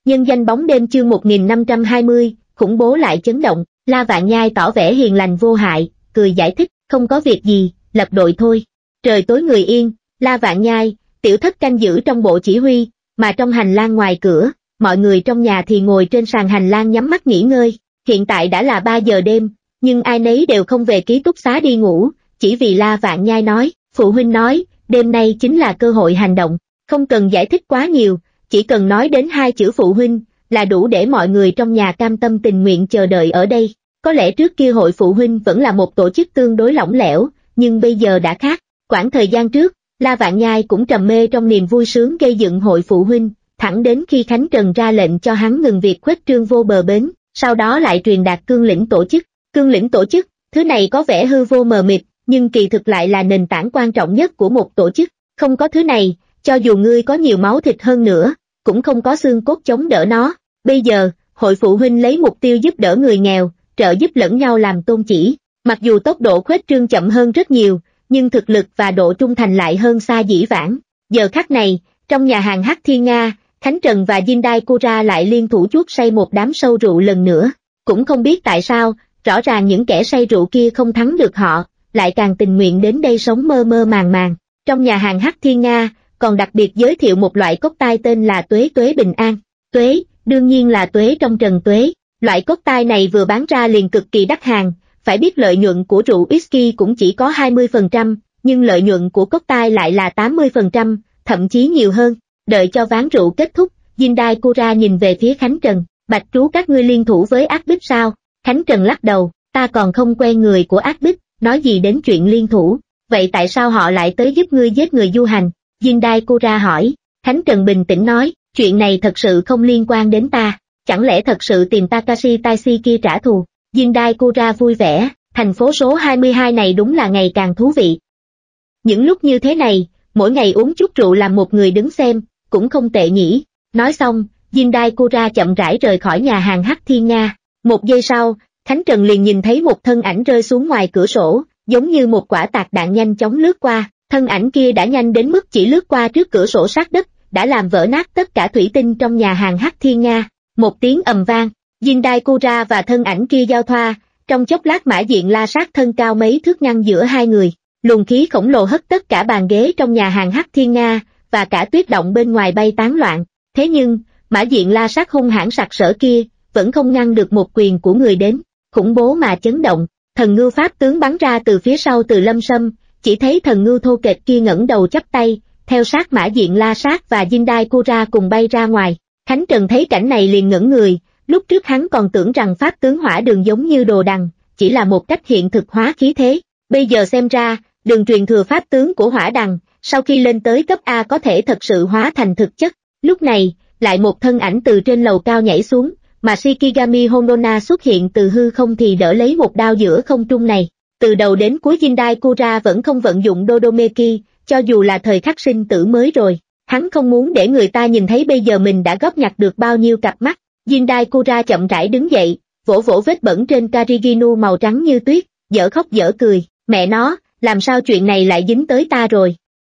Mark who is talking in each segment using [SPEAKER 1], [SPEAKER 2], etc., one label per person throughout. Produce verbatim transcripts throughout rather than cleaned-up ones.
[SPEAKER 1] Nhân danh bóng đêm chương một nghìn năm trăm hai mươi, khủng bố lại chấn động. La Vạn Nhai tỏ vẻ hiền lành vô hại, cười giải thích, không có việc gì, lập đội thôi. Trời tối người yên, La Vạn Nhai, tiểu thất canh giữ trong bộ chỉ huy, mà trong hành lang ngoài cửa, mọi người trong nhà thì ngồi trên sàn hành lang nhắm mắt nghỉ ngơi. Hiện tại đã là ba giờ đêm, nhưng ai nấy đều không về ký túc xá đi ngủ, chỉ vì La Vạn Nhai nói, phụ huynh nói, đêm nay chính là cơ hội hành động, không cần giải thích quá nhiều, chỉ cần nói đến hai chữ phụ huynh, là đủ để mọi người trong nhà cam tâm tình nguyện chờ đợi ở đây. Có lẽ trước kia hội phụ huynh vẫn là một tổ chức tương đối lỏng lẻo, nhưng bây giờ đã khác. Quãng thời gian trước, La Vạn Nhai cũng trầm mê trong niềm vui sướng gây dựng hội phụ huynh, thẳng đến khi Khánh Trần ra lệnh cho hắn ngừng việc khuếch trương vô bờ bến, sau đó lại truyền đạt cương lĩnh tổ chức. Cương lĩnh tổ chức, thứ này có vẻ hư vô mờ mịt, nhưng kỳ thực lại là nền tảng quan trọng nhất của một tổ chức. Không có thứ này, cho dù ngươi có nhiều máu thịt hơn nữa, cũng không có xương cốt chống đỡ nó. Bây giờ, hội phụ huynh lấy mục tiêu giúp đỡ người nghèo, trợ giúp lẫn nhau làm tôn chỉ. Mặc dù tốc độ khuếch trương chậm hơn rất nhiều, nhưng thực lực và độ trung thành lại hơn xa dĩ vãng. Giờ khắc này, trong nhà hàng Hắc Thiên Nga, Khánh Trần và Jindai Kura lại liên thủ chuốt say một đám sâu rượu lần nữa. Cũng không biết tại sao, rõ ràng những kẻ say rượu kia không thắng được họ, lại càng tình nguyện đến đây sống mơ mơ màng màng. Trong nhà hàng Hắc Thiên Nga, còn đặc biệt giới thiệu một loại cốc tai tên là Tuế Tuế Bình An. Tuế, đương nhiên là tuế trong trần tuế. Loại cốc tai này vừa bán ra liền cực kỳ đắt hàng, phải biết lợi nhuận của rượu whisky cũng chỉ có hai mươi phần trăm, nhưng lợi nhuận của cốc tai lại là tám mươi phần trăm, thậm chí nhiều hơn. Đợi cho ván rượu kết thúc, Jindai Kura nhìn về phía Khánh Trần, Bạch Trú các ngươi liên thủ với Ác Bích sao? Khánh Trần lắc đầu, ta còn không quen người của Ác Bích, nói gì đến chuyện liên thủ, vậy tại sao họ lại tới giúp ngươi giết người du hành? Jindai Kura hỏi. Khánh Trần bình tĩnh nói, chuyện này thật sự không liên quan đến ta, chẳng lẽ thật sự tìm Takashi Taishi kia trả thù? Jindai Kura vui vẻ, thành phố số hai mươi hai này đúng là ngày càng thú vị. Những lúc như thế này, mỗi ngày uống chút rượu làm một người đứng xem, cũng không tệ nhỉ. Nói xong, Jindai Kura chậm rãi rời khỏi nhà hàng Hắc Thiên Nga. Một giây sau, Khánh Trần liền nhìn thấy một thân ảnh rơi xuống ngoài cửa sổ, giống như một quả tạc đạn nhanh chóng lướt qua. Thân ảnh kia đã nhanh đến mức chỉ lướt qua trước cửa sổ sát đất, đã làm vỡ nát tất cả thủy tinh trong nhà hàng Hắc Thiên Nga. Một tiếng ầm vang, Jindai Kura và thân ảnh kia giao thoa, trong chốc lát Mã Diện La Sát thân cao mấy thước ngăn giữa hai người. Luồng khí khổng lồ hất tất cả bàn ghế trong nhà hàng Hắc Thiên Nga, và cả tuyết động bên ngoài bay tán loạn. Thế nhưng, Mã Diện La Sát hung hãn sặc sỡ kia, vẫn không ngăn được một quyền của người đến. Khủng bố mà chấn động, thần ngưu pháp tướng bắn ra từ phía sau Từ Lâm Sâm, chỉ thấy thần ngưu thô kệch kia ngẩng đầu chắp tay, theo sát Mã Diện La Sát và Jindai Kura cùng bay ra ngoài. Khánh Trần thấy cảnh này liền ngẩn người, lúc trước hắn còn tưởng rằng pháp tướng hỏa đường giống như đồ đằng, chỉ là một cách hiện thực hóa khí thế. Bây giờ xem ra, đường truyền thừa pháp tướng của hỏa đằng, sau khi lên tới cấp A có thể thật sự hóa thành thực chất. Lúc này, lại một thân ảnh từ trên lầu cao nhảy xuống, mà Shikigami Hondona xuất hiện từ hư không thì đỡ lấy một đao giữa không trung này. Từ đầu đến cuối Jindai Kura vẫn không vận dụng Dodomeki, cho dù là thời khắc sinh tử mới rồi. Hắn không muốn để người ta nhìn thấy bây giờ mình đã góp nhặt được bao nhiêu cặp mắt. Jindai Kura chậm rãi đứng dậy, vỗ vỗ vết bẩn trên Kariginu màu trắng như tuyết, dở khóc dở cười, mẹ nó, làm sao chuyện này lại dính tới ta rồi?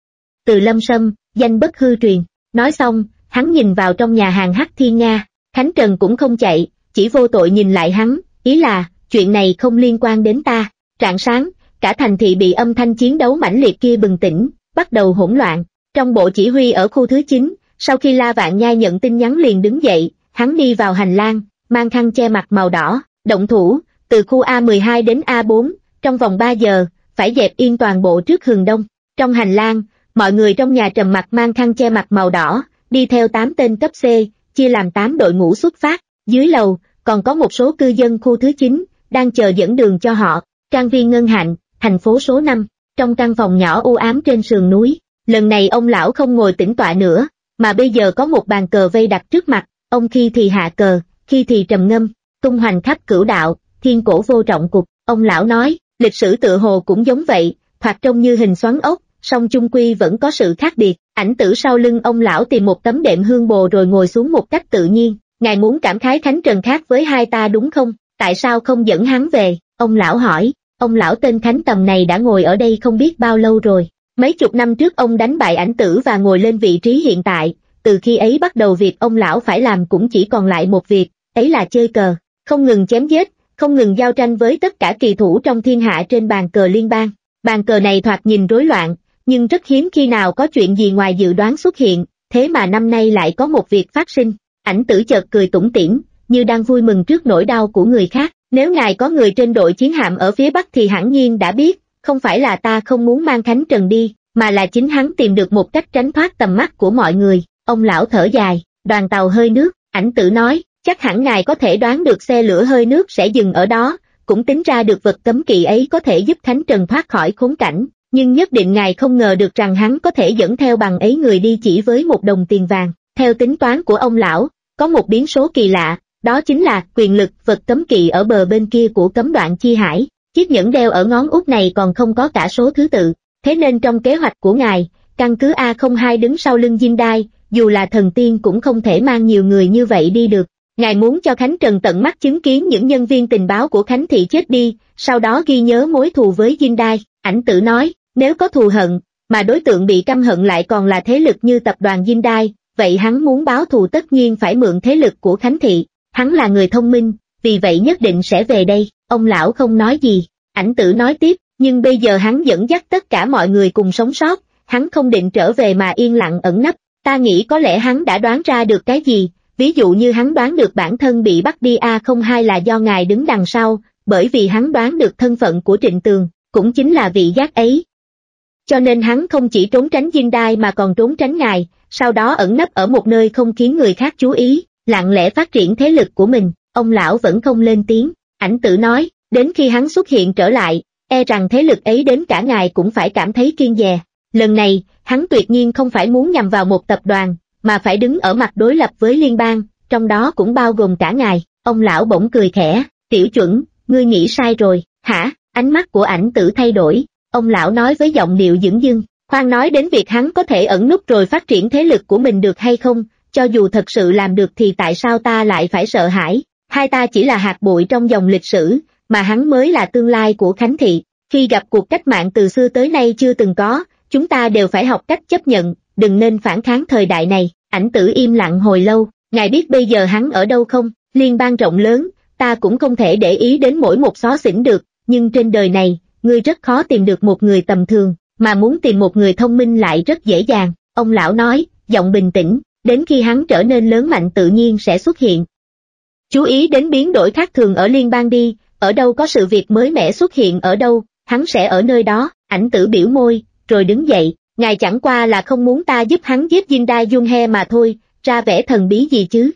[SPEAKER 1] Từ Lâm Sâm, danh bất hư truyền. Nói xong, hắn nhìn vào trong nhà hàng Hắc Thiên Nga. Khánh Trần cũng không chạy, chỉ vô tội nhìn lại hắn, ý là, chuyện này không liên quan đến ta. Rạng sáng, cả thành thị bị âm thanh chiến đấu mãnh liệt kia bừng tỉnh, bắt đầu hỗn loạn. Trong bộ chỉ huy ở khu thứ chín, sau khi La Vạn Nhai nhận tin nhắn liền đứng dậy, hắn đi vào hành lang, mang khăn che mặt màu đỏ, động thủ, từ khu A mười hai đến A bốn, trong vòng ba giờ, phải dẹp yên toàn bộ trước Hừng Đông. Trong hành lang, mọi người trong nhà trầm mặc mang khăn che mặt màu đỏ, đi theo tám tên cấp C, chia làm tám đội ngũ xuất phát. Dưới lầu, còn có một số cư dân khu thứ chín, đang chờ dẫn đường cho họ. Trang viên Ngân Hạnh, thành phố số năm, trong căn phòng nhỏ u ám trên sườn núi. Lần này ông lão không ngồi tĩnh tọa nữa, mà bây giờ có một bàn cờ vây đặt trước mặt, ông khi thì hạ cờ, khi thì trầm ngâm, tung hoành khắp cửu đạo, thiên cổ vô trọng cục. Ông lão nói, lịch sử tựa hồ cũng giống vậy, thoạt trông như hình xoắn ốc, song chung quy vẫn có sự khác biệt. Ảnh tử sau lưng ông lão tìm một tấm đệm hương bồ rồi ngồi xuống một cách tự nhiên. Ngài muốn cảm khái Khánh Trần khác với hai ta đúng không? Tại sao không dẫn hắn về? Ông lão hỏi. Ông lão tên Khánh Tầm này đã ngồi ở đây không biết bao lâu rồi. Mấy chục năm trước ông đánh bại ảnh tử và ngồi lên vị trí hiện tại, từ khi ấy bắt đầu việc ông lão phải làm cũng chỉ còn lại một việc, ấy là chơi cờ, không ngừng chém giết, không ngừng giao tranh với tất cả kỳ thủ trong thiên hạ trên bàn cờ liên bang. Bàn cờ này thoạt nhìn rối loạn, nhưng rất hiếm khi nào có chuyện gì ngoài dự đoán xuất hiện, thế mà năm nay lại có một việc phát sinh. Ảnh Tử chợt cười tủm tỉm, như đang vui mừng trước nỗi đau của người khác. Nếu ngài có người trên đội chiến hạm ở phía Bắc thì hẳn nhiên đã biết, không phải là ta không muốn mang Khánh Trần đi, mà là chính hắn tìm được một cách tránh thoát tầm mắt của mọi người. Ông lão thở dài, đoàn tàu hơi nước, Ảnh Tử nói, chắc hẳn ngài có thể đoán được xe lửa hơi nước sẽ dừng ở đó, cũng tính ra được vật cấm kỵ ấy có thể giúp Khánh Trần thoát khỏi khốn cảnh, nhưng nhất định ngài không ngờ được rằng hắn có thể dẫn theo bằng ấy người đi chỉ với một đồng tiền vàng. Theo tính toán của ông lão, có một biến số kỳ lạ, đó chính là quyền lực vật cấm kỵ ở bờ bên kia của cấm đoạn chi hải. Chiếc nhẫn đeo ở ngón út này còn không có cả số thứ tự, thế nên trong kế hoạch của ngài, căn cứ A không hai đứng sau lưng Dinh Đai, dù là thần tiên cũng không thể mang nhiều người như vậy đi được. Ngài muốn cho Khánh Trần tận mắt chứng kiến những nhân viên tình báo của Khánh Thị chết đi, sau đó ghi nhớ mối thù với Dinh Đai. Ảnh Tử nói, nếu có thù hận, mà đối tượng bị căm hận lại còn là thế lực như tập đoàn Dinh Đai, vậy hắn muốn báo thù tất nhiên phải mượn thế lực của Khánh Thị. Hắn là người thông minh, vì vậy nhất định sẽ về đây. Ông lão không nói gì. Ảnh Tử nói tiếp, nhưng bây giờ hắn dẫn dắt tất cả mọi người cùng sống sót, hắn không định trở về mà yên lặng ẩn nấp. Ta nghĩ có lẽ hắn đã đoán ra được cái gì, ví dụ như hắn đoán được bản thân bị bắt đi A không hai là do ngài đứng đằng sau, bởi vì hắn đoán được thân phận của Trịnh Tường, cũng chính là vị giác ấy. Cho nên hắn không chỉ trốn tránh Dinh Đai mà còn trốn tránh ngài, sau đó ẩn nấp ở một nơi không khiến người khác chú ý, lặng lẽ phát triển thế lực của mình. Ông lão vẫn không lên tiếng. Ảnh Tử nói, đến khi hắn xuất hiện trở lại, e rằng thế lực ấy đến cả ngài cũng phải cảm thấy kiêng dè. Lần này, hắn tuyệt nhiên không phải muốn nhằm vào một tập đoàn, mà phải đứng ở mặt đối lập với liên bang, trong đó cũng bao gồm cả ngài. Ông lão bỗng cười khẽ, Tiểu Chuẩn, ngươi nghĩ sai rồi, hả? Ánh mắt của Ảnh Tử thay đổi, ông lão nói với giọng điệu dửng dưng, khoan nói đến việc hắn có thể ẩn núp rồi phát triển thế lực của mình được hay không, cho dù thật sự làm được thì tại sao ta lại phải sợ hãi, hai ta chỉ là hạt bụi trong dòng lịch sử, mà hắn mới là tương lai của Khánh Thị. Khi gặp cuộc cách mạng từ xưa tới nay chưa từng có, chúng ta đều phải học cách chấp nhận, đừng nên phản kháng thời đại này. Ảnh Tử im lặng hồi lâu, ngài biết bây giờ hắn ở đâu không? Liên bang rộng lớn, ta cũng không thể để ý đến mỗi một xó xỉnh được, nhưng trên đời này, ngươi rất khó tìm được một người tầm thường, mà muốn tìm một người thông minh lại rất dễ dàng. Ông lão nói, giọng bình tĩnh, đến khi hắn trở nên lớn mạnh tự nhiên sẽ xuất hiện. Chú ý đến biến đổi khác thường ở liên bang đi, ở đâu có sự việc mới mẻ xuất hiện ở đâu, hắn sẽ ở nơi đó. Ảnh Tử biểu môi, rồi đứng dậy, ngài chẳng qua là không muốn ta giúp hắn giết Dinh Đai Junhe mà thôi, ra vẻ thần bí gì chứ.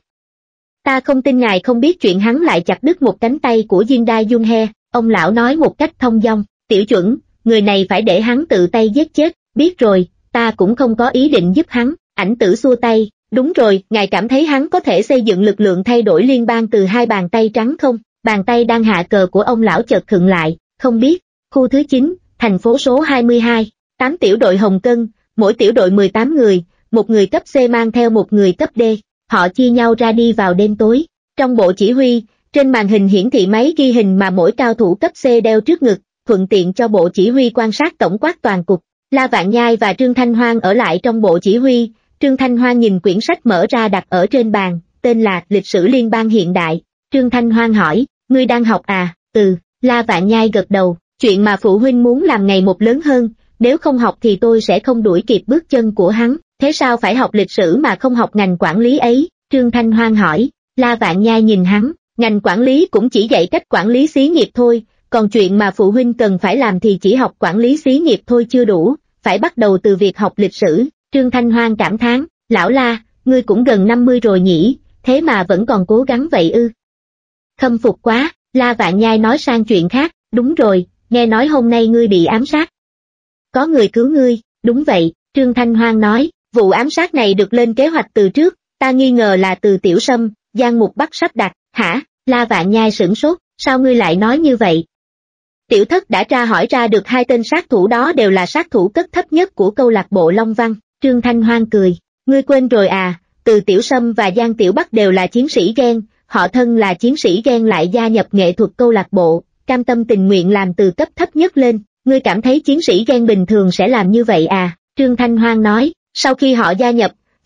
[SPEAKER 1] Ta không tin ngài không biết chuyện hắn lại chặt đứt một cánh tay của Dinh Đai Junhe. Ông lão nói một cách thông dong, Tiểu Chuẩn, người này phải để hắn tự tay giết chết. Biết rồi, ta cũng không có ý định giúp hắn. Ảnh Tử xua tay, đúng rồi, ngài cảm thấy hắn có thể xây dựng lực lượng thay đổi liên bang từ hai bàn tay trắng không? Bàn tay đang hạ cờ của ông lão chợt khựng lại, không biết. Khu thứ chín, thành phố số hai mươi hai, tám tiểu đội Hồng Cân, mỗi tiểu đội mười tám người, một người cấp C mang theo một người cấp D. Họ chia nhau ra đi vào đêm tối. Trong bộ chỉ huy, trên màn hình hiển thị máy ghi hình mà mỗi cao thủ cấp C đeo trước ngực, thuận tiện cho bộ chỉ huy quan sát tổng quát toàn cục. La Vạn Nhai và Trương Thanh Hoang ở lại trong bộ chỉ huy. Trương Thanh Hoang nhìn quyển sách mở ra đặt ở trên bàn, tên là Lịch sử Liên bang hiện đại. Trương Thanh Hoang hỏi, ngươi đang học à? Ừ, La Vạn Nhai gật đầu, chuyện mà phụ huynh muốn làm ngày một lớn hơn, nếu không học thì tôi sẽ không đuổi kịp bước chân của hắn. Thế sao phải học lịch sử mà không học ngành quản lý ấy? Trương Thanh Hoang hỏi. La Vạn Nhai nhìn hắn, ngành quản lý cũng chỉ dạy cách quản lý xí nghiệp thôi, còn chuyện mà phụ huynh cần phải làm thì chỉ học quản lý xí nghiệp thôi chưa đủ, phải bắt đầu từ việc học lịch sử. Trương Thanh Hoang cảm thán, lão La, ngươi cũng gần năm mươi rồi nhỉ, thế mà vẫn còn cố gắng vậy ư? Khâm phục quá. La Vạn Nhai nói sang chuyện khác, đúng rồi, nghe nói hôm nay ngươi bị ám sát. Có người cứu ngươi? Đúng vậy, Trương Thanh Hoang nói, vụ ám sát này được lên kế hoạch từ trước, ta nghi ngờ là từ Tiểu Sâm, Giang Mục Bắc sắp đặt. Hả? La Vạn Nhai sửng sốt, sao ngươi lại nói như vậy? Tiểu Thất đã tra hỏi ra được hai tên sát thủ đó đều là sát thủ cấp thấp nhất của câu lạc bộ Long Văn. Trương Thanh Hoang cười, ngươi quên rồi à, từ Tiểu Sâm và Giang Tiểu Bắc đều là chiến sĩ ghen, họ thân là chiến sĩ ghen lại gia nhập nghệ thuật câu lạc bộ, cam tâm tình nguyện làm từ cấp thấp nhất lên, ngươi cảm thấy chiến sĩ ghen bình thường sẽ làm như vậy à? Trương Thanh Hoang nói, sau khi họ gia nhập,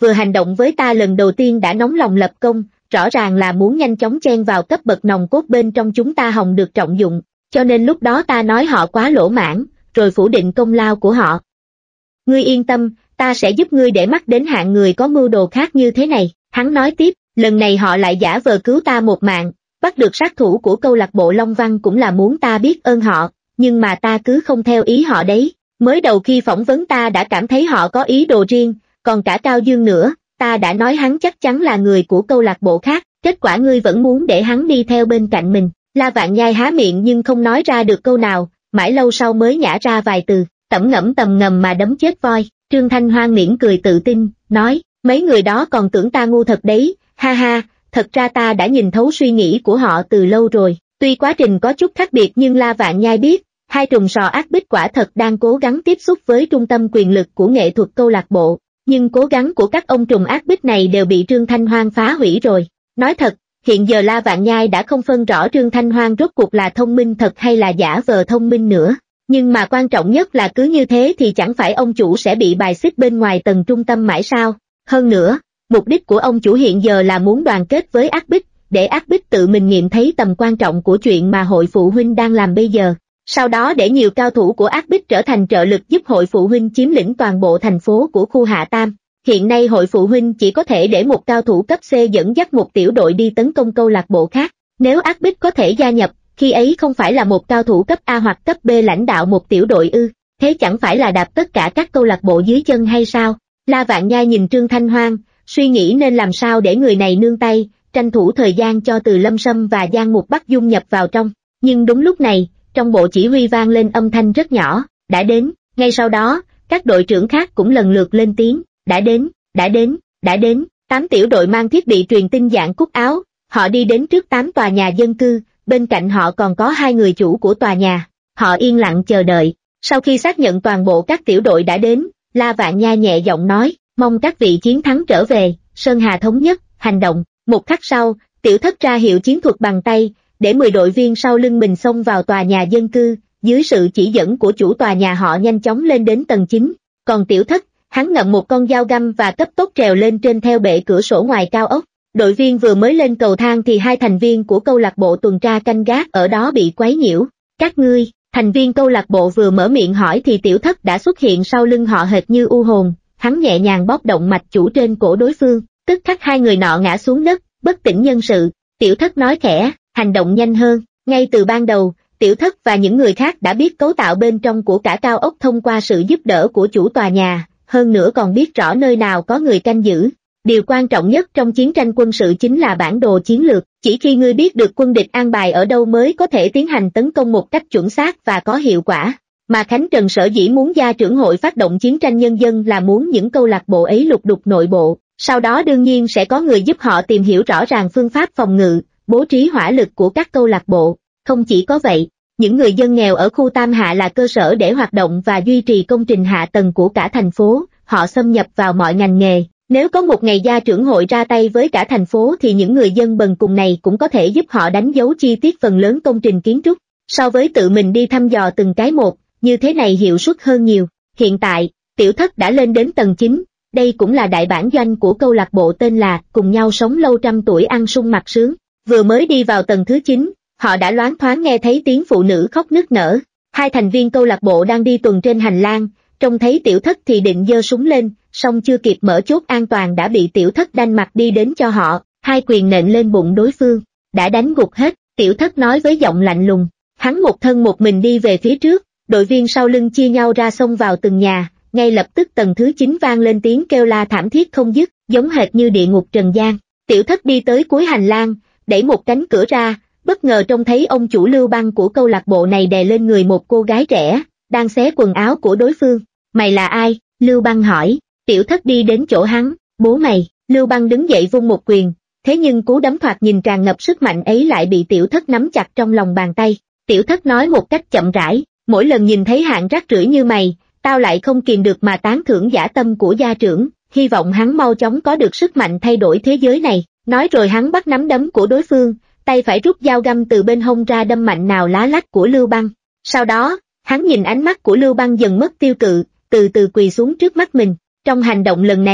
[SPEAKER 1] vừa hành động với ta lần đầu tiên đã nóng lòng lập công, rõ ràng là muốn nhanh chóng chen vào cấp bậc nòng cốt bên trong chúng ta hòng được trọng dụng, cho nên lúc đó ta nói họ quá lỗ mãn, rồi phủ định công lao của họ. Ngươi yên tâm, ta sẽ giúp ngươi để mắt đến hạng người có mưu đồ khác như thế này, hắn nói tiếp, lần này họ lại giả vờ cứu ta một mạng, bắt được sát thủ của câu lạc bộ Long Văn cũng là muốn ta biết ơn họ, nhưng mà ta cứ không theo ý họ đấy, mới đầu khi phỏng vấn ta đã cảm thấy họ có ý đồ riêng, còn cả Cao Dương nữa, ta đã nói hắn chắc chắn là người của câu lạc bộ khác, kết quả ngươi vẫn muốn để hắn đi theo bên cạnh mình. La Vạn Nhai há miệng nhưng không nói ra được câu nào, mãi lâu sau mới nhả ra vài từ, tẩm ngẫm tầm ngầm mà đấm chết voi. Trương Thanh Hoan mỉm cười tự tin, nói, mấy người đó còn tưởng ta ngu thật đấy, ha ha, thật ra ta đã nhìn thấu suy nghĩ của họ từ lâu rồi, tuy quá trình có chút khác biệt nhưng La Vạn Nhai biết, hai trùng sò ác bích quả thật đang cố gắng tiếp xúc với trung tâm quyền lực của nghệ thuật câu lạc bộ, nhưng cố gắng của các ông trùng ác bích này đều bị Trương Thanh Hoan phá hủy rồi. Nói thật, hiện giờ La Vạn Nhai đã không phân rõ Trương Thanh Hoan rốt cuộc là thông minh thật hay là giả vờ thông minh nữa. Nhưng mà quan trọng nhất là cứ như thế thì chẳng phải ông chủ sẽ bị bài xích bên ngoài tầng trung tâm mãi sao. Hơn nữa, mục đích của ông chủ hiện giờ là muốn đoàn kết với ác bích, để ác bích tự mình nghiệm thấy tầm quan trọng của chuyện mà hội phụ huynh đang làm bây giờ. Sau đó để nhiều cao thủ của ác bích trở thành trợ lực giúp hội phụ huynh chiếm lĩnh toàn bộ thành phố của khu Hạ Tam. Hiện nay hội phụ huynh chỉ có thể để một cao thủ cấp C dẫn dắt một tiểu đội đi tấn công câu lạc bộ khác. Nếu ác bích có thể gia nhập, khi ấy không phải là một cao thủ cấp A hoặc cấp B lãnh đạo một tiểu đội ư, thế chẳng phải là đạp tất cả các câu lạc bộ dưới chân hay sao? La Vạn Nhai nhìn Trương Thanh Hoan, suy nghĩ nên làm sao để người này nương tay, tranh thủ thời gian cho Từ Lâm Sâm và Giang Mục Bắc dung nhập vào trong. Nhưng đúng lúc này, trong bộ chỉ huy vang lên âm thanh rất nhỏ, đã đến. Ngay sau đó, các đội trưởng khác cũng lần lượt lên tiếng, đã đến, đã đến, đã đến. Tám tiểu đội mang thiết bị truyền tin dạng cúc áo, họ đi đến trước tám tòa nhà dân cư, bên cạnh họ còn có hai người chủ của tòa nhà. Họ yên lặng chờ đợi. Sau khi xác nhận toàn bộ các tiểu đội đã đến, La Vạn Nhai nhẹ giọng nói, mong các vị chiến thắng trở về, Sơn Hà thống nhất, hành động. Một khắc sau, tiểu thất ra hiệu chiến thuật bằng tay, để mười đội viên sau lưng mình xông vào tòa nhà dân cư, dưới sự chỉ dẫn của chủ tòa nhà họ nhanh chóng lên đến tầng chín. Còn tiểu thất, hắn ngậm một con dao găm và cấp tốc trèo lên trên theo bệ cửa sổ ngoài cao ốc. Đội viên vừa mới lên cầu thang thì hai thành viên của câu lạc bộ tuần tra canh gác ở đó bị quấy nhiễu. Các ngươi, thành viên câu lạc bộ vừa mở miệng hỏi thì tiểu thất đã xuất hiện sau lưng họ hệt như u hồn, hắn nhẹ nhàng bóp động mạch chủ trên cổ đối phương, tức khắc hai người nọ ngã xuống đất, bất tỉnh nhân sự. Tiểu thất nói khẽ, hành động nhanh hơn. Ngay từ ban đầu, tiểu thất và những người khác đã biết cấu tạo bên trong của cả cao ốc thông qua sự giúp đỡ của chủ tòa nhà, hơn nữa còn biết rõ nơi nào có người canh giữ. Điều quan trọng nhất trong chiến tranh quân sự chính là bản đồ chiến lược, chỉ khi ngươi biết được quân địch an bài ở đâu mới có thể tiến hành tấn công một cách chuẩn xác và có hiệu quả. Mà Khánh Trần sở dĩ muốn gia trưởng hội phát động chiến tranh nhân dân là muốn những câu lạc bộ ấy lục đục nội bộ, sau đó đương nhiên sẽ có người giúp họ tìm hiểu rõ ràng phương pháp phòng ngự, bố trí hỏa lực của các câu lạc bộ. Không chỉ có vậy, những người dân nghèo ở khu Tam Hạ là cơ sở để hoạt động và duy trì công trình hạ tầng của cả thành phố, họ xâm nhập vào mọi ngành nghề. Nếu có một ngày gia trưởng hội ra tay với cả thành phố thì những người dân bần cùng này cũng có thể giúp họ đánh dấu chi tiết phần lớn công trình kiến trúc, so với tự mình đi thăm dò từng cái một, như thế này hiệu suất hơn nhiều. Hiện tại, tiểu thất đã lên đến tầng chín, đây cũng là đại bản doanh của câu lạc bộ tên là Cùng Nhau Sống Lâu Trăm Tuổi Ăn Sung Mặc Sướng. Vừa mới đi vào tầng thứ chín, họ đã loáng thoáng nghe thấy tiếng phụ nữ khóc nức nở. Hai thành viên câu lạc bộ đang đi tuần trên hành lang, trông thấy tiểu thất thì định giơ súng lên, song chưa kịp mở chốt an toàn đã bị tiểu thất đanh mặt đi đến cho họ, hai quyền nện lên bụng đối phương, đã đánh gục hết. Tiểu thất nói với giọng lạnh lùng, hắn một thân một mình đi về phía trước, đội viên sau lưng chia nhau ra xông vào từng nhà, ngay lập tức tầng thứ chín vang lên tiếng kêu la thảm thiết không dứt, giống hệt như địa ngục trần gian. Tiểu thất đi tới cuối hành lang, đẩy một cánh cửa ra, bất ngờ trông thấy ông chủ Lưu Băng của câu lạc bộ này đè lên người một cô gái trẻ, đang xé quần áo của đối phương. Mày là ai? Lưu Băng hỏi. Tiểu thất đi đến chỗ hắn, bố mày. Lưu Băng đứng dậy vung một quyền, thế nhưng cú đấm thoạt nhìn tràn ngập sức mạnh ấy lại bị tiểu thất nắm chặt trong lòng bàn tay. Tiểu thất nói một cách chậm rãi, mỗi lần nhìn thấy hạng rác rưởi như mày, tao lại không kìm được mà tán thưởng dã tâm của gia trưởng, hy vọng hắn mau chóng có được sức mạnh thay đổi thế giới này. Nói rồi hắn bắt nắm đấm của đối phương, tay phải rút dao găm từ bên hông ra đâm mạnh nào lá lách của Lưu Băng. Sau đó, hắn nhìn ánh mắt của Lưu Băng dần mất tiêu cự, từ từ quỳ xuống trước mắt mình. Trong hành động lần này,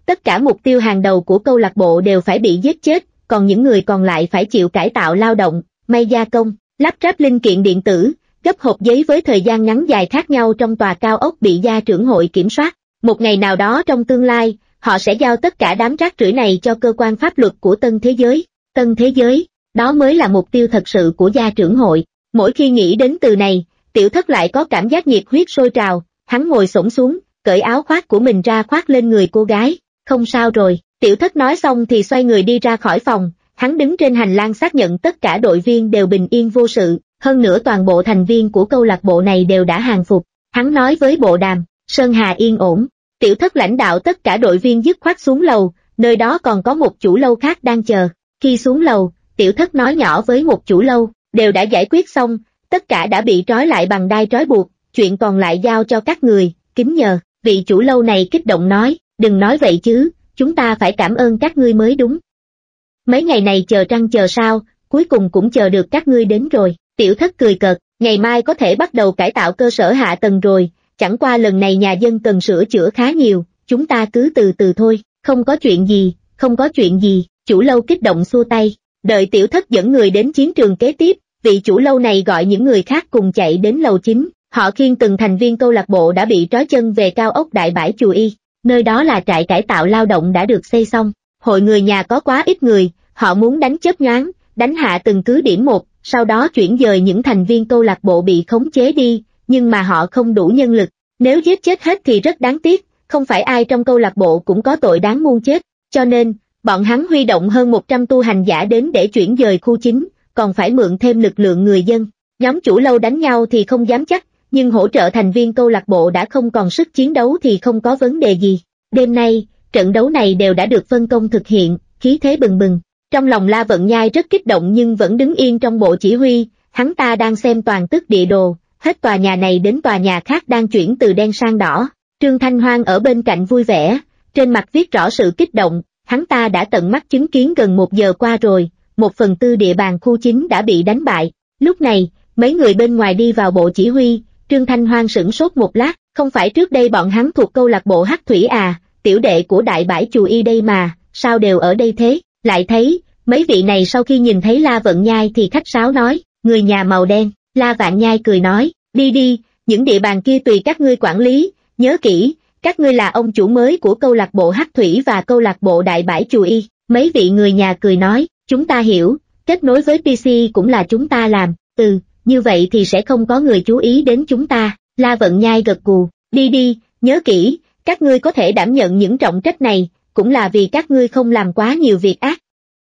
[SPEAKER 1] tất cả mục tiêu hàng đầu của câu lạc bộ đều phải bị giết chết, còn những người còn lại phải chịu cải tạo lao động, may gia công, lắp ráp linh kiện điện tử, gấp hộp giấy với thời gian ngắn dài khác nhau trong tòa cao ốc bị gia trưởng hội kiểm soát. Một ngày nào đó trong tương lai, họ sẽ giao tất cả đám rác rưởi này cho cơ quan pháp luật của Tân Thế Giới. Tân Thế Giới, đó mới là mục tiêu thật sự của gia trưởng hội. Mỗi khi nghĩ đến từ này, Tiểu Thất lại có cảm giác nhiệt huyết sôi trào, hắn ngồi xổm xuống, cởi áo khoác của mình ra khoác lên người cô gái. Không sao rồi, Tiểu Thất nói xong thì xoay người đi ra khỏi phòng, hắn đứng trên hành lang xác nhận tất cả đội viên đều bình yên vô sự, hơn nữa toàn bộ thành viên của câu lạc bộ này đều đã hàng phục. Hắn nói với bộ đàm, Sơn Hà yên ổn. Tiểu Thất lãnh đạo tất cả đội viên dứt khoát xuống lầu, nơi đó còn có một chủ lâu khác đang chờ. Khi xuống lầu, Tiểu Thất nói nhỏ với một chủ lâu, đều đã giải quyết xong, tất cả đã bị trói lại bằng đai trói buộc, chuyện còn lại giao cho các người, kính nhờ. Vị chủ lâu này kích động nói, đừng nói vậy chứ, chúng ta phải cảm ơn các ngươi mới đúng. Mấy ngày này chờ trăng chờ sao, cuối cùng cũng chờ được các ngươi đến rồi. Tiểu Thất cười cợt, ngày mai có thể bắt đầu cải tạo cơ sở hạ tầng rồi, chẳng qua lần này nhà dân cần sửa chữa khá nhiều, chúng ta cứ từ từ thôi, không có chuyện gì, không có chuyện gì, chủ lâu kích động xua tay, đợi Tiểu Thất dẫn người đến chiến trường kế tiếp, vị chủ lâu này gọi những người khác cùng chạy đến lầu chính, họ khiêng từng thành viên câu lạc bộ đã bị trói chân về cao ốc Đại Bãi Chù Y, nơi đó là trại cải tạo lao động đã được xây xong, hội người nhà có quá ít người, họ muốn đánh chớp nhoáng, đánh hạ từng cứ điểm một, sau đó chuyển dời những thành viên câu lạc bộ bị khống chế đi, nhưng mà họ không đủ nhân lực, nếu giết chết hết thì rất đáng tiếc, không phải ai trong câu lạc bộ cũng có tội đáng muôn chết, cho nên, bọn hắn huy động hơn một trăm tu hành giả đến để chuyển dời khu chính, còn phải mượn thêm lực lượng người dân. Nhóm chủ lâu đánh nhau thì không dám chắc, nhưng hỗ trợ thành viên câu lạc bộ đã không còn sức chiến đấu thì không có vấn đề gì. Đêm nay, trận đấu này đều đã được phân công thực hiện, khí thế bừng bừng. Trong lòng La Vận Nhai rất kích động nhưng vẫn đứng yên trong bộ chỉ huy, hắn ta đang xem toàn tức địa đồ, hết tòa nhà này đến tòa nhà khác đang chuyển từ đen sang đỏ. Trương Thanh Hoang ở bên cạnh vui vẻ, trên mặt viết rõ sự kích động, hắn ta đã tận mắt chứng kiến gần một giờ qua rồi, một phần tư địa bàn khu chính đã bị đánh bại. Lúc này, mấy người bên ngoài đi vào bộ chỉ huy, Trương Thanh Hoang sửng sốt một lát, không phải trước đây bọn hắn thuộc câu lạc bộ Hắc Thủy à, tiểu đệ của Đại Bãi Chù Y đây mà, sao đều ở đây thế, lại thấy, mấy vị này sau khi nhìn thấy La Vận Nhai thì khách sáo nói, người nhà màu đen, La Vạn Nhai cười nói, đi đi, những địa bàn kia tùy các ngươi quản lý, nhớ kỹ, các ngươi là ông chủ mới của câu lạc bộ Hắc Thủy và câu lạc bộ Đại Bãi Chù Y, mấy vị người nhà cười nói, chúng ta hiểu, kết nối với pê xê cũng là chúng ta làm, ừ, như vậy thì sẽ không có người chú ý đến chúng ta, La Vận Nhai gật gù, đi đi, nhớ kỹ, các ngươi có thể đảm nhận những trọng trách này, cũng là vì các ngươi không làm quá nhiều việc ác.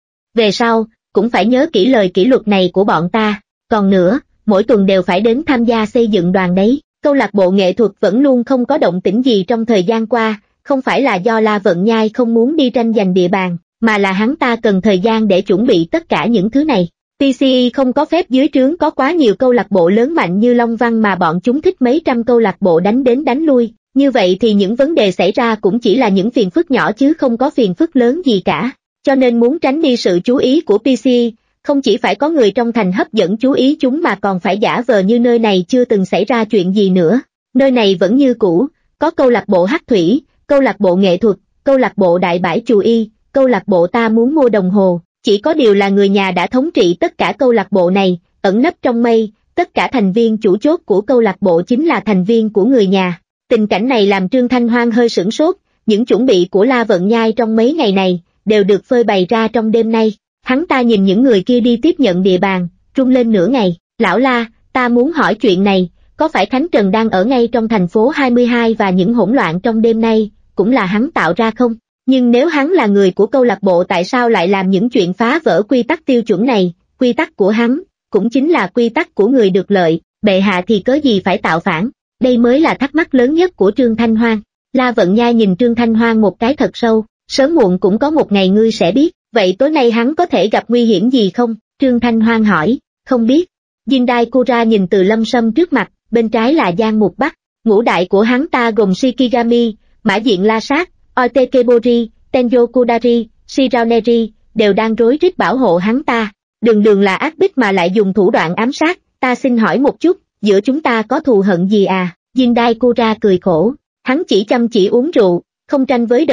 [SPEAKER 1] Về sau, cũng phải nhớ kỹ lời kỷ luật này của bọn ta, còn nữa, mỗi tuần đều phải đến tham gia xây dựng đoàn đấy. Câu lạc bộ nghệ thuật vẫn luôn không có động tĩnh gì trong thời gian qua, không phải là do La Vận Nhai không muốn đi tranh giành địa bàn, mà là hắn ta cần thời gian để chuẩn bị tất cả những thứ này. tê xê e không có phép dưới trướng có quá nhiều câu lạc bộ lớn mạnh như Long Văn mà bọn chúng thích mấy trăm câu lạc bộ đánh đến đánh lui, như vậy thì những vấn đề xảy ra cũng chỉ là những phiền phức nhỏ chứ không có phiền phức lớn gì cả. Cho nên muốn tránh đi sự chú ý của pê xê e, không chỉ phải có người trong thành hấp dẫn chú ý chúng mà còn phải giả vờ như nơi này chưa từng xảy ra chuyện gì nữa. Nơi này vẫn như cũ, có câu lạc bộ Hắc Thủy, câu lạc bộ nghệ thuật, câu lạc bộ Đại Bãi Chù Y, câu lạc bộ ta muốn mua đồng hồ, chỉ có điều là người nhà đã thống trị tất cả câu lạc bộ này, ẩn nấp trong mây, tất cả thành viên chủ chốt của câu lạc bộ chính là thành viên của người nhà. Tình cảnh này làm Trương Thanh Hoang hơi sửng sốt, những chuẩn bị của La Vận Nhai trong mấy ngày này, đều được phơi bày ra trong đêm nay. Hắn ta nhìn những người kia đi tiếp nhận địa bàn, run lên nửa ngày, lão La, ta muốn hỏi chuyện này, có phải Khánh Trần đang ở ngay trong thành phố hai mươi hai và những hỗn loạn trong đêm nay, cũng là hắn tạo ra không? Nhưng nếu hắn là người của câu lạc bộ tại sao lại làm những chuyện phá vỡ quy tắc tiêu chuẩn này, quy tắc của hắn, cũng chính là quy tắc của người được lợi, bệ hạ thì cớ gì phải tạo phản, đây mới là thắc mắc lớn nhất của Trương Thanh Hoang. La Vận Nhai nhìn Trương Thanh Hoang một cái thật sâu, sớm muộn cũng có một ngày ngươi sẽ biết, vậy tối nay hắn có thể gặp nguy hiểm gì không? Trương Thanh Hoang hỏi, không biết. Jindai Kura nhìn Từ Lâm Sâm trước mặt, bên trái là Giang Mục Bắc, ngũ đại của hắn ta gồm Shikigami, Mã Diện La Sát, Oitekebori, Tenjo Kudari, Shiraoneri, đều đang rối rít bảo hộ hắn ta. Đường đường là ác bích mà lại dùng thủ đoạn ám sát, ta xin hỏi một chút, giữa chúng ta có thù hận gì à? Jindai Kura cười khổ, hắn chỉ chăm chỉ uống rượu, không tranh với đời,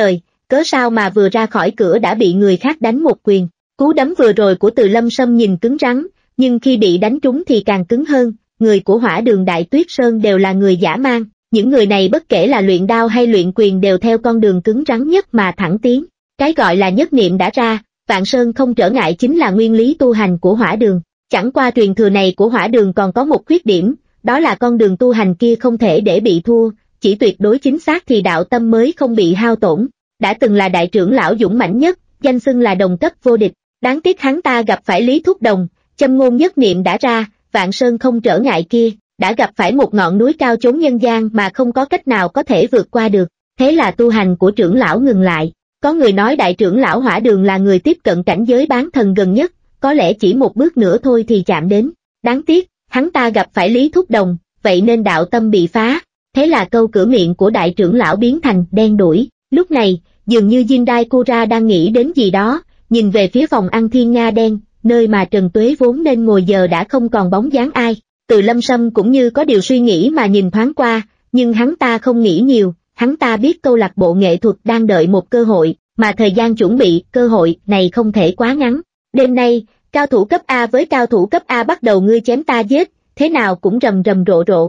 [SPEAKER 1] cớ sao mà vừa ra khỏi cửa đã bị người khác đánh một quyền. Cú đấm vừa rồi của Từ Lâm Sâm nhìn cứng rắn, nhưng khi bị đánh trúng thì càng cứng hơn. Người của Hỏa Đường Đại Tuyết Sơn đều là người dã man, những người này bất kể là luyện đao hay luyện quyền đều theo con đường cứng rắn nhất mà thẳng tiến. Cái gọi là nhất niệm đã ra, vạn sơn không trở ngại chính là nguyên lý tu hành của Hỏa Đường. Chẳng qua truyền thừa này của Hỏa Đường còn có một khuyết điểm, đó là con đường tu hành kia không thể để bị thua, chỉ tuyệt đối chính xác thì đạo tâm mới không bị hao tổn. Đã từng là đại trưởng lão dũng mãnh nhất, danh xưng là đồng cấp vô địch, đáng tiếc hắn ta gặp phải Lý Thúc Đồng, châm ngôn nhất niệm đã ra, vạn sơn không trở ngại kia, đã gặp phải một ngọn núi cao chốn nhân gian mà không có cách nào có thể vượt qua được. Thế là tu hành của trưởng lão ngừng lại. Có người nói đại trưởng lão Hỏa Đường là người tiếp cận cảnh giới bán thần gần nhất, có lẽ chỉ một bước nữa thôi thì chạm đến. Đáng tiếc, hắn ta gặp phải Lý Thúc Đồng, vậy nên đạo tâm bị phá. Thế là câu cửa miệng của đại trưởng lão biến thành đen đuổi. Lúc này, dường như Jindai Kura đang nghĩ đến gì đó, nhìn về phía phòng ăn Thiên Nga Đen, nơi mà Trần Tuế vốn nên ngồi giờ đã không còn bóng dáng ai. Từ Lâm Sâm cũng như có điều suy nghĩ mà nhìn thoáng qua, nhưng hắn ta không nghĩ nhiều, hắn ta biết câu lạc bộ nghệ thuật đang đợi một cơ hội, mà thời gian chuẩn bị cơ hội này không thể quá ngắn. Đêm nay, cao thủ cấp A với cao thủ cấp A bắt đầu ngươi chém ta giết, thế nào cũng rầm rầm rộ rộ.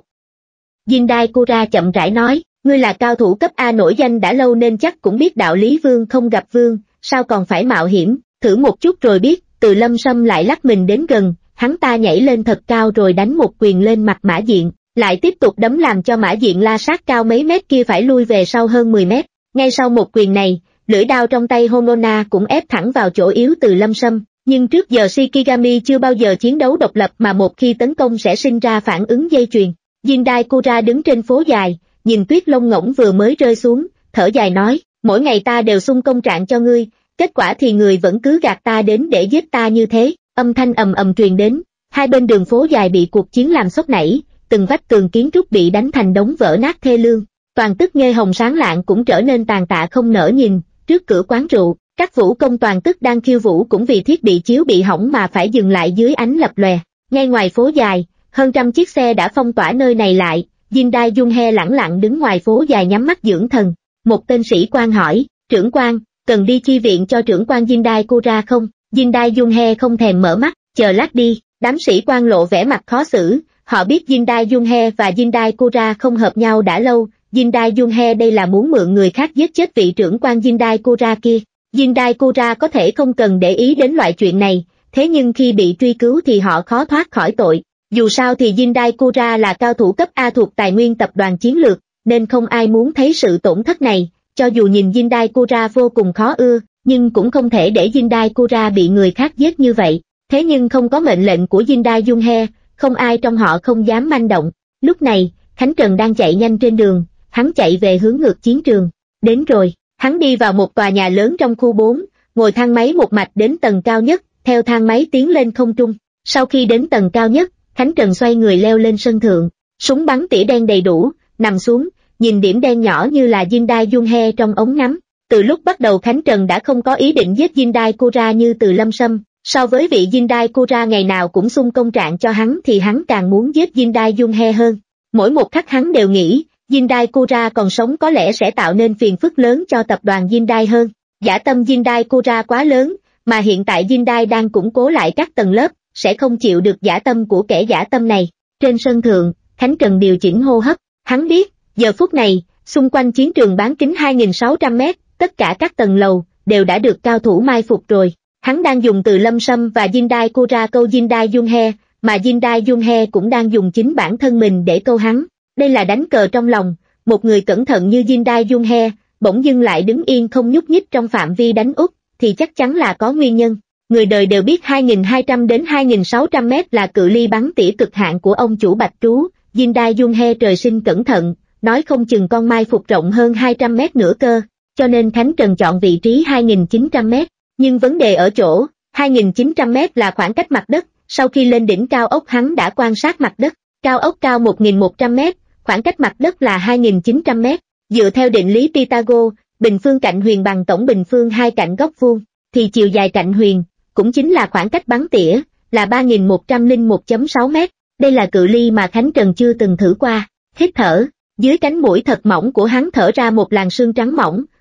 [SPEAKER 1] Jindai Kura chậm rãi nói, ngươi là cao thủ cấp A nổi danh đã lâu nên chắc cũng biết đạo lý vương không gặp vương, sao còn phải mạo hiểm, thử một chút rồi biết. Từ Lâm Sâm lại lắc mình đến gần, hắn ta nhảy lên thật cao rồi đánh một quyền lên mặt Mã Diện, lại tiếp tục đấm làm cho Mã Diện la sát cao mấy mét kia phải lui về sau hơn mười mét. Ngay sau một quyền này, lưỡi đao trong tay Honona cũng ép thẳng vào chỗ yếu Từ Lâm Sâm, nhưng trước giờ Shikigami chưa bao giờ chiến đấu độc lập mà một khi tấn công sẽ sinh ra phản ứng dây chuyền. Jindai Kura đứng trên phố dài, nhìn tuyết lông ngỗng vừa mới rơi xuống, thở dài nói, mỗi ngày ta đều xung công trạng cho ngươi, kết quả thì người vẫn cứ gạt ta đến để giết ta như thế. Âm thanh ầm ầm truyền đến, hai bên đường phố dài bị cuộc chiến làm sốc nảy, từng vách tường kiến trúc bị đánh thành đống vỡ nát thê lương, toàn tức Nghê Hồng sáng lạng cũng trở nên tàn tạ không nỡ nhìn. Trước cửa quán rượu, các vũ công toàn tức đang khiêu vũ cũng vì thiết bị chiếu bị hỏng mà phải dừng lại dưới ánh lập lòe. Ngay ngoài phố dài, hơn trăm chiếc xe đã phong tỏa nơi này lại. Jindai Junhe lẳng lặng đứng ngoài phố dài nhắm mắt dưỡng thần. Một tên sĩ quan hỏi, trưởng quan, cần đi chi viện cho trưởng quan Jindai Kura không? Jindai Junhe không thèm mở mắt, chờ lát đi. Đám sĩ quan lộ vẻ mặt khó xử, họ biết Jindai Junhe và Jindai Kura không hợp nhau đã lâu. Jindai Junhe đây là muốn mượn người khác giết chết vị trưởng quan Jindai Kura kia. Jindai Kura có thể không cần để ý đến loại chuyện này, thế nhưng khi bị truy cứu thì họ khó thoát khỏi tội. Dù sao thì Jindai Kura là cao thủ cấp A thuộc tài nguyên tập đoàn chiến lược, nên không ai muốn thấy sự tổn thất này. Cho dù nhìn Jindai Kura vô cùng khó ưa, nhưng cũng không thể để Jindai Kura bị người khác giết như vậy. Thế nhưng không có mệnh lệnh của Jindai Junhe, không ai trong họ không dám manh động. Lúc này, Khánh Trần đang chạy nhanh trên đường, hắn chạy về hướng ngược chiến trường. Đến rồi, hắn đi vào một tòa nhà lớn trong khu bốn, ngồi thang máy một mạch đến tầng cao nhất, theo thang máy tiến lên không trung. Sau khi đến tầng cao nhất, Khánh Trần xoay người leo lên sân thượng, súng bắn tỉa đen đầy đủ, nằm xuống, nhìn điểm đen nhỏ như là Jindai Junhe trong ống ngắm. Từ lúc bắt đầu Khánh Trần đã không có ý định giết Jindai Kura như Từ Lâm Sâm, so với vị Jindai Kura ngày nào cũng xung công trạng cho hắn thì hắn càng muốn giết Jindai Junhe hơn. Mỗi một khắc hắn đều nghĩ, Jindai Kura còn sống có lẽ sẽ tạo nên phiền phức lớn cho tập đoàn Jindai hơn. Dã tâm Jindai Kura quá lớn, mà hiện tại Jindai đang củng cố lại các tầng lớp, sẽ không chịu được dã tâm của kẻ dã tâm này. Trên sân thượng, Khánh Trần điều chỉnh hô hấp, hắn biết, giờ phút này, xung quanh chiến trường bán kính hai nghìn sáu trăm mét, tất cả các tầng lầu, đều đã được cao thủ mai phục rồi. Hắn đang dùng Từ Lâm Sâm và Jindai Kura câu Jindai Junhe, mà Jindai Junhe cũng đang dùng chính bản thân mình để câu hắn. Đây là đánh cờ trong lòng, một người cẩn thận như Jindai Junhe, bỗng dưng lại đứng yên không nhúc nhích trong phạm vi đánh úp, thì chắc chắn là có nguyên nhân. Người đời đều biết hai nghìn hai trăm đến hai nghìn sáu trăm mét là cự ly bắn tỉa cực hạn của ông chủ Bạch Trú. Jindai Junhe trời sinh cẩn thận, nói không chừng con mai phục rộng hơn hai trăm mét nữa cơ, cho nên Khánh Trần chọn vị trí hai nghìn chín trăm mét. Nhưng vấn đề ở chỗ, hai nghìn chín trăm mét là khoảng cách mặt đất, sau khi lên đỉnh cao ốc hắn đã quan sát mặt đất, cao ốc cao một nghìn một trăm mét, khoảng cách mặt đất là hai nghìn chín trăm mét. Dựa theo định lý Pythagore, bình phương cạnh huyền bằng tổng bình phương hai cạnh góc vuông, thì chiều dài cạnh huyền, cũng chính là khoảng cách bắn tỉa, là ba nghìn một trăm lẻ một phẩy sáu mét. Đây là cự ly mà Khánh Trần chưa từng thử qua. Hít thở, dưới cánh mũi thật mỏng của hắn thở ra một làn sương trắng mỏng,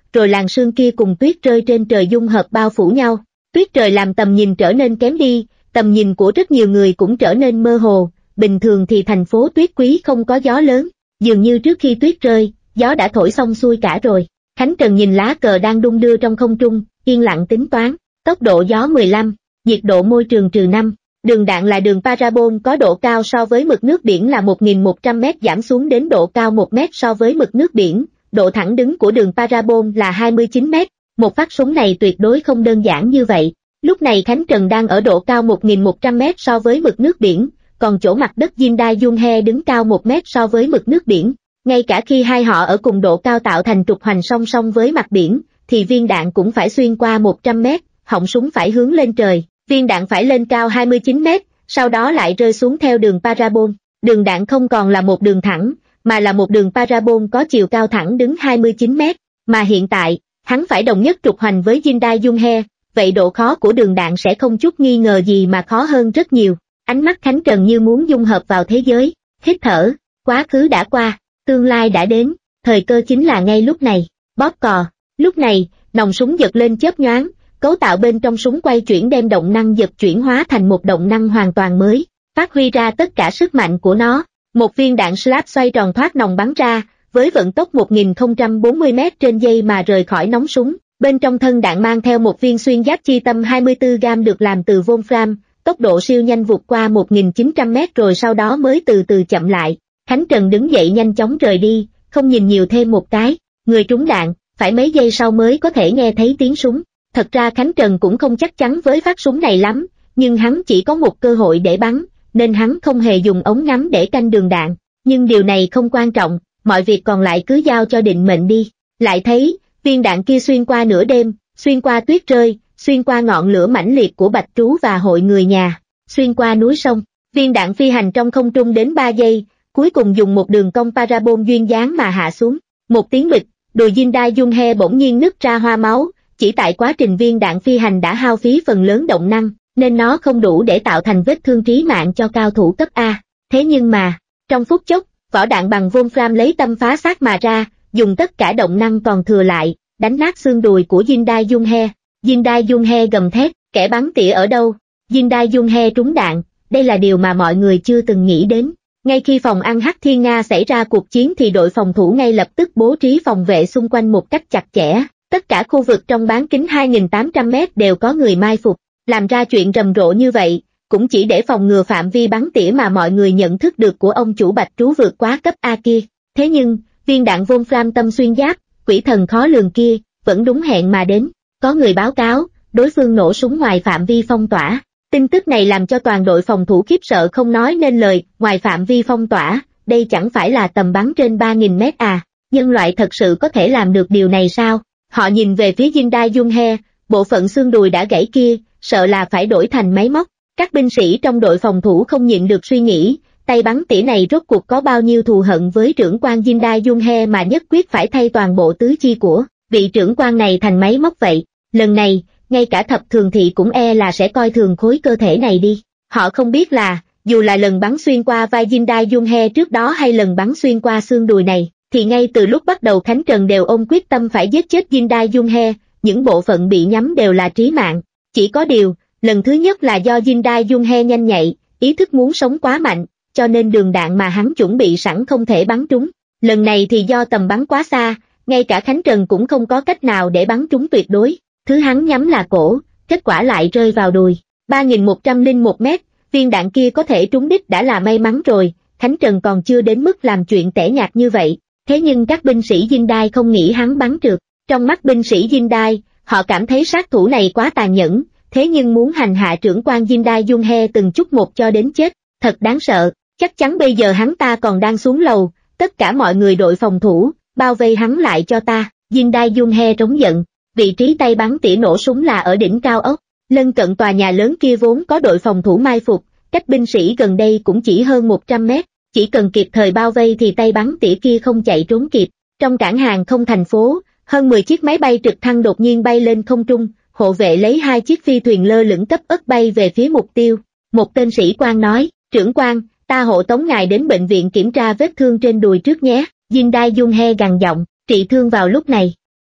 [SPEAKER 1] rồi làn sương kia cùng tuyết rơi trên trời dung hợp bao phủ nhau. Tuyết trời làm tầm nhìn trở nên kém đi, tầm nhìn của rất nhiều người cũng trở nên mơ hồ. Bình thường thì thành phố Tuyết Quý không có gió lớn, dường như trước khi tuyết rơi, gió đã thổi xong xuôi cả rồi. Khánh Trần nhìn lá cờ đang đung đưa trong không trung, yên lặng tính toán, tốc độ gió mười lăm, nhiệt độ môi trường trừ năm. Đường đạn là đường parabol có độ cao so với mực nước biển là một nghìn một trăm mét giảm xuống đến độ cao một mét so với mực nước biển, độ thẳng đứng của đường parabol là hai mươi chín mét. Một phát súng này tuyệt đối không đơn giản như vậy. Lúc này Khánh Trần đang ở độ cao một nghìn một trăm mét so với mực nước biển, còn chỗ mặt đất Jindai Yunhe đứng cao một mét so với mực nước biển. Ngay cả khi hai họ ở cùng độ cao tạo thành trục hoành song song với mặt biển, thì viên đạn cũng phải xuyên qua một trăm mét, họng súng phải hướng lên trời, viên đạn phải lên cao hai mươi chín mét, sau đó lại rơi xuống theo đường parabol. Đường đạn không còn là một đường thẳng, mà là một đường parabol có chiều cao thẳng đứng hai mươi chín mét, mà hiện tại, hắn phải đồng nhất trục hoành với Jindai Yunhe, vậy độ khó của đường đạn sẽ không chút nghi ngờ gì mà khó hơn rất nhiều. Ánh mắt Khánh Trần như muốn dung hợp vào thế giới, hít thở, quá khứ đã qua, tương lai đã đến, thời cơ chính là ngay lúc này, bóp cò. Lúc này, nòng súng giật lên chớp nhoáng, cấu tạo bên trong súng quay chuyển đem động năng giật chuyển hóa thành một động năng hoàn toàn mới, phát huy ra tất cả sức mạnh của nó. Một viên đạn slap xoay tròn thoát nòng bắn ra, với vận tốc một nghìn không trăm bốn mươi mét trên giây mà rời khỏi nóng súng. Bên trong thân đạn mang theo một viên xuyên giáp chi tâm hai mươi tư gam được làm từ Wolfram, tốc độ siêu nhanh vụt qua một nghìn chín trăm mét rồi sau đó mới từ từ chậm lại. Khánh Trần đứng dậy nhanh chóng rời đi, không nhìn nhiều thêm một cái. Người trúng đạn, phải mấy giây sau mới có thể nghe thấy tiếng súng. Thật ra Khánh Trần cũng không chắc chắn với phát súng này lắm, nhưng hắn chỉ có một cơ hội để bắn, nên hắn không hề dùng ống ngắm để canh đường đạn. Nhưng điều này không quan trọng, mọi việc còn lại cứ giao cho định mệnh đi. Lại thấy, viên đạn kia xuyên qua nửa đêm, xuyên qua tuyết rơi, xuyên qua ngọn lửa mãnh liệt của Bạch Trú và hội người nhà, xuyên qua núi sông. Viên đạn phi hành trong không trung đến ba giây, cuối cùng dùng một đường cong parabol duyên dáng mà hạ xuống. Một tiếng bịch, đùi Jindai Yunhe bỗng nhiên nứt ra hoa máu, chỉ tại quá trình viên đạn phi hành đã hao phí phần lớn động năng, nên nó không đủ để tạo thành vết thương trí mạng cho cao thủ cấp A. Thế nhưng mà, trong phút chốc, vỏ đạn bằng Wolfram lấy tâm phá xác mà ra, dùng tất cả động năng còn thừa lại, đánh nát xương đùi của Jindai Yunhe. Jindai Yunhe gầm thét, kẻ bắn tỉa ở đâu? Jindai Yunhe trúng đạn, đây là điều mà mọi người chưa từng nghĩ đến. Ngay khi phòng ăn Hắc Thiên Nga xảy ra cuộc chiến thì đội phòng thủ ngay lập tức bố trí phòng vệ xung quanh một cách chặt chẽ. Tất cả khu vực trong bán kính hai nghìn tám trăm mét đều có người mai phục. Làm ra chuyện rầm rộ như vậy, cũng chỉ để phòng ngừa phạm vi bắn tỉa mà mọi người nhận thức được của ông chủ Bạch Trú vượt quá cấp A kia. Thế nhưng, viên đạn Wolfram tâm xuyên giáp, quỷ thần khó lường kia, vẫn đúng hẹn mà đến. Có người báo cáo, đối phương nổ súng ngoài phạm vi phong tỏa. Tin tức này làm cho toàn đội phòng thủ khiếp sợ không nói nên lời. Ngoài phạm vi phong tỏa, đây chẳng phải là tầm bắn trên ba nghìn mét à? Nhân loại thật sự có thể làm được điều này sao? Họ nhìn về phía Jindai Yunhe, bộ phận xương đùi đã gãy kia, sợ là phải đổi thành máy móc. Các binh sĩ trong đội phòng thủ không nhịn được suy nghĩ, tay bắn tỉa này rốt cuộc có bao nhiêu thù hận với trưởng quan Jindai Yunhe mà nhất quyết phải thay toàn bộ tứ chi của vị trưởng quan này thành máy móc vậy. Lần này, ngay cả thập thường thị cũng e là sẽ coi thường khối cơ thể này đi. Họ không biết là, dù là lần bắn xuyên qua vai Jindai Yunhe trước đó hay lần bắn xuyên qua xương đùi này, thì ngay từ lúc bắt đầu Khánh Trần đều ôm quyết tâm phải giết chết Jindai Yunhe, những bộ phận bị nhắm đều là trí mạng. Chỉ có điều, lần thứ nhất là do Jindai Yunhe nhanh nhạy, ý thức muốn sống quá mạnh, cho nên đường đạn mà hắn chuẩn bị sẵn không thể bắn trúng. Lần này thì do tầm bắn quá xa, ngay cả Khánh Trần cũng không có cách nào để bắn trúng tuyệt đối. Thứ hắn nhắm là cổ, kết quả lại rơi vào đùi. ba nghìn một trăm lẻ một mét, viên đạn kia có thể trúng đích đã là may mắn rồi, Khánh Trần còn chưa đến mức làm chuyện tẻ nhạt như vậy. Thế nhưng các binh sĩ Jindai không nghĩ hắn bắn trượt. Trong mắt binh sĩ Jindai, họ cảm thấy sát thủ này quá tàn nhẫn, thế nhưng muốn hành hạ trưởng quan Jindai Yunhe từng chút một cho đến chết, thật đáng sợ. Chắc chắn bây giờ hắn ta còn đang xuống lầu, tất cả mọi người đội phòng thủ, bao vây hắn lại cho ta. Jindai Yunhe trống giận, vị trí tay bắn tỉa nổ súng là ở đỉnh cao ốc, lân cận tòa nhà lớn kia vốn có đội phòng thủ mai phục, cách binh sĩ gần đây cũng chỉ hơn một trăm mét, chỉ cần kịp thời bao vây thì tay bắn tỉa kia không chạy trốn kịp. Trong cảng hàng không thành phố, hơn mười chiếc máy bay trực thăng đột nhiên bay lên không trung, hộ vệ lấy hai chiếc phi thuyền lơ lửng cấp ất bay về phía mục tiêu. Một tên sĩ quan nói, trưởng quan, ta hộ tống ngài đến bệnh viện kiểm tra vết thương trên đùi trước nhé. Jindai Yunhe gằn giọng, trị thương vào lúc này.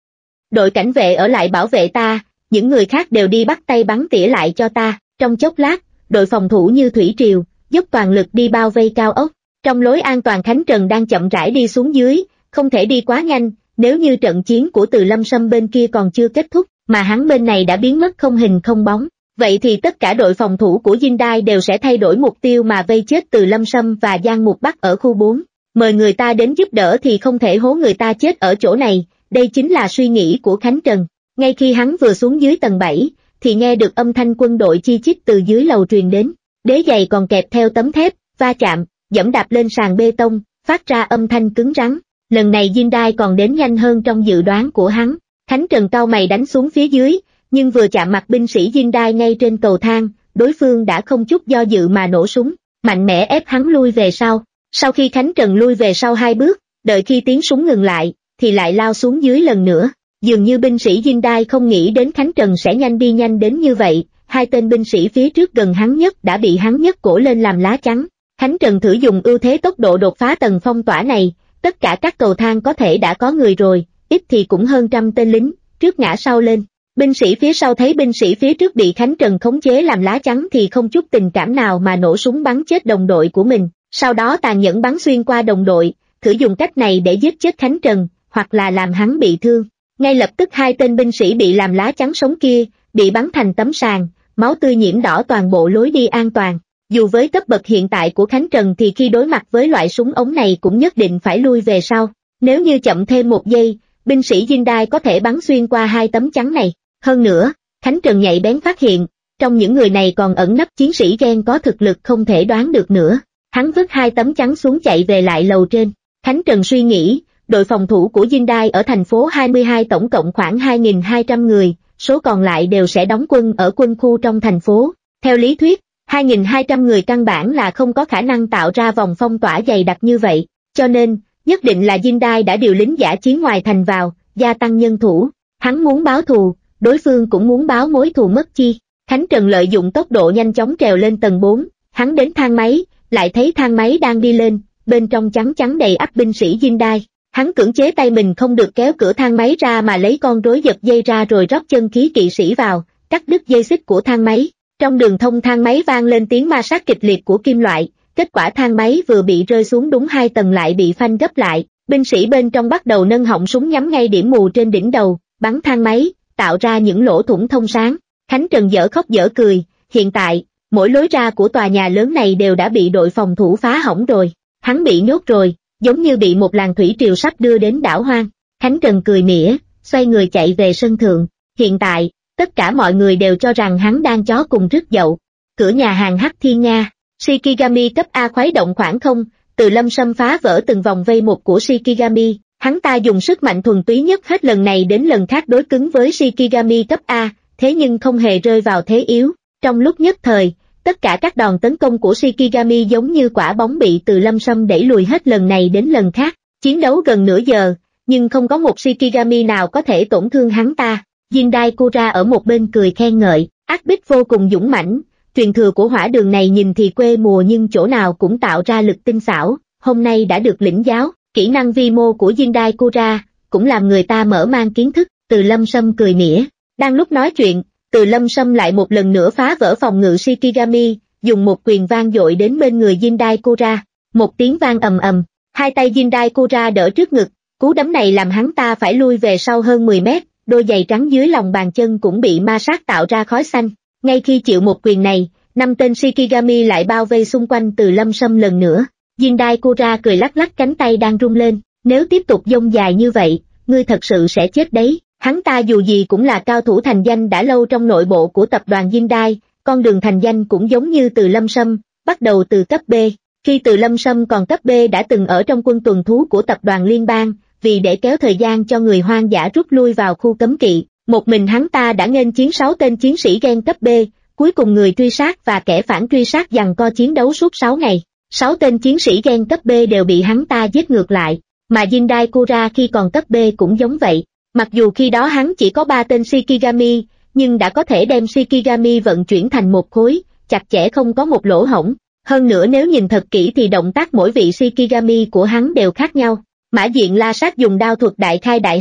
[SPEAKER 1] đội cảnh vệ ở lại bảo vệ ta, những người khác đều đi bắt tay bắn tỉa lại cho ta. Trong chốc lát, đội phòng thủ như thủy triều, dốc toàn lực đi bao vây cao ốc. Trong lối an toàn Khánh Trần đang chậm rãi đi xuống dưới, không thể đi quá nhanh, nếu như trận chiến của Từ Lâm Sâm bên kia còn chưa kết thúc, mà hắn bên này đã biến mất không hình không bóng, vậy thì tất cả đội phòng thủ của Dinh Đai đều sẽ thay đổi mục tiêu mà vây chết Từ Lâm Sâm và Giang Mục Bắc ở khu bốn. Mời người ta đến giúp đỡ thì không thể hố người ta chết ở chỗ này, đây chính là suy nghĩ của Khánh Trần. Ngay khi hắn vừa xuống dưới tầng bảy, thì nghe được âm thanh quân đội chi chít từ dưới lầu truyền đến, đế giày còn kẹp theo tấm thép, va chạm, dẫm đạp lên sàn bê tông, phát ra âm thanh cứng rắn. Lần này Dinh Đai còn đến nhanh hơn trong dự đoán của hắn. Khánh Trần cau mày đánh xuống phía dưới, nhưng vừa chạm mặt binh sĩ Dinh Đai ngay trên cầu thang, đối phương đã không chút do dự mà nổ súng, mạnh mẽ ép hắn lui về sau. Sau khi Khánh Trần lui về sau hai bước, đợi khi tiếng súng ngừng lại, thì lại lao xuống dưới lần nữa. Dường như binh sĩ Dinh Đai không nghĩ đến Khánh Trần sẽ nhanh đi nhanh đến như vậy, hai tên binh sĩ phía trước gần hắn nhất đã bị hắn nhấc cổ lên làm lá chắn. Khánh Trần thử dùng ưu thế tốc độ đột phá tầng phong tỏa này, tất cả các cầu thang có thể đã có người rồi, ít thì cũng hơn trăm tên lính, trước ngã sau lên. Binh sĩ phía sau thấy binh sĩ phía trước bị Khánh Trần khống chế làm lá chắn thì không chút tình cảm nào mà nổ súng bắn chết đồng đội của mình, sau đó tàn nhẫn bắn xuyên qua đồng đội, thử dùng cách này để giết chết Khánh Trần, hoặc là làm hắn bị thương. Ngay lập tức hai tên binh sĩ bị làm lá chắn sống kia, bị bắn thành tấm sàn, máu tươi nhiễm đỏ toàn bộ lối đi an toàn. Dù với cấp bậc hiện tại của Khánh Trần thì khi đối mặt với loại súng ống này cũng nhất định phải lui về sau. Nếu như chậm thêm một giây, binh sĩ Dinh Đai có thể bắn xuyên qua hai tấm chắn này. Hơn nữa, Khánh Trần nhạy bén phát hiện, trong những người này còn ẩn nấp chiến sĩ ghen có thực lực không thể đoán được nữa. Hắn vứt hai tấm chắn xuống chạy về lại lầu trên. Khánh Trần suy nghĩ, đội phòng thủ của Dinh Đai ở thành phố hai mươi hai tổng cộng khoảng hai nghìn hai trăm người, số còn lại đều sẽ đóng quân ở quân khu trong thành phố. Theo lý thuyết, hai nghìn hai trăm người căn bản là không có khả năng tạo ra vòng phong tỏa dày đặc như vậy, cho nên, nhất định là Dinh Đai đã điều lính giả chiến ngoài thành vào, gia tăng nhân thủ. Hắn muốn báo thù, đối phương cũng muốn báo mối thù mất chi. Khánh Trần lợi dụng tốc độ nhanh chóng trèo lên tầng bốn, hắn đến thang máy, lại thấy thang máy đang đi lên, bên trong chắn chắn đầy ắp binh sĩ Dinh Đai. Hắn cưỡng chế tay mình không được kéo cửa thang máy ra mà lấy con rối giật dây ra rồi rót chân khí kỵ sĩ vào, cắt đứt dây xích của thang máy. Trong đường thông thang máy vang lên tiếng ma sát kịch liệt của kim loại, kết quả thang máy vừa bị rơi xuống đúng hai tầng lại bị phanh gấp lại, binh sĩ bên trong bắt đầu nâng họng súng nhắm ngay điểm mù trên đỉnh đầu, bắn thang máy, tạo ra những lỗ thủng thông sáng. Khánh Trần dở khóc dở cười, hiện tại, mỗi lối ra của tòa nhà lớn này đều đã bị đội phòng thủ phá hỏng rồi, hắn bị nhốt rồi, giống như bị một làn thủy triều sắp đưa đến đảo hoang. Khánh Trần cười mỉa, xoay người chạy về sân thượng. Hiện tại, tất cả mọi người đều cho rằng hắn đang chó cùng rứt dậu. Cửa nhà hàng Hắc Thiên Nga, Shikigami cấp A khuấy động khoảng không, Từ Lâm Sâm phá vỡ từng vòng vây một của Shikigami, hắn ta dùng sức mạnh thuần túy nhất hết lần này đến lần khác đối cứng với Shikigami cấp A, thế nhưng không hề rơi vào thế yếu. Trong lúc nhất thời, tất cả các đòn tấn công của Shikigami giống như quả bóng bị Từ Lâm Sâm đẩy lùi hết lần này đến lần khác. Chiến đấu gần nửa giờ, nhưng không có một Shikigami nào có thể tổn thương hắn ta. Jindai Kura ở một bên cười khen ngợi, ác bích vô cùng dũng mãnh, truyền thừa của hỏa đường này nhìn thì quê mùa nhưng chỗ nào cũng tạo ra lực tinh xảo, hôm nay đã được lĩnh giáo, kỹ năng vi mô của Jindai Kura, cũng làm người ta mở mang kiến thức. Từ Lâm Sâm cười mỉa, đang lúc nói chuyện, Từ Lâm Sâm lại một lần nữa phá vỡ phòng ngự Shikigami, dùng một quyền vang dội đến bên người Jindai Kura, một tiếng vang ầm ầm, hai tay Jindai Kura đỡ trước ngực, cú đấm này làm hắn ta phải lui về sau hơn mười mét. Đôi giày trắng dưới lòng bàn chân cũng bị ma sát tạo ra khói xanh. Ngay khi chịu một quyền này, năm tên Shikigami lại bao vây xung quanh Từ Lâm Sâm lần nữa. Jindai Kura cười lắc lắc cánh tay đang rung lên, nếu tiếp tục dông dài như vậy, ngươi thật sự sẽ chết đấy. Hắn ta dù gì cũng là cao thủ thành danh đã lâu trong nội bộ của tập đoàn Jindai, con đường thành danh cũng giống như Từ Lâm Sâm, bắt đầu từ cấp B. Khi Từ Lâm Sâm còn cấp B đã từng ở trong quân tuần thú của tập đoàn liên bang, vì để kéo thời gian cho người hoang dã rút lui vào khu cấm kỵ, một mình hắn ta đã nghênh chiến sáu tên chiến sĩ gen cấp B, cuối cùng người truy sát và kẻ phản truy sát giằng co chiến đấu suốt sáu ngày. Sáu tên chiến sĩ gen cấp B đều bị hắn ta giết ngược lại, mà Jindai Kura khi còn cấp B cũng giống vậy. Mặc dù khi đó hắn chỉ có ba tên Shikigami, nhưng đã có thể đem Shikigami vận chuyển thành một khối, chặt chẽ không có một lỗ hổng. Hơn nữa nếu nhìn thật kỹ thì động tác mỗi vị Shikigami của hắn đều khác nhau. Mã Diện La Sát dùng đao thuật đại khai đại hợp,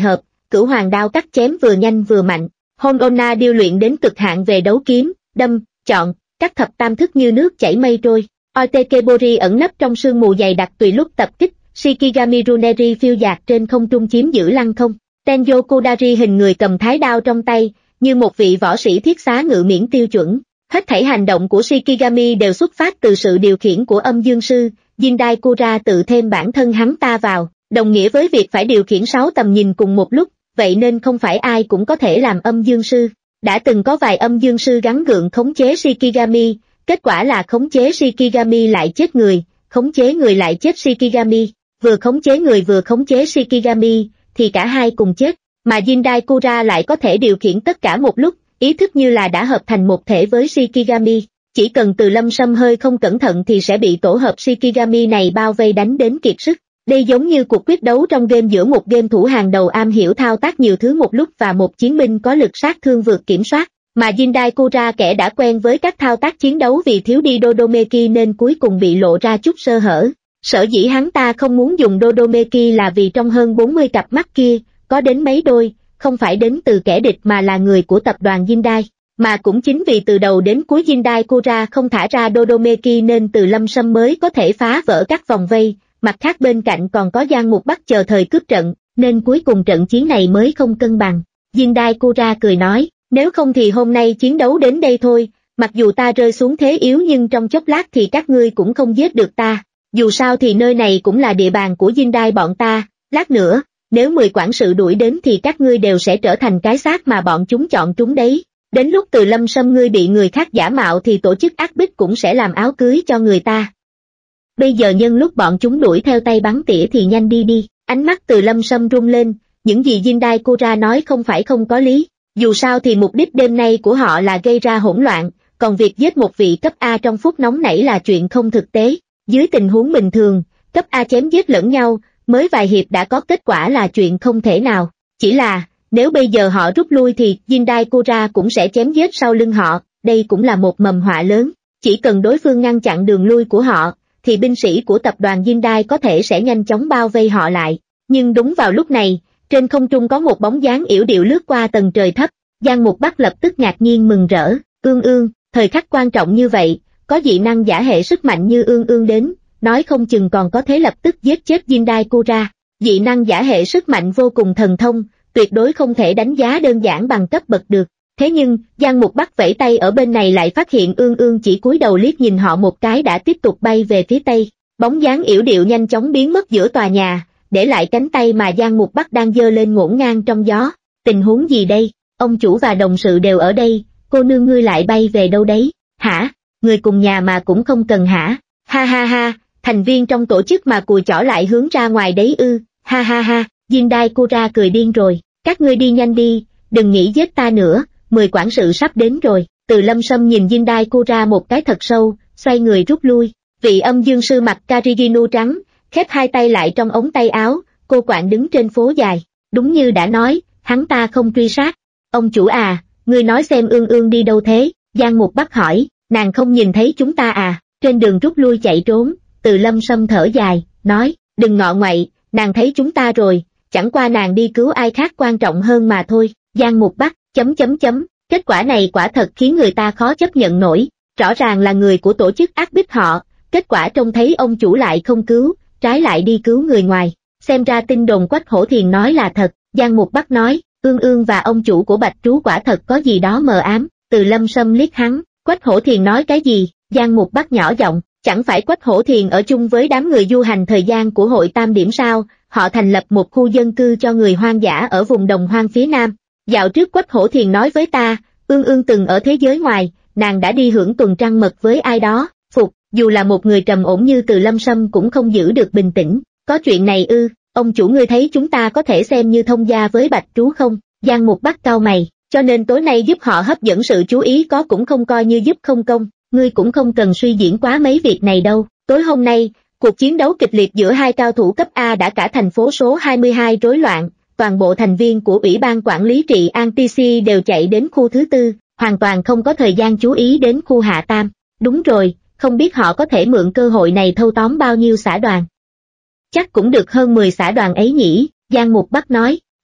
[SPEAKER 1] cửu hoàng đao cắt chém vừa nhanh vừa mạnh. Hononna điêu luyện đến cực hạn về đấu kiếm, đâm, chọn, cắt thập tam thức như nước chảy mây trôi. Otekebori ẩn nấp trong sương mù dày đặc tùy lúc tập kích, Shikigami Runeri phiêu dạt trên không trung chiếm giữ lăng không. Tenjo Kodari hình người cầm thái đao trong tay, như một vị võ sĩ thiết xá ngự miễn tiêu chuẩn. Hết thảy hành động của Shikigami đều xuất phát từ sự điều khiển của âm dương sư, Jindai Kura tự thêm bản thân hắn ta vào, đồng nghĩa với việc phải điều khiển sáu tầm nhìn cùng một lúc, vậy nên không phải ai cũng có thể làm âm dương sư. Đã từng có vài âm dương sư gắng gượng khống chế Shikigami, kết quả là khống chế Shikigami lại chết người, khống chế người lại chết Shikigami, vừa khống chế người vừa khống chế Shikigami, thì cả hai cùng chết, mà Jindai Kura lại có thể điều khiển tất cả một lúc, ý thức như là đã hợp thành một thể với Shikigami. Chỉ cần Từ Lâm Sâm hơi không cẩn thận thì sẽ bị tổ hợp Shikigami này bao vây đánh đến kiệt sức. Đây giống như cuộc quyết đấu trong game giữa một game thủ hàng đầu am hiểu thao tác nhiều thứ một lúc và một chiến binh có lực sát thương vượt kiểm soát, mà Jindai Kura kẻ đã quen với các thao tác chiến đấu vì thiếu đi Dodomeki nên cuối cùng bị lộ ra chút sơ hở. Sở dĩ hắn ta không muốn dùng Dodomeki là vì trong hơn bốn mươi cặp mắt kia, có đến mấy đôi, không phải đến từ kẻ địch mà là người của tập đoàn Jindai. Mà cũng chính vì từ đầu đến cuối Jindai Kura không thả ra Dodomeki nên Từ Lâm Sâm mới có thể phá vỡ các vòng vây, mặt khác bên cạnh còn có Giang Mục Bắc chờ thời cướp trận, nên cuối cùng trận chiến này mới không cân bằng. Jindai Kura cười nói, nếu không thì hôm nay chiến đấu đến đây thôi, mặc dù ta rơi xuống thế yếu nhưng trong chốc lát thì các ngươi cũng không giết được ta, dù sao thì nơi này cũng là địa bàn của Jindai bọn ta, lát nữa, nếu mười quản sự đuổi đến thì các ngươi đều sẽ trở thành cái xác mà bọn chúng chọn chúng đấy. Đến lúc Từ Lâm Sâm ngươi bị người khác giả mạo thì tổ chức ác bích cũng sẽ làm áo cưới cho người ta. Bây giờ nhân lúc bọn chúng đuổi theo tay bắn tỉa thì nhanh đi đi. Ánh mắt Từ Lâm Sâm rung lên, những gì Jindai Kura nói không phải không có lý, dù sao thì mục đích đêm nay của họ là gây ra hỗn loạn, còn việc giết một vị cấp A trong phút nóng nảy là chuyện không thực tế. Dưới tình huống bình thường, cấp A chém giết lẫn nhau, mới vài hiệp đã có kết quả là chuyện không thể nào. Chỉ là, nếu bây giờ họ rút lui thì Jindai Kura cũng sẽ chém giết sau lưng họ, đây cũng là một mầm họa lớn. Chỉ cần đối phương ngăn chặn đường lui của họ, thì binh sĩ của tập đoàn Jindai có thể sẽ nhanh chóng bao vây họ lại. Nhưng đúng vào lúc này, trên không trung có một bóng dáng yểu điệu lướt qua tầng trời thấp, Giang Mục Bắc lập tức ngạc nhiên mừng rỡ, ương ương, thời khắc quan trọng như vậy, có dị năng giả hệ sức mạnh như ương ương đến, nói không chừng còn có thể lập tức giết chết Jindai Kura. Dị năng giả hệ sức mạnh vô cùng thần thông, tuyệt đối không thể đánh giá đơn giản bằng cấp bậc được. Thế nhưng, Giang Mục Bắc vẫy tay ở bên này lại phát hiện ương ương chỉ cúi đầu liếc nhìn họ một cái đã tiếp tục bay về phía tây. Bóng dáng yểu điệu nhanh chóng biến mất giữa tòa nhà, để lại cánh tay mà Giang Mục Bắc đang giơ lên ngổn ngang trong gió. Tình huống gì đây? Ông chủ và đồng sự đều ở đây, cô nương ngươi lại bay về đâu đấy? Hả? Người cùng nhà mà cũng không cần hả? Ha ha ha, thành viên trong tổ chức mà cùi chỏ lại hướng ra ngoài đấy ư? Ha ha ha, Jindai Kura cười điên rồi, các ngươi đi nhanh đi, đừng nghĩ giết ta nữa, mười quản sự sắp đến rồi. Từ Lâm Sâm nhìn Jindai Kura một cái thật sâu, xoay người rút lui. Vị âm dương sư mặc Kariginu trắng, khép hai tay lại trong ống tay áo, cô quạng đứng trên phố dài. Đúng như đã nói, hắn ta không truy sát. Ông chủ à, ngươi nói xem ương ương đi đâu thế? Giang Mục Bắc hỏi, nàng không nhìn thấy chúng ta à? Trên đường rút lui chạy trốn, Từ Lâm Sâm thở dài, nói, đừng ngọ nguậy, nàng thấy chúng ta rồi, chẳng qua nàng đi cứu ai khác quan trọng hơn mà thôi. Giang Mục Bắc, chấm chấm chấm, kết quả này quả thật khiến người ta khó chấp nhận nổi, rõ ràng là người của tổ chức ác bích họ, kết quả trông thấy ông chủ lại không cứu, trái lại đi cứu người ngoài, xem ra tin đồn Quách Hổ Thiền nói là thật. Giang Mục Bắc nói, ương ương và ông chủ của Bạch Trú quả thật có gì đó mờ ám. Từ Lâm Sâm liếc hắn, Quách Hổ Thiền nói cái gì? Giang Mục Bắc nhỏ giọng, chẳng phải Quách Hổ Thiền ở chung với đám người du hành thời gian của hội Tam Điểm sao? Họ thành lập một khu dân cư cho người hoang dã ở vùng đồng hoang phía nam. Dạo trước Quách Hổ Thiền nói với ta, ương ương từng ở thế giới ngoài, nàng đã đi hưởng tuần trăng mật với ai đó. Phục, dù là một người trầm ổn như Từ Lâm Sâm cũng không giữ được bình tĩnh. Có chuyện này ư? Ông chủ ngươi thấy chúng ta có thể xem như thông gia với Bạch Trú không? Giang Mục Bắc cau mày, cho nên tối nay giúp họ hấp dẫn sự chú ý có cũng không coi như giúp không công, ngươi cũng không cần suy diễn quá mấy việc này đâu. Tối hôm nay, cuộc chiến đấu kịch liệt giữa hai cao thủ cấp A đã cả thành phố số hai mươi hai rối loạn, toàn bộ thành viên của Ủy ban Quản lý Trị An T C đều chạy đến khu thứ tư, hoàn toàn không có thời gian chú ý đến khu hạ tam. Đúng rồi, không biết họ có thể mượn cơ hội này thâu tóm bao nhiêu xã đoàn. Chắc cũng được hơn mười xã đoàn ấy nhỉ, Giang Mục Bắc nói,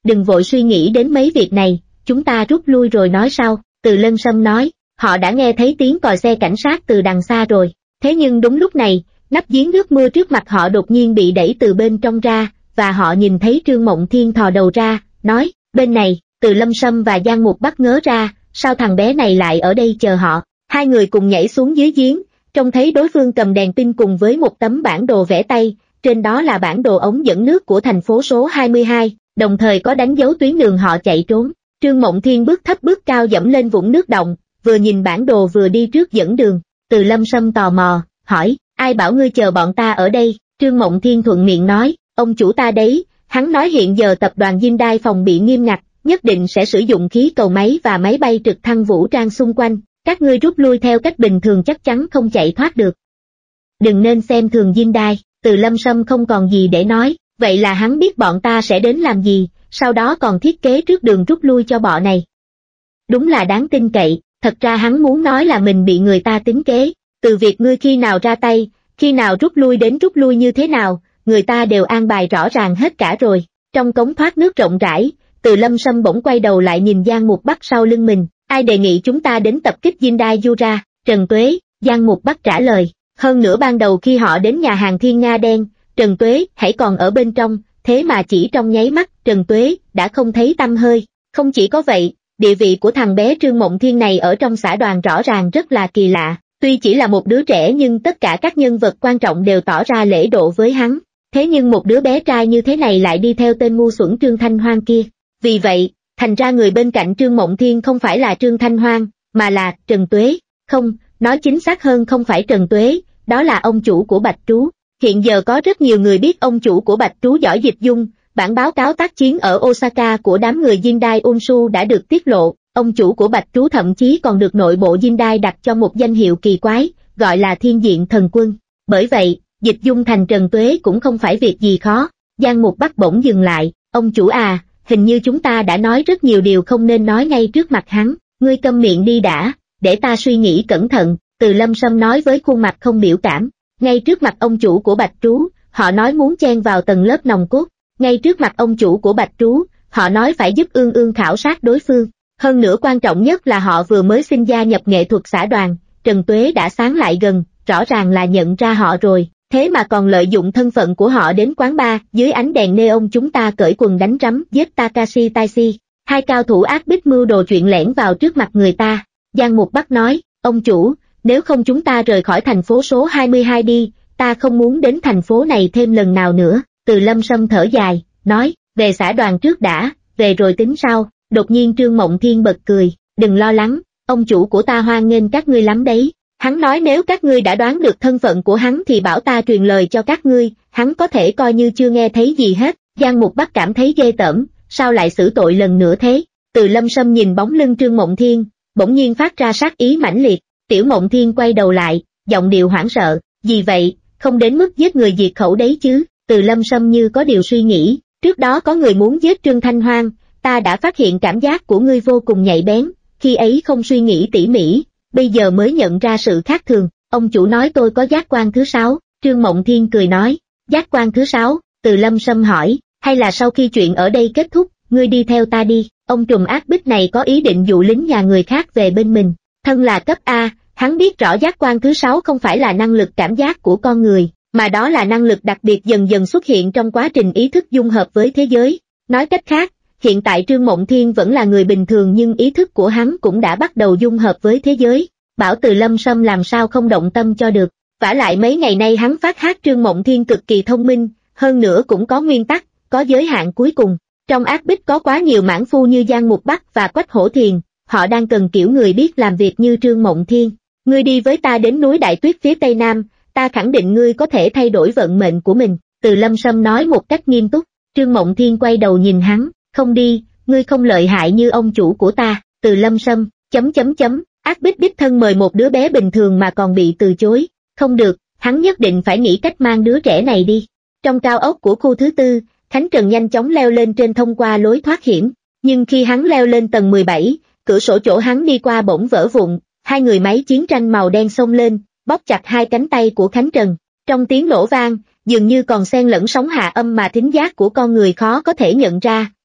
[SPEAKER 1] đừng vội suy nghĩ đến mấy việc này, chúng ta rút lui rồi nói sau. Từ Lân Sâm nói, họ đã nghe thấy tiếng còi xe cảnh sát từ đằng xa rồi. Thế nhưng đúng lúc này, nắp giếng nước mưa trước mặt họ đột nhiên bị đẩy từ bên trong ra, và họ nhìn thấy Trương Mộng Thiên thò đầu ra, nói, bên này. Từ Lâm Sâm và Giang Mục Bắc ngớ ra, sao thằng bé này lại ở đây chờ họ. Hai người cùng nhảy xuống dưới giếng, trông thấy đối phương cầm đèn pin cùng với một tấm bản đồ vẽ tay, trên đó là bản đồ ống dẫn nước của thành phố số hai mươi hai, đồng thời có đánh dấu tuyến đường họ chạy trốn. Trương Mộng Thiên bước thấp bước cao dẫm lên vũng nước động, vừa nhìn bản đồ vừa đi trước dẫn đường. Từ Lâm Sâm tò mò, hỏi, ai bảo ngươi chờ bọn ta ở đây? Trương Mộng Thiên thuận miệng nói, ông chủ ta đấy, hắn nói hiện giờ tập đoàn Hyundai phòng bị nghiêm ngặt, nhất định sẽ sử dụng khí cầu máy và máy bay trực thăng vũ trang xung quanh, các ngươi rút lui theo cách bình thường chắc chắn không chạy thoát được. Đừng nên xem thường Hyundai. Từ Lâm Sâm không còn gì để nói, vậy là hắn biết bọn ta sẽ đến làm gì, sau đó còn thiết kế trước đường rút lui cho bọ này. Đúng là đáng tin cậy, thật ra hắn muốn nói là mình bị người ta tính kế, từ việc ngươi khi nào ra tay, khi nào rút lui đến rút lui như thế nào, người ta đều an bài rõ ràng hết cả rồi. Trong cống thoát nước rộng rãi, Từ Lâm Sâm bỗng quay đầu lại nhìn Giang Mục Bắc sau lưng mình, ai đề nghị chúng ta đến tập kích Hyundai Jura? Trần Tuế. Giang Mục Bắc trả lời. Hơn nữa ban đầu khi họ đến nhà hàng Thiên Nga Đen, Trần Tuế hãy còn ở bên trong, thế mà chỉ trong nháy mắt Trần Tuế đã không thấy tăm hơi. Không chỉ có vậy, địa vị của thằng bé Trương Mộng Thiên này ở trong xã đoàn rõ ràng rất là kỳ lạ, tuy chỉ là một đứa trẻ nhưng tất cả các nhân vật quan trọng đều tỏ ra lễ độ với hắn. Thế nhưng một đứa bé trai như thế này lại đi theo tên ngu xuẩn Trương Thanh Hoang kia. Vì vậy, thành ra người bên cạnh Trương Mộng Thiên không phải là Trương Thanh Hoang, mà là Trần Tuế. Không, nói chính xác hơn không phải Trần Tuế, đó là ông chủ của Bạch Trú. Hiện giờ có rất nhiều người biết ông chủ của Bạch Trú giỏi dịch dung, bản báo cáo tác chiến ở Osaka của đám người Hyundai Unsu đã được tiết lộ, ông chủ của Bạch Trú thậm chí còn được nội bộ Hyundai đặt cho một danh hiệu kỳ quái, gọi là Thiên Diện Thần Quân. Bởi vậy, dịch dung thành Trần Tuế cũng không phải việc gì khó. Giang Mục Bắc bỗng dừng lại, ông chủ à, hình như chúng ta đã nói rất nhiều điều không nên nói ngay trước mặt hắn, ngươi câm miệng đi đã, để ta suy nghĩ cẩn thận. Từ Lâm Sâm nói với khuôn mặt không biểu cảm, ngay trước mặt ông chủ của Bạch Trú, họ nói muốn chen vào tầng lớp nòng cốt, ngay trước mặt ông chủ của Bạch Trú, họ nói phải giúp Ương Ương khảo sát đối phương, hơn nữa quan trọng nhất là họ vừa mới xin gia nhập nghệ thuật xã đoàn, Trần Tuế đã sáng lại gần, rõ ràng là nhận ra họ rồi, thế mà còn lợi dụng thân phận của họ đến quán bar, dưới ánh đèn neon chúng ta cởi quần đánh rắm giết Takashi Taishi, hai cao thủ ác bích mưu đồ chuyện lẻn vào trước mặt người ta. Giang Mục Bắc nói, ông chủ, nếu không chúng ta rời khỏi thành phố số hai mươi hai đi, ta không muốn đến thành phố này thêm lần nào nữa. Từ Lâm Sâm thở dài, nói, về xã đoàn trước đã, về rồi tính sau. Đột nhiên Trương Mộng Thiên bật cười, đừng lo lắng, ông chủ của ta hoan nghênh các ngươi lắm đấy. Hắn nói nếu các ngươi đã đoán được thân phận của hắn thì bảo ta truyền lời cho các ngươi, hắn có thể coi như chưa nghe thấy gì hết. Giang Mục Bắc cảm thấy ghê tởm, sao lại xử tội lần nữa thế? Từ Lâm Sâm nhìn bóng lưng Trương Mộng Thiên, bỗng nhiên phát ra sát ý mãnh liệt. Tiểu Mộng Thiên quay đầu lại, giọng điệu hoảng sợ, gì vậy, không đến mức giết người diệt khẩu đấy chứ? Từ Lâm Sâm như có điều suy nghĩ, trước đó có người muốn giết Trương Thanh Hoang, ta đã phát hiện cảm giác của ngươi vô cùng nhạy bén, khi ấy không suy nghĩ tỉ mỉ, bây giờ mới nhận ra sự khác thường. Ông chủ nói tôi có giác quan thứ sáu. Trương Mộng Thiên cười nói, giác quan thứ sáu? Từ Lâm Sâm hỏi, hay là sau khi chuyện ở đây kết thúc, ngươi đi theo ta đi? Ông trùm ác bích này có ý định dụ lính nhà người khác về bên mình. Thân là cấp A, hắn biết rõ giác quan thứ sáu không phải là năng lực cảm giác của con người, mà đó là năng lực đặc biệt dần dần xuất hiện trong quá trình ý thức dung hợp với thế giới. Nói cách khác, hiện tại Trương Mộng Thiên vẫn là người bình thường nhưng ý thức của hắn cũng đã bắt đầu dung hợp với thế giới. Bảo Từ Lâm Sâm làm sao không động tâm cho được. Vả lại mấy ngày nay hắn phát hát Trương Mộng Thiên cực kỳ thông minh, hơn nữa cũng có nguyên tắc, có giới hạn cuối cùng. Trong ác bích có quá nhiều mãn phu như Giang Mục Bắc và Quách Hổ Thiền, họ đang cần kiểu người biết làm việc như Trương Mộng Thiên. Ngươi đi với ta đến núi Đại Tuyết phía Tây Nam, ta khẳng định ngươi có thể thay đổi vận mệnh của mình. Từ Lâm Sâm nói một cách nghiêm túc. Trương Mộng Thiên quay đầu nhìn hắn, không đi, ngươi không lợi hại như ông chủ của ta. Từ Lâm Sâm, chấm chấm chấm, ác bích đích thân mời một đứa bé bình thường mà còn bị từ chối. Không được, hắn nhất định phải nghĩ cách mang đứa trẻ này đi. Trong cao ốc của khu thứ tư, Khánh Trần nhanh chóng leo lên trên thông qua lối thoát hiểm. Nhưng khi hắn leo lên tầng mười bảy, cửa sổ chỗ hắn đi qua bỗng vỡ vụn, hai người máy chiến tranh màu đen xông lên, bóp chặt hai cánh tay của Khánh Trần. Trong tiếng nổ vang, dường như còn xen lẫn sóng hạ âm mà thính giác của con người khó có thể nhận ra,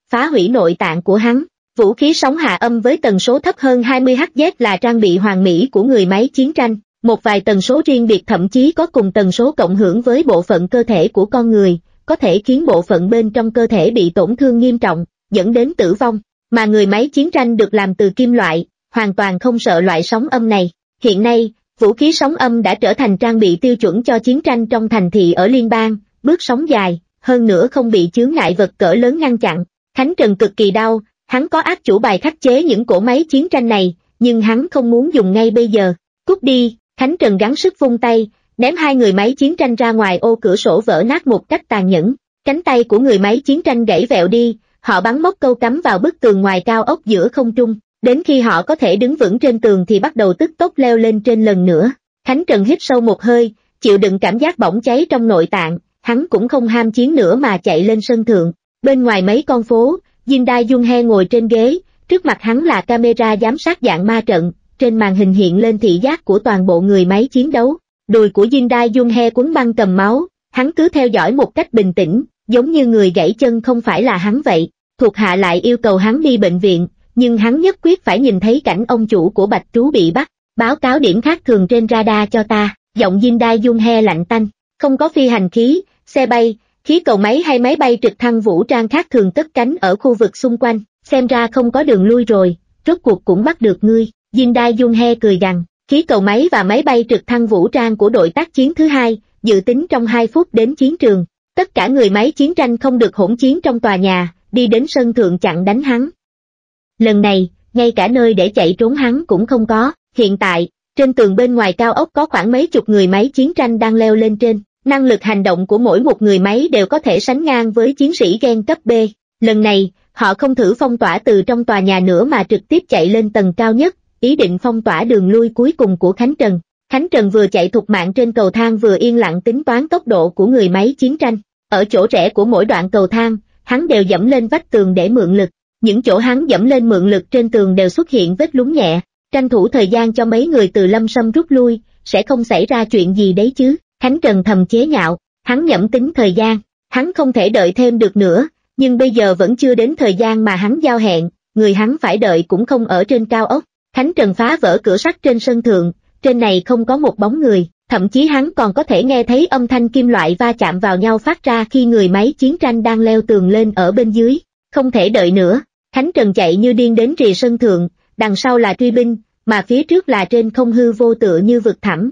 [SPEAKER 1] phá hủy nội tạng của hắn. Vũ khí sóng hạ âm với tần số thấp hơn hai mươi héc là trang bị hoàn mỹ của người máy chiến tranh. Một vài tần số riêng biệt thậm chí có cùng tần số cộng hưởng với bộ phận cơ thể của con người, có thể khiến bộ phận bên trong cơ thể bị tổn thương nghiêm trọng, dẫn đến tử vong. Mà người máy chiến tranh được làm từ kim loại, hoàn toàn không sợ loại sóng âm này. Hiện nay, vũ khí sóng âm đã trở thành trang bị tiêu chuẩn cho chiến tranh trong thành thị ở liên bang, bước sóng dài, hơn nữa không bị chướng ngại vật cỡ lớn ngăn chặn. Khánh Trần cực kỳ đau, hắn có áp chủ bài khắc chế những cỗ máy chiến tranh này, nhưng hắn không muốn dùng ngay bây giờ. Cút đi, Khánh Trần gắng sức vung tay, ném hai người máy chiến tranh ra ngoài ô cửa sổ vỡ nát một cách tàn nhẫn. Cánh tay của người máy chiến tranh gãy vẹo đi, họ bắn móc câu cắm vào bức tường ngoài cao ốc giữa không trung. Đến khi họ có thể đứng vững trên tường thì bắt đầu tức tốc leo lên trên lần nữa. Khánh Trần hít sâu một hơi, chịu đựng cảm giác bỏng cháy trong nội tạng, hắn cũng không ham chiến nữa mà chạy lên sân thượng. Bên ngoài mấy con phố, Jin Dae Jung He ngồi trên ghế, trước mặt hắn là camera giám sát dạng ma trận, trên màn hình hiện lên thị giác của toàn bộ người máy chiến đấu. Đùi của Jin Dae Jung He quấn băng cầm máu, hắn cứ theo dõi một cách bình tĩnh, giống như người gãy chân không phải là hắn vậy. Thuộc hạ lại yêu cầu hắn đi bệnh viện, nhưng hắn nhất quyết phải nhìn thấy cảnh ông chủ của Bạch Trú bị bắt. Báo cáo điểm khác thường trên radar cho ta. Giọng Jin Dae Jung He lạnh tanh. Không có phi hành khí, xe bay, khí cầu máy hay máy bay trực thăng vũ trang khác thường cất cánh ở khu vực xung quanh. Xem ra không có đường lui rồi, rốt cuộc cũng bắt được ngươi. Jin Dae Jung He cười gằn. Khí cầu máy và máy bay trực thăng vũ trang của đội tác chiến thứ hai, dự tính trong hai phút đến chiến trường. Tất cả người máy chiến tranh không được hỗn chiến trong tòa nhà, đi đến sân thượng chặn đánh hắn. Lần này, ngay cả nơi để chạy trốn hắn cũng không có. Hiện tại, trên tường bên ngoài cao ốc có khoảng mấy chục người máy chiến tranh đang leo lên trên. Năng lực hành động của mỗi một người máy đều có thể sánh ngang với chiến sĩ gen cấp B. Lần này, họ không thử phong tỏa từ trong tòa nhà nữa mà trực tiếp chạy lên tầng cao nhất, ý định phong tỏa đường lui cuối cùng của Khánh Trần. Khánh Trần vừa chạy thục mạng trên cầu thang vừa yên lặng tính toán tốc độ của người máy chiến tranh. Ở chỗ rẽ của mỗi đoạn cầu thang, hắn đều dẫm lên vách tường để mượn lực. Những chỗ hắn dẫm lên mượn lực trên tường đều xuất hiện vết lún nhẹ, tranh thủ thời gian cho mấy người từ Lâm Sâm rút lui, sẽ không xảy ra chuyện gì đấy chứ. Khánh Trần thầm chế nhạo, hắn nhẩm tính thời gian, hắn không thể đợi thêm được nữa, nhưng bây giờ vẫn chưa đến thời gian mà hắn giao hẹn, người hắn phải đợi cũng không ở trên cao ốc. Khánh Trần phá vỡ cửa sắt trên sân thượng, trên này không có một bóng người, thậm chí hắn còn có thể nghe thấy âm thanh kim loại va chạm vào nhau phát ra khi người máy chiến tranh đang leo tường lên ở bên dưới. Không thể đợi nữa, Khánh Trần chạy như điên đến rìa sân thượng, đằng sau là truy binh, mà phía trước là trên không hư vô tựa như vực thẳm.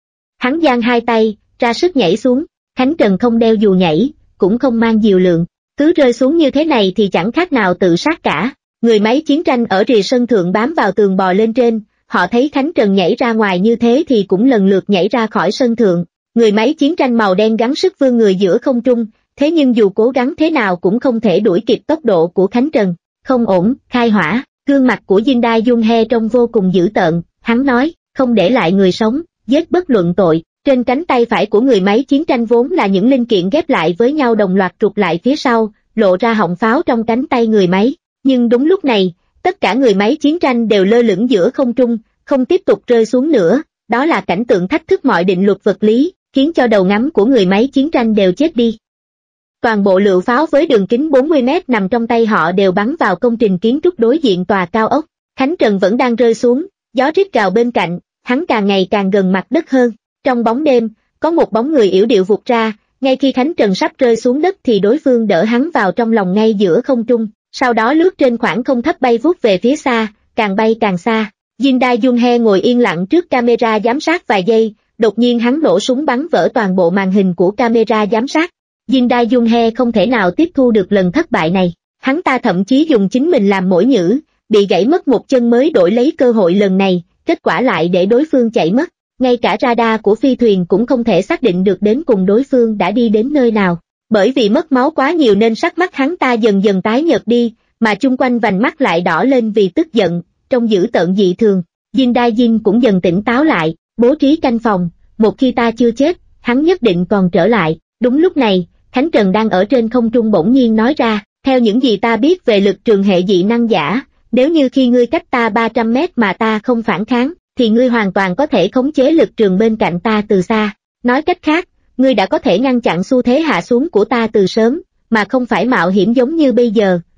[SPEAKER 1] Hắn giang hai tay, ra sức nhảy xuống, Khánh Trần không đeo dù nhảy, cũng không mang diều lượng, cứ rơi xuống như thế này thì chẳng khác nào tự sát cả. Người máy chiến tranh ở rìa sân thượng bám vào tường bò lên trên, họ thấy Khánh Trần nhảy ra ngoài như thế thì cũng lần lượt nhảy ra khỏi sân thượng. Người máy chiến tranh màu đen gắng sức vươn người giữa không trung, thế nhưng dù cố gắng thế nào cũng không thể đuổi kịp tốc độ của Khánh Trần. Không ổn, khai hỏa. Gương mặt của Jin Dae Jung He trông vô cùng dữ tợn, hắn nói, không để lại người sống, giết bất luận tội. Trên cánh tay phải của người máy chiến tranh vốn là những linh kiện ghép lại với nhau đồng loạt trục lại phía sau, lộ ra họng pháo trong cánh tay người máy. Nhưng đúng lúc này, tất cả người máy chiến tranh đều lơ lửng giữa không trung, không tiếp tục rơi xuống nữa. Đó là cảnh tượng thách thức mọi định luật vật lý, khiến cho đầu ngắm của người máy chiến tranh đều chết đi. Toàn bộ lựu pháo với đường kính bốn mươi mét nằm trong tay họ đều bắn vào công trình kiến trúc đối diện tòa cao ốc. Khánh Trần vẫn đang rơi xuống, gió rít gào bên cạnh, hắn càng ngày càng gần mặt đất hơn. Trong bóng đêm, có một bóng người yểu điệu vụt ra, ngay khi Khánh Trần sắp rơi xuống đất thì đối phương đỡ hắn vào trong lòng ngay giữa không trung, sau đó lướt trên khoảng không thấp bay vút về phía xa, càng bay càng xa. Jin Dae Jung He ngồi yên lặng trước camera giám sát vài giây, đột nhiên hắn nổ súng bắn vỡ toàn bộ màn hình của camera giám sát. Jin Dae Jung He không thể nào tiếp thu được lần thất bại này, hắn ta thậm chí dùng chính mình làm mồi nhử, bị gãy mất một chân mới đổi lấy cơ hội lần này, kết quả lại để đối phương chạy mất. Ngay cả radar của phi thuyền cũng không thể xác định được đến cùng đối phương đã đi đến nơi nào. Bởi vì mất máu quá nhiều nên sắc mắt hắn ta dần dần tái nhợt đi, mà chung quanh vành mắt lại đỏ lên vì tức giận, trông dữ tợn dị thường. Jin Dae Jin cũng dần tỉnh táo lại, bố trí canh phòng, một khi ta chưa chết, hắn nhất định còn trở lại. Đúng lúc này, Khánh Trần đang ở trên không trung bỗng nhiên nói ra, theo những gì ta biết về lực trường hệ dị năng giả, nếu như khi ngươi cách ta ba trăm mét mà ta không phản kháng, thì ngươi hoàn toàn có thể khống chế lực trường bên cạnh ta từ xa. Nói cách khác, ngươi đã có thể ngăn chặn xu thế hạ xuống của ta từ sớm, mà không phải mạo hiểm giống như bây giờ,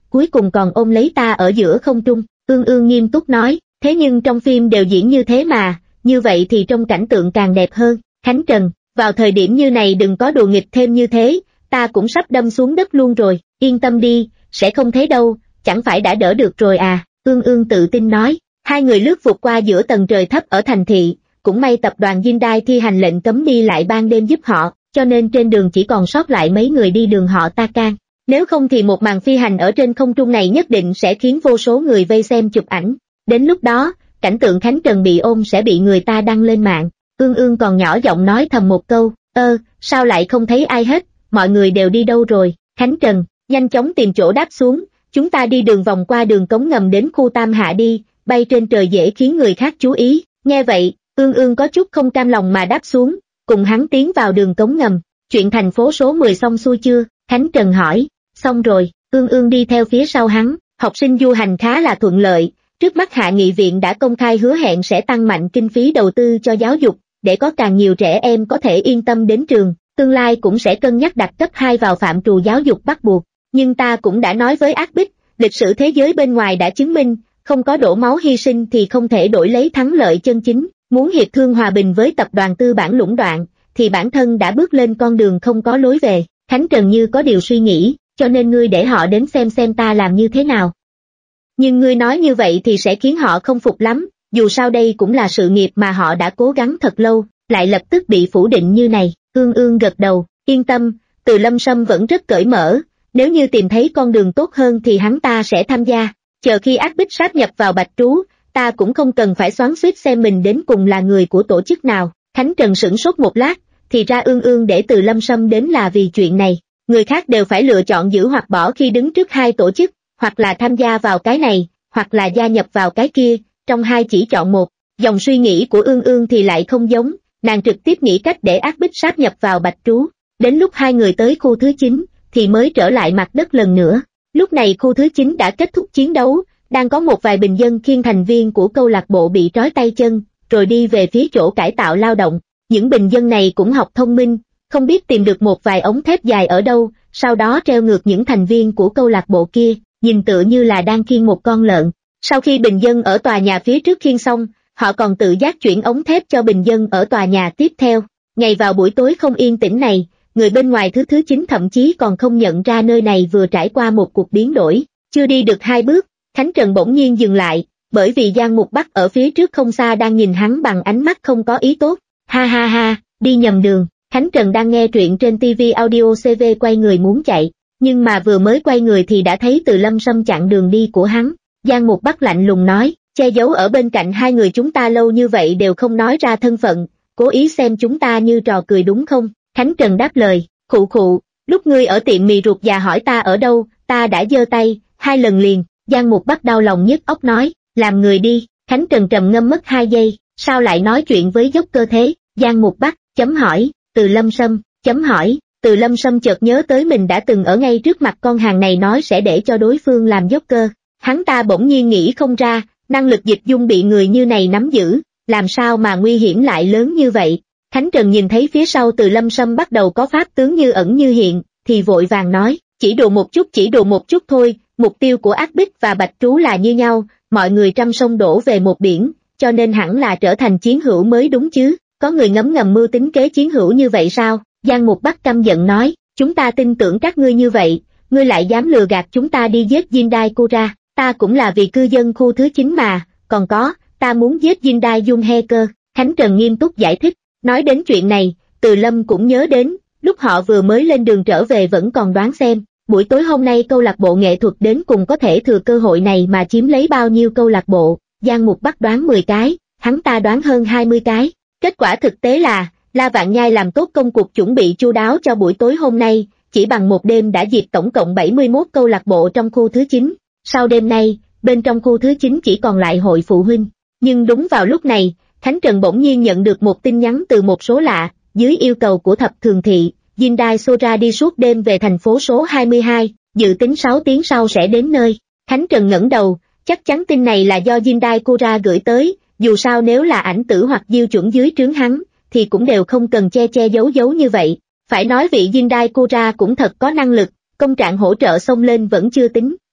[SPEAKER 1] cuối cùng còn ôm lấy ta ở giữa không trung. Ương Ương nghiêm túc nói, thế nhưng trong phim đều diễn như thế mà, như vậy thì trong cảnh tượng càng đẹp hơn. Khánh Trần, vào thời điểm như này đừng có đùa nghịch thêm như thế, ta cũng sắp đâm xuống đất luôn rồi, yên tâm đi, sẽ không thế đâu, chẳng phải đã đỡ được rồi à, Ương Ương tự tin nói. Hai người lướt vụt qua giữa tầng trời thấp ở thành thị, cũng may tập đoàn Hyundai thi hành lệnh cấm đi lại ban đêm giúp họ, cho nên trên đường chỉ còn sót lại mấy người đi đường họ Takan. Nếu không thì một màn phi hành ở trên không trung này nhất định sẽ khiến vô số người vây xem chụp ảnh. Đến lúc đó, cảnh tượng Khánh Trần bị ôm sẽ bị người ta đăng lên mạng. Ương Ương còn nhỏ giọng nói thầm một câu, ơ, sao lại không thấy ai hết, mọi người đều đi đâu rồi. Khánh Trần, nhanh chóng tìm chỗ đáp xuống, chúng ta đi đường vòng qua đường cống ngầm đến khu Tam Hạ đi, bay trên trời dễ khiến người khác chú ý. Nghe vậy, Ương Ương có chút không cam lòng mà đáp xuống, cùng hắn tiến vào đường cống ngầm. Chuyện thành phố số mười xong xuôi chưa? Khánh Trần hỏi. Xong rồi, Ương Ương đi theo phía sau hắn. Học sinh du hành khá là thuận lợi, trước mắt Hạ nghị viện đã công khai hứa hẹn sẽ tăng mạnh kinh phí đầu tư cho giáo dục, để có càng nhiều trẻ em có thể yên tâm đến trường, tương lai cũng sẽ cân nhắc đặt cấp hai vào phạm trù giáo dục bắt buộc. Nhưng ta cũng đã nói với Ác Bích, lịch sử thế giới bên ngoài đã chứng minh, không có đổ máu hy sinh thì không thể đổi lấy thắng lợi chân chính, muốn hiệp thương hòa bình với tập đoàn tư bản lũng đoạn, thì bản thân đã bước lên con đường không có lối về. Khánh Trần như có điều suy nghĩ, cho nên ngươi để họ đến xem xem ta làm như thế nào. Nhưng ngươi nói như vậy thì sẽ khiến họ không phục lắm, dù sao đây cũng là sự nghiệp mà họ đã cố gắng thật lâu, lại lập tức bị phủ định như này. Ương Ương gật đầu, yên tâm, Từ Lâm Sâm vẫn rất cởi mở, nếu như tìm thấy con đường tốt hơn thì hắn ta sẽ tham gia. Chờ khi Ác Bích sáp nhập vào Bạch Trú, ta cũng không cần phải xoắn xuýt xem mình đến cùng là người của tổ chức nào. Khánh Trần sửng sốt một lát, thì ra Ương Ương để Từ Lâm Sâm đến là vì chuyện này. Người khác đều phải lựa chọn giữ hoặc bỏ khi đứng trước hai tổ chức, hoặc là tham gia vào cái này, hoặc là gia nhập vào cái kia, trong hai chỉ chọn một. Dòng suy nghĩ của Ương Ương thì lại không giống, nàng trực tiếp nghĩ cách để Ác Bích sáp nhập vào Bạch Trú. Đến lúc hai người tới khu thứ chín, thì mới trở lại mặt đất lần nữa. Lúc này khu thứ chín đã kết thúc chiến đấu, đang có một vài bình dân khiêng thành viên của câu lạc bộ bị trói tay chân, rồi đi về phía chỗ cải tạo lao động. Những bình dân này cũng học thông minh, không biết tìm được một vài ống thép dài ở đâu, sau đó treo ngược những thành viên của câu lạc bộ kia, nhìn tựa như là đang khiêng một con lợn. Sau khi bình dân ở tòa nhà phía trước khiêng xong, họ còn tự giác chuyển ống thép cho bình dân ở tòa nhà tiếp theo. Ngày vào buổi tối không yên tĩnh này, người bên ngoài thứ thứ chín thậm chí còn không nhận ra nơi này vừa trải qua một cuộc biến đổi. Chưa đi được hai bước, Khánh Trần bỗng nhiên dừng lại, bởi vì Giang Mục Bắc ở phía trước không xa đang nhìn hắn bằng ánh mắt không có ý tốt. Ha ha ha, đi nhầm đường. Khánh Trần đang nghe truyện trên ti vi Audio xê vê quay người muốn chạy, nhưng mà vừa mới quay người thì đã thấy Từ Lâm Sâm chặn đường đi của hắn. Giang Mục Bắc lạnh lùng nói, che giấu ở bên cạnh hai người chúng ta lâu như vậy đều không nói ra thân phận, cố ý xem chúng ta như trò cười đúng không? Khánh Trần đáp lời, khụ khụ, lúc ngươi ở tiệm mì ruột già hỏi ta ở đâu, ta đã giơ tay, hai lần liền. Giang Mục Bắc đau lòng nhức óc nói, làm người đi. Khánh Trần trầm ngâm mất hai giây, sao lại nói chuyện với dốc cơ thế? Giang Mục Bắc, chấm hỏi, Từ Lâm Sâm, chấm hỏi. Từ Lâm Sâm chợt nhớ tới mình đã từng ở ngay trước mặt con hàng này nói sẽ để cho đối phương làm dốc cơ. Hắn ta bỗng nhiên nghĩ không ra, năng lực dịch dung bị người như này nắm giữ, làm sao mà nguy hiểm lại lớn như vậy. Khánh Trần nhìn thấy phía sau Từ Lâm Sâm bắt đầu có pháp tướng như ẩn như hiện, thì vội vàng nói, chỉ đùa một chút chỉ đùa một chút thôi, mục tiêu của Ác Bích và Bạch Trú là như nhau, mọi người trăm sông đổ về một biển, cho nên hẳn là trở thành chiến hữu mới đúng chứ, có người ngấm ngầm mưu tính kế chiến hữu như vậy sao? Giang Mục Bắc căm giận nói, chúng ta tin tưởng các ngươi như vậy, ngươi lại dám lừa gạt chúng ta đi giết Hyundai Kura, ta cũng là vì cư dân khu thứ chín mà, còn có, ta muốn giết Hyundai Dung He Cơ. Khánh Trần nghiêm túc giải thích, nói đến chuyện này, Từ Lâm cũng nhớ đến, lúc họ vừa mới lên đường trở về vẫn còn đoán xem, buổi tối hôm nay câu lạc bộ nghệ thuật đến cùng có thể thừa cơ hội này mà chiếm lấy bao nhiêu câu lạc bộ. Giang Mục Bắc đoán mười cái, hắn ta đoán hơn hai mươi cái, kết quả thực tế là, La Vạn Nhai làm tốt công cuộc chuẩn bị chu đáo cho buổi tối hôm nay, chỉ bằng một đêm đã diệt tổng cộng bảy mươi mốt câu lạc bộ trong khu thứ chín. Sau đêm nay, bên trong khu thứ chín chỉ còn lại hội phụ huynh. Nhưng đúng vào lúc này, Khánh Trần bỗng nhiên nhận được một tin nhắn từ một số lạ, dưới yêu cầu của Thập Thường Thị, Hyundai Sora đi suốt đêm về thành phố số hai mươi hai, dự tính sáu tiếng sau sẽ đến nơi. Khánh Trần ngẩng đầu, chắc chắn tin này là do Hyundai Kura gửi tới, dù sao nếu là ảnh tử hoặc diêu chuẩn dưới trướng hắn, thì cũng đều không cần che che giấu giấu như vậy. Phải nói vị Hyundai Kura cũng thật có năng lực, công trạng hỗ trợ xông lên vẫn chưa tính,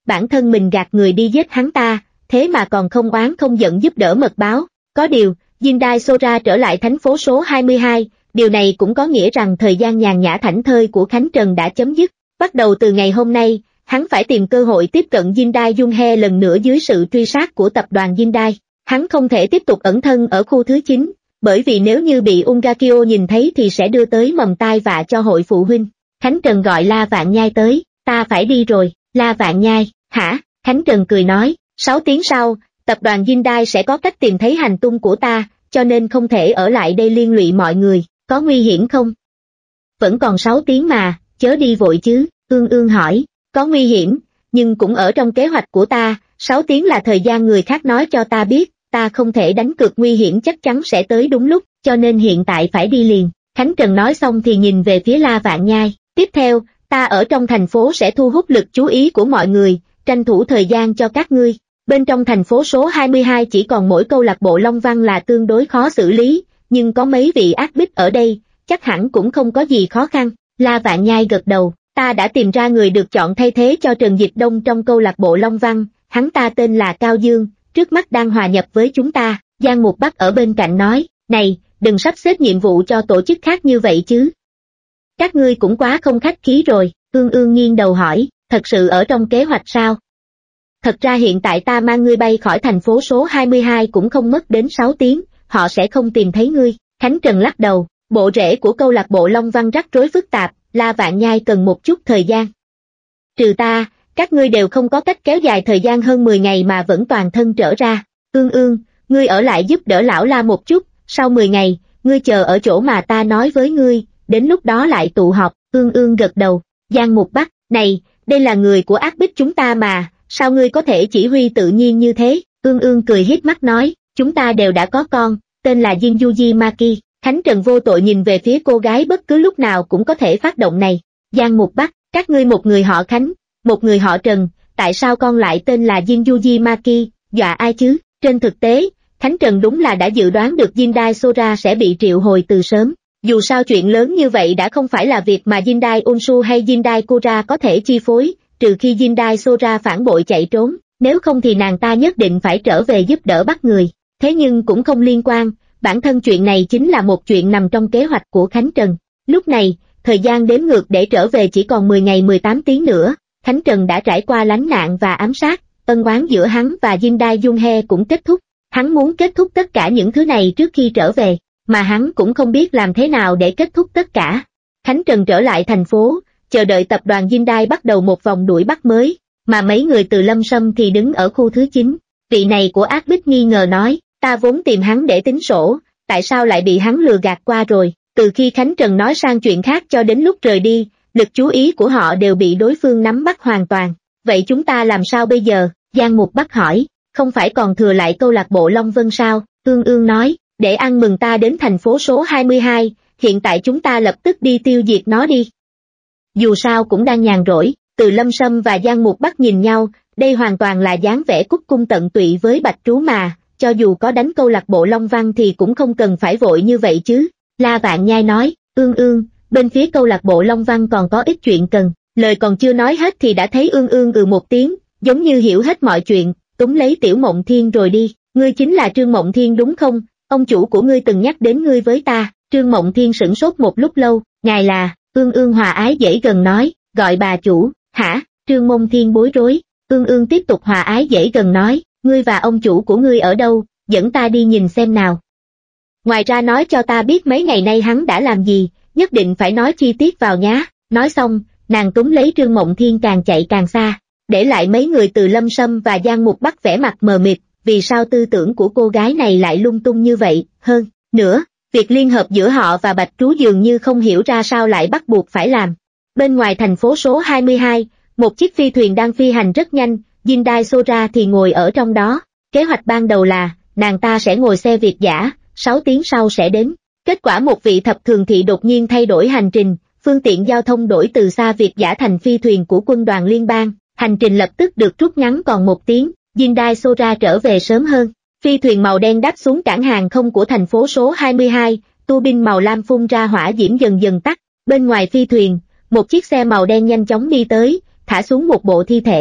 [SPEAKER 1] bản thân mình gạt người đi giết hắn ta, thế mà còn không oán không giận giúp đỡ mật báo. Có điều, Jindai Sora trở lại thành phố số hai mươi hai, điều này cũng có nghĩa rằng thời gian nhàn nhã thảnh thơi của Khánh Trần đã chấm dứt. Bắt đầu từ ngày hôm nay, hắn phải tìm cơ hội tiếp cận Jindai Junhe lần nữa dưới sự truy sát của tập đoàn Jindai. Hắn không thể tiếp tục ẩn thân ở khu thứ chín, bởi vì nếu như bị Ungakyo nhìn thấy thì sẽ đưa tới mầm tai vạ cho hội phụ huynh. Khánh Trần gọi La Vạn Nhai tới, ta phải đi rồi. La Vạn Nhai, hả? Khánh Trần cười nói, sáu tiếng sau, tập đoàn Jindai sẽ có cách tìm thấy hành tung của ta, cho nên không thể ở lại đây liên lụy mọi người, có nguy hiểm không? Vẫn còn sáu tiếng mà, chớ đi vội chứ, Ương Ương hỏi, có nguy hiểm, nhưng cũng ở trong kế hoạch của ta, sáu tiếng là thời gian người khác nói cho ta biết, ta không thể đánh cược nguy hiểm chắc chắn sẽ tới đúng lúc, cho nên hiện tại phải đi liền. Khánh Trần nói xong thì nhìn về phía La Vạn Nhai, tiếp theo, ta ở trong thành phố sẽ thu hút lực chú ý của mọi người, tranh thủ thời gian cho các ngươi. Bên trong thành phố số hai mươi hai chỉ còn mỗi câu lạc bộ Long Văn là tương đối khó xử lý, nhưng có mấy vị ác bích ở đây, chắc hẳn cũng không có gì khó khăn. La Vạn Nhai gật đầu, ta đã tìm ra người được chọn thay thế cho Trần Dịch Đông trong câu lạc bộ Long Văn, hắn ta tên là Cao Dương, trước mắt đang hòa nhập với chúng ta. Giang Mục Bắc ở bên cạnh nói, này, đừng sắp xếp nhiệm vụ cho tổ chức khác như vậy chứ. Các ngươi cũng quá không khách khí rồi. Ương Ương nghiêng đầu hỏi, thật sự ở trong kế hoạch sao? Thật ra hiện tại ta mang ngươi bay khỏi thành phố số hai mươi hai cũng không mất đến sáu tiếng, họ sẽ không tìm thấy ngươi. Khánh Trần lắc đầu, bộ rễ của câu lạc bộ Long Văn rắc rối phức tạp, La Vạn Nhai cần một chút thời gian. Trừ ta, các ngươi đều không có cách kéo dài thời gian hơn mười ngày mà vẫn toàn thân trở ra. Ương Ương, ngươi ở lại giúp đỡ lão La một chút, sau mười ngày, ngươi chờ ở chỗ mà ta nói với ngươi, đến lúc đó lại tụ họp. Ương Ương gật đầu. Giang Mục Bắc, này, đây là người của ác bích chúng ta mà, sao ngươi có thể chỉ huy tự nhiên như thế? Ương Ương cười híp mắt nói, chúng ta đều đã có con, tên là Jinjuji Maki. Khánh Trần vô tội nhìn về phía cô gái bất cứ lúc nào cũng có thể phát động này. Giang Mục Bắc, các ngươi một người họ Khánh, một người họ Trần, tại sao con lại tên là Jinjuji Maki, dọa ai chứ? Trên thực tế, Khánh Trần đúng là đã dự đoán được Jindai Sora sẽ bị triệu hồi từ sớm. Dù sao chuyện lớn như vậy đã không phải là việc mà Jindai Unsu hay Jindai Kura có thể chi phối, trừ khi Jindai Sora phản bội chạy trốn, nếu không thì nàng ta nhất định phải trở về giúp đỡ bắt người. Thế nhưng cũng không liên quan, bản thân chuyện này chính là một chuyện nằm trong kế hoạch của Khánh Trần. Lúc này, thời gian đếm ngược để trở về chỉ còn mười ngày mười tám tiếng nữa, Khánh Trần đã trải qua lánh nạn và ám sát, ân oán giữa hắn và Jindai Junhe cũng kết thúc. Hắn muốn kết thúc tất cả những thứ này trước khi trở về, mà hắn cũng không biết làm thế nào để kết thúc tất cả. Khánh Trần trở lại thành phố, chờ đợi tập đoàn Jindai bắt đầu một vòng đuổi bắt mới, mà mấy người từ Lâm Sâm thì đứng ở khu thứ chín. Vị này của ác bích nghi ngờ nói, ta vốn tìm hắn để tính sổ, tại sao lại bị hắn lừa gạt qua rồi? Từ khi Khánh Trần nói sang chuyện khác cho đến lúc rời đi, lực chú ý của họ đều bị đối phương nắm bắt hoàn toàn. Vậy chúng ta làm sao bây giờ? Giang Mục Bắc hỏi, không phải còn thừa lại câu lạc bộ Long Vân sao? Ương Ương nói, để ăn mừng ta đến thành phố số hai mươi hai, hiện tại chúng ta lập tức đi tiêu diệt nó đi. Dù sao cũng đang nhàn rỗi. Từ Lâm Sâm và Giang Mục Bắc nhìn nhau, đây hoàn toàn là dáng vẻ cúc cung tận tụy với Bạch Trú mà, cho dù có đánh câu lạc bộ Long Văn thì cũng không cần phải vội như vậy chứ. La Vạn Nhai nói, Ương Ương, bên phía câu lạc bộ Long Văn còn có ít chuyện cần. Lời còn chưa nói hết thì đã thấy Ương Ương ừ một tiếng, giống như hiểu hết mọi chuyện, túm lấy Tiểu Mộng Thiên rồi đi. Ngươi chính là Trương Mộng Thiên đúng không? Ông chủ của ngươi từng nhắc đến ngươi với ta. Trương Mộng Thiên sửng sốt một lúc lâu, ngài là? Ương Ương hòa ái dễ gần nói, gọi bà chủ. Hả? Trương Mộng Thiên bối rối. Ương Ương tiếp tục hòa ái dễ gần nói, ngươi và ông chủ của ngươi ở đâu, dẫn ta đi nhìn xem nào. Ngoài ra nói cho ta biết mấy ngày nay hắn đã làm gì, nhất định phải nói chi tiết vào nhá. Nói xong, nàng túm lấy Trương Mộng Thiên càng chạy càng xa, để lại mấy người từ Lâm Sâm và Giang Mục Bắc vẻ mặt mờ mịt, vì sao tư tưởng của cô gái này lại lung tung như vậy. Hơn nữa, việc liên hợp giữa họ và Bạch Trú dường như không hiểu ra sao lại bắt buộc phải làm. Bên ngoài thành phố số hai mươi hai, một chiếc phi thuyền đang phi hành rất nhanh, Jindai Sora thì ngồi ở trong đó. Kế hoạch ban đầu là, nàng ta sẽ ngồi xe Việt dã, sáu tiếng sau sẽ đến. Kết quả một vị thập thường thị đột nhiên thay đổi hành trình, phương tiện giao thông đổi từ xa Việt dã thành phi thuyền của quân đoàn liên bang, hành trình lập tức được rút ngắn còn một tiếng, Jindai Sora trở về sớm hơn. Phi thuyền màu đen đáp xuống cảng hàng không của thành phố số hai mươi hai, tua bin màu lam phun ra hỏa diễm dần dần tắt. Bên ngoài phi thuyền, một chiếc xe màu đen nhanh chóng đi tới, thả xuống một bộ thi thể.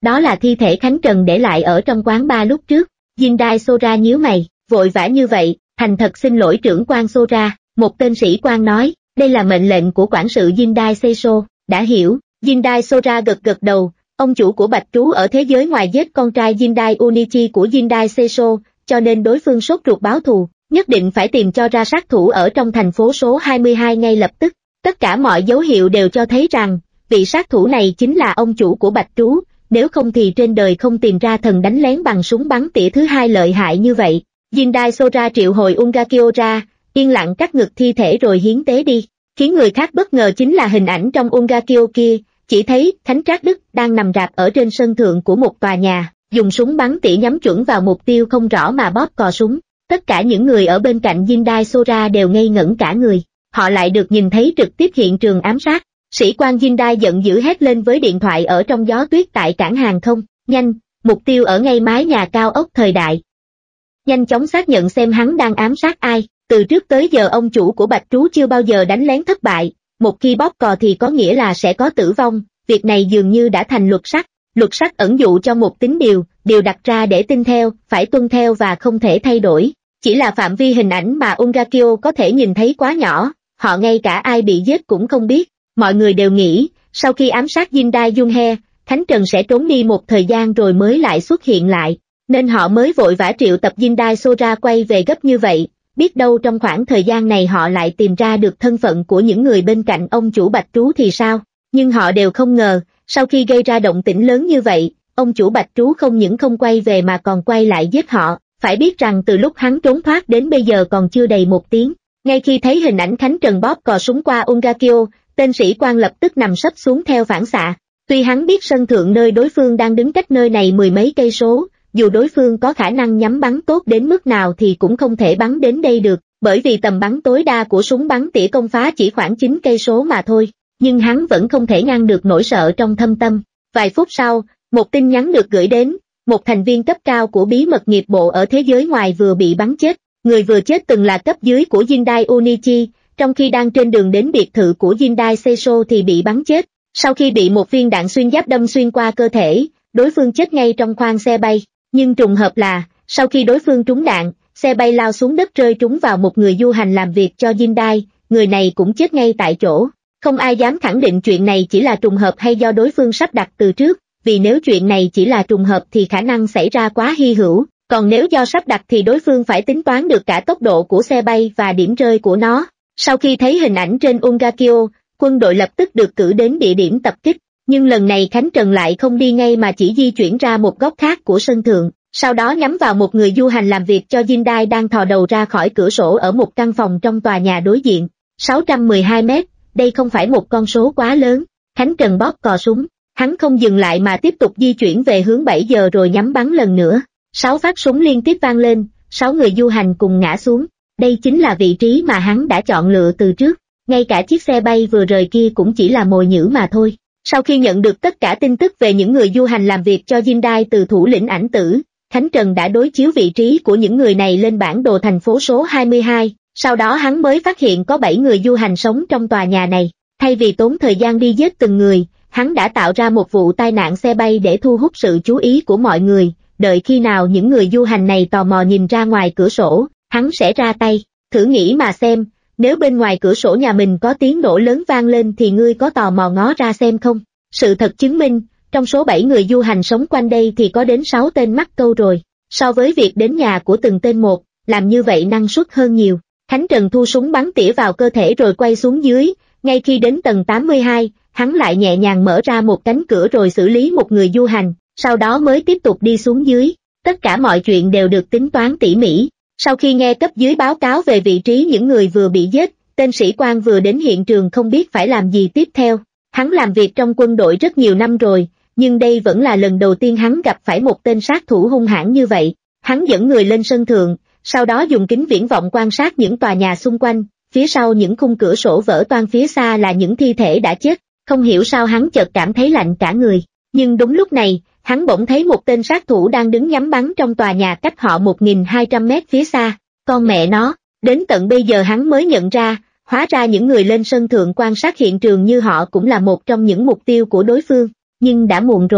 [SPEAKER 1] Đó là thi thể Khánh Trần để lại ở trong quán bar lúc trước. Jindai Sora nhíu mày, vội vã như vậy, thành thật xin lỗi trưởng quan Sora. Một tên sĩ quan nói, đây là mệnh lệnh của quản sự Jindai Seiso. Đã hiểu. Jindai Sora gật gật đầu, ông chủ của Bạch Trú ở thế giới ngoài giết con trai Jindai Unichi của Jindai Seiso, cho nên đối phương sốt ruột báo thù, nhất định phải tìm cho ra sát thủ ở trong thành phố số hai mươi hai ngay lập tức. Tất cả mọi dấu hiệu đều cho thấy rằng, vị sát thủ này chính là ông chủ của Bạch Trú, nếu không thì trên đời không tìm ra thần đánh lén bằng súng bắn tỉa thứ hai lợi hại như vậy. Jindai Sora triệu hồi Ungakyo ra, yên lặng cắt ngực thi thể rồi hiến tế đi. Khiến người khác bất ngờ chính là hình ảnh trong Ungakyo kia, chỉ thấy Khánh Trác Đức đang nằm rạp ở trên sân thượng của một tòa nhà, dùng súng bắn tỉa nhắm chuẩn vào mục tiêu không rõ mà bóp cò súng. Tất cả những người ở bên cạnh Jindai Sora đều ngây ngẩn cả người, họ lại được nhìn thấy trực tiếp hiện trường ám sát. Sĩ quan Jindai giận dữ hét lên với điện thoại ở trong gió tuyết tại cảng hàng không, nhanh, mục tiêu ở ngay mái nhà cao ốc Thời Đại. Nhanh chóng xác nhận xem hắn đang ám sát ai. Từ trước tới giờ ông chủ của Bạch Trú chưa bao giờ đánh lén thất bại, một khi bóp cò thì có nghĩa là sẽ có tử vong, việc này dường như đã thành luật sắt. Luật sắt ẩn dụ cho một tín điều, điều đặt ra để tin theo, phải tuân theo và không thể thay đổi. Chỉ là phạm vi hình ảnh mà Ungakyo có thể nhìn thấy quá nhỏ, họ ngay cả ai bị giết cũng không biết. Mọi người đều nghĩ, sau khi ám sát Jindai Junhe, Khánh Trần sẽ trốn đi một thời gian rồi mới lại xuất hiện lại, nên họ mới vội vã triệu tập Jindai Sora quay về gấp như vậy. Biết đâu trong khoảng thời gian này họ lại tìm ra được thân phận của những người bên cạnh ông chủ Bạch Trú thì sao? Nhưng họ đều không ngờ, sau khi gây ra động tĩnh lớn như vậy, ông chủ Bạch Trú không những không quay về mà còn quay lại giết họ. Phải biết rằng từ lúc hắn trốn thoát đến bây giờ còn chưa đầy một tiếng. Ngay khi thấy hình ảnh Khánh Trần bóp cò súng qua Ungakyo, tên sĩ quan lập tức nằm sấp xuống theo phản xạ. Tuy hắn biết sân thượng nơi đối phương đang đứng cách nơi này mười mấy cây số, dù đối phương có khả năng nhắm bắn tốt đến mức nào thì cũng không thể bắn đến đây được, bởi vì tầm bắn tối đa của súng bắn tỉa công phá chỉ khoảng chín cây số mà thôi. Nhưng hắn vẫn không thể ngăn được nỗi sợ trong thâm tâm. Vài phút sau, một tin nhắn được gửi đến, một thành viên cấp cao của bí mật nghiệp bộ ở thế giới ngoài vừa bị bắn chết. Người vừa chết từng là cấp dưới của Jindai Unichi, trong khi đang trên đường đến biệt thự của Jindai Seiso thì bị bắn chết. Sau khi bị một viên đạn xuyên giáp đâm xuyên qua cơ thể, đối phương chết ngay trong khoang xe bay. Nhưng trùng hợp là, sau khi đối phương trúng đạn, xe bay lao xuống đất rơi trúng vào một người du hành làm việc cho Jindai, người này cũng chết ngay tại chỗ. Không ai dám khẳng định chuyện này chỉ là trùng hợp hay do đối phương sắp đặt từ trước, vì nếu chuyện này chỉ là trùng hợp thì khả năng xảy ra quá hy hữu, còn nếu do sắp đặt thì đối phương phải tính toán được cả tốc độ của xe bay và điểm rơi của nó. Sau khi thấy hình ảnh trên Ungakyo, quân đội lập tức được cử đến địa điểm tập kích, nhưng lần này Khánh Trần lại không đi ngay mà chỉ di chuyển ra một góc khác của sân thượng, sau đó nhắm vào một người du hành làm việc cho Jindai đang thò đầu ra khỏi cửa sổ ở một căn phòng trong tòa nhà đối diện. sáu trăm mười hai mét, đây không phải một con số quá lớn. Khánh Trần bóp cò súng, hắn không dừng lại mà tiếp tục di chuyển về hướng bảy giờ rồi nhắm bắn lần nữa. Sáu phát súng liên tiếp vang lên, sáu người du hành cùng ngã xuống. Đây chính là vị trí mà hắn đã chọn lựa từ trước, ngay cả chiếc xe bay vừa rời kia cũng chỉ là mồi nhử mà thôi. Sau khi nhận được tất cả tin tức về những người du hành làm việc cho Jindai từ thủ lĩnh ảnh tử, Khánh Trần đã đối chiếu vị trí của những người này lên bản đồ thành phố số hai mươi hai, sau đó hắn mới phát hiện có bảy người du hành sống trong tòa nhà này. Thay vì tốn thời gian đi giết từng người, hắn đã tạo ra một vụ tai nạn xe bay để thu hút sự chú ý của mọi người, đợi khi nào những người du hành này tò mò nhìn ra ngoài cửa sổ, hắn sẽ ra tay. Thử nghĩ mà xem, nếu bên ngoài cửa sổ nhà mình có tiếng nổ lớn vang lên thì ngươi có tò mò ngó ra xem không? Sự thật chứng minh, trong số bảy người du hành sống quanh đây thì có đến sáu tên mắc câu rồi. So với việc đến nhà của từng tên một, làm như vậy năng suất hơn nhiều. Khánh Trần thu súng bắn tỉa vào cơ thể rồi quay xuống dưới, ngay khi đến tầng tám mươi hai, hắn lại nhẹ nhàng mở ra một cánh cửa rồi xử lý một người du hành, sau đó mới tiếp tục đi xuống dưới. Tất cả mọi chuyện đều được tính toán tỉ mỉ. Sau khi nghe cấp dưới báo cáo về vị trí những người vừa bị giết, tên sĩ quan vừa đến hiện trường không biết phải làm gì tiếp theo. Hắn làm việc trong quân đội rất nhiều năm rồi, nhưng đây vẫn là lần đầu tiên hắn gặp phải một tên sát thủ hung hãn như vậy. Hắn dẫn người lên sân thượng, sau đó dùng kính viễn vọng quan sát những tòa nhà xung quanh, phía sau những khung cửa sổ vỡ toang phía xa là những thi thể đã chết. Không hiểu sao hắn chợt cảm thấy lạnh cả người, nhưng đúng lúc này, hắn bỗng thấy một tên sát thủ đang đứng nhắm bắn trong tòa nhà cách họ một nghìn hai trăm mét phía xa. Con mẹ nó, đến tận bây giờ hắn mới nhận ra, hóa ra những người lên sân thượng quan sát hiện trường như họ cũng là một trong những mục tiêu của đối phương, nhưng đã muộn rồi.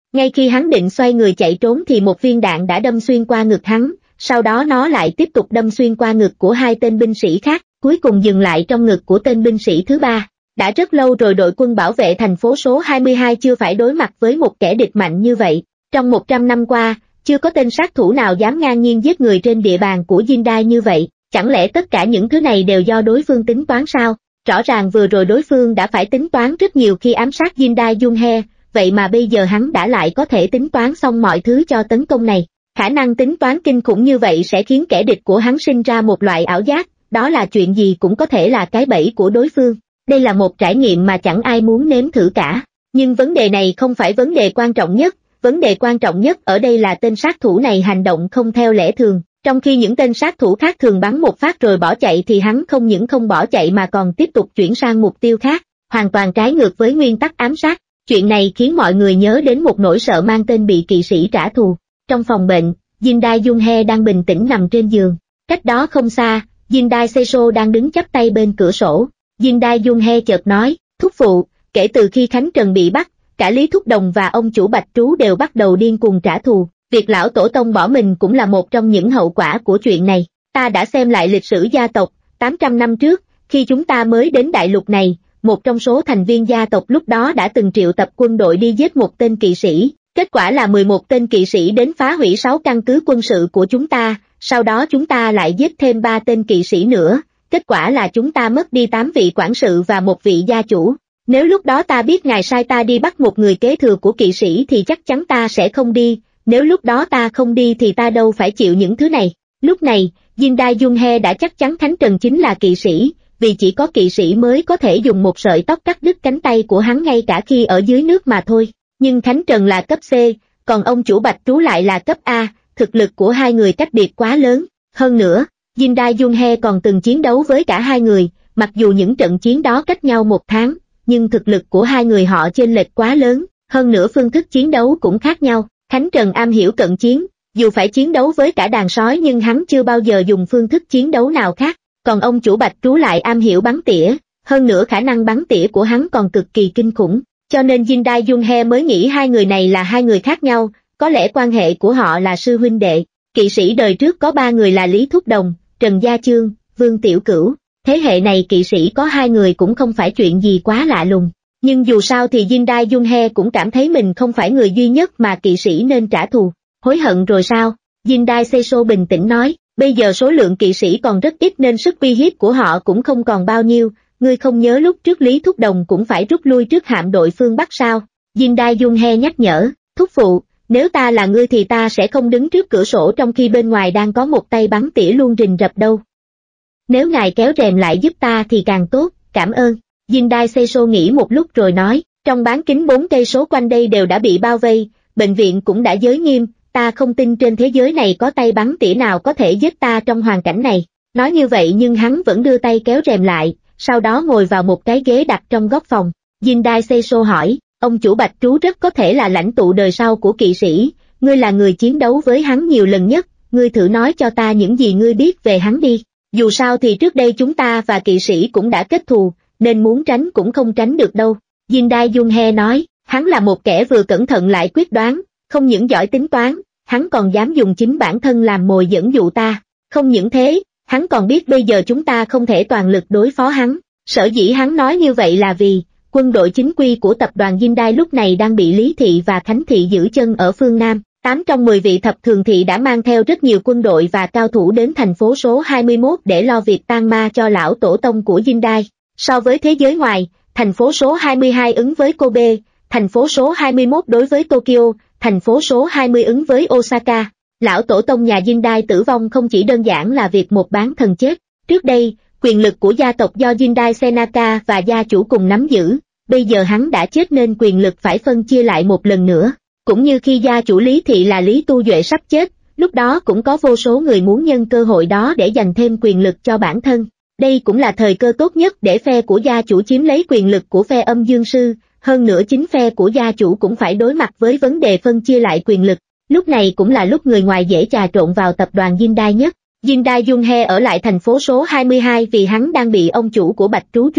[SPEAKER 1] Ngay khi hắn định xoay người chạy trốn thì một viên đạn đã đâm xuyên qua ngực hắn, sau đó nó lại tiếp tục đâm xuyên qua ngực của hai tên binh sĩ khác, cuối cùng dừng lại trong ngực của tên binh sĩ thứ ba. Đã rất lâu rồi đội quân bảo vệ thành phố số hai mươi hai chưa phải đối mặt với một kẻ địch mạnh như vậy. Trong một trăm năm qua, chưa có tên sát thủ nào dám ngang nhiên giết người trên địa bàn của Jindai như vậy. Chẳng lẽ tất cả những thứ này đều do đối phương tính toán sao? Rõ ràng vừa rồi đối phương đã phải tính toán rất nhiều khi ám sát Jindai Junhe, vậy mà bây giờ hắn đã lại có thể tính toán xong mọi thứ cho tấn công này. Khả năng tính toán kinh khủng như vậy sẽ khiến kẻ địch của hắn sinh ra một loại ảo giác, đó là chuyện gì cũng có thể là cái bẫy của đối phương. Đây là một trải nghiệm mà chẳng ai muốn nếm thử cả. Nhưng vấn đề này không phải vấn đề quan trọng nhất, vấn đề quan trọng nhất ở đây là tên sát thủ này hành động không theo lẽ thường. Trong khi những tên sát thủ khác thường bắn một phát rồi bỏ chạy thì hắn không những không bỏ chạy mà còn tiếp tục chuyển sang mục tiêu khác, hoàn toàn trái ngược với nguyên tắc ám sát. Chuyện này khiến mọi người nhớ đến một nỗi sợ mang tên bị kỵ sĩ trả thù. Trong phòng bệnh, Jindai Junhe đang bình tĩnh nằm trên giường. Cách đó không xa, Jindai Seiso đang đứng chắp tay bên cửa sổ. Jindai Junhe chợt nói, thúc phụ, kể từ khi Khánh Trần bị bắt, cả Lý Thúc Đồng và ông chủ Bạch Trú đều bắt đầu điên cuồng trả thù. Việc lão tổ tông bỏ mình cũng là một trong những hậu quả của chuyện này. Ta đã xem lại lịch sử gia tộc, tám trăm năm trước, khi chúng ta mới đến đại lục này, một trong số thành viên gia tộc lúc đó đã từng triệu tập quân đội đi giết một tên kỵ sĩ. Kết quả là mười một tên kỵ sĩ đến phá hủy sáu căn cứ quân sự của chúng ta, sau đó chúng ta lại giết thêm ba tên kỵ sĩ nữa. Kết quả là chúng ta mất đi tám vị quản sự và một vị gia chủ. Nếu lúc đó ta biết ngài sai ta đi bắt một người kế thừa của kỵ sĩ thì chắc chắn ta sẽ không đi. Nếu lúc đó ta không đi thì ta đâu phải chịu những thứ này. Lúc này, Jindai Junhe đã chắc chắn Khánh Trần chính là kỵ sĩ, vì chỉ có kỵ sĩ mới có thể dùng một sợi tóc cắt đứt cánh tay của hắn ngay cả khi ở dưới nước mà thôi. Nhưng Khánh Trần là cấp C, còn ông chủ Bạch Trú lại là cấp A, thực lực của hai người cách biệt quá lớn. Hơn nữa, Jindai Junhe còn từng chiến đấu với cả hai người, mặc dù những trận chiến đó cách nhau một tháng, nhưng thực lực của hai người họ chênh lệch quá lớn, hơn nữa phương thức chiến đấu cũng khác nhau. Khánh Trần am hiểu cận chiến, dù phải chiến đấu với cả đàn sói nhưng hắn chưa bao giờ dùng phương thức chiến đấu nào khác, còn ông chủ Bạch Trú lại am hiểu bắn tỉa, hơn nữa khả năng bắn tỉa của hắn còn cực kỳ kinh khủng, cho nên Jindai Junhe mới nghĩ hai người này là hai người khác nhau, có lẽ quan hệ của họ là sư huynh đệ. Kỵ sĩ đời trước có ba người là Lý Thúc Đồng, Trần Gia Chương, Vương Tiểu Cửu, thế hệ này kỵ sĩ có hai người cũng không phải chuyện gì quá lạ lùng. Nhưng dù sao thì Jindai Junhe cũng cảm thấy mình không phải người duy nhất mà kỵ sĩ nên trả thù. Hối hận rồi sao? Jindai Seiso bình tĩnh nói, bây giờ số lượng kỵ sĩ còn rất ít nên sức uy hiếp của họ cũng không còn bao nhiêu. Ngươi không nhớ lúc trước Lý Thúc Đồng cũng phải rút lui trước hạm đội phương Bắc sao? Jindai Junhe nhắc nhở, thúc phụ, nếu ta là ngươi thì ta sẽ không đứng trước cửa sổ trong khi bên ngoài đang có một tay bắn tỉa luôn rình rập đâu. Nếu ngài kéo rèm lại giúp ta thì càng tốt, cảm ơn. Jindai Seiso nghĩ một lúc rồi nói, trong bán kính bốn cây số quanh đây đều đã bị bao vây, bệnh viện cũng đã giới nghiêm, ta không tin trên thế giới này có tay bắn tỉa nào có thể giết ta trong hoàn cảnh này. Nói như vậy nhưng hắn vẫn đưa tay kéo rèm lại, sau đó ngồi vào một cái ghế đặt trong góc phòng. Jindai Seiso hỏi, ông chủ Bạch Trú rất có thể là lãnh tụ đời sau của kỵ sĩ, ngươi là người chiến đấu với hắn nhiều lần nhất, ngươi thử nói cho ta những gì ngươi biết về hắn đi. Dù sao thì trước đây chúng ta và kỵ sĩ cũng đã kết thù, nên muốn tránh cũng không tránh được đâu. Jindai Junhe nói, hắn là một kẻ vừa cẩn thận lại quyết đoán, không những giỏi tính toán, hắn còn dám dùng chính bản thân làm mồi dẫn dụ ta. Không những thế, hắn còn biết bây giờ chúng ta không thể toàn lực đối phó hắn. Sở dĩ hắn nói như vậy là vì, quân đội chính quy của tập đoàn Jindai lúc này đang bị Lý Thị và Khánh Thị giữ chân ở phương Nam. Tám trong mười vị thập thường thị đã mang theo rất nhiều quân đội và cao thủ đến thành phố số hai mươi mốt để lo việc tang ma cho lão tổ tông của Jindai. So với thế giới ngoài, thành phố số hai mươi hai ứng với Kobe, thành phố số hai mươi mốt đối với Tokyo, thành phố số hai mươi ứng với Osaka. Lão tổ tông nhà Jindai tử vong không chỉ đơn giản là việc một bán thần chết. Trước đây, quyền lực của gia tộc do Jindai Senaka và gia chủ cùng nắm giữ, bây giờ hắn đã chết nên quyền lực phải phân chia lại một lần nữa. Cũng như khi gia chủ Lý Thị là Lý Tu Duệ sắp chết, lúc đó cũng có vô số người muốn nhân cơ hội đó để giành thêm quyền lực cho bản thân. Đây cũng là thời cơ tốt nhất để phe của gia chủ chiếm lấy quyền lực của phe âm dương sư, hơn nữa chính phe của gia chủ cũng phải đối mặt với vấn đề phân chia lại quyền lực. Lúc này cũng là lúc người ngoài dễ trà trộn vào tập đoàn Jindai nhất. Jindai Junhe ở lại thành phố số hai mươi hai vì hắn đang bị ông chủ của Bạch Trú truy sát,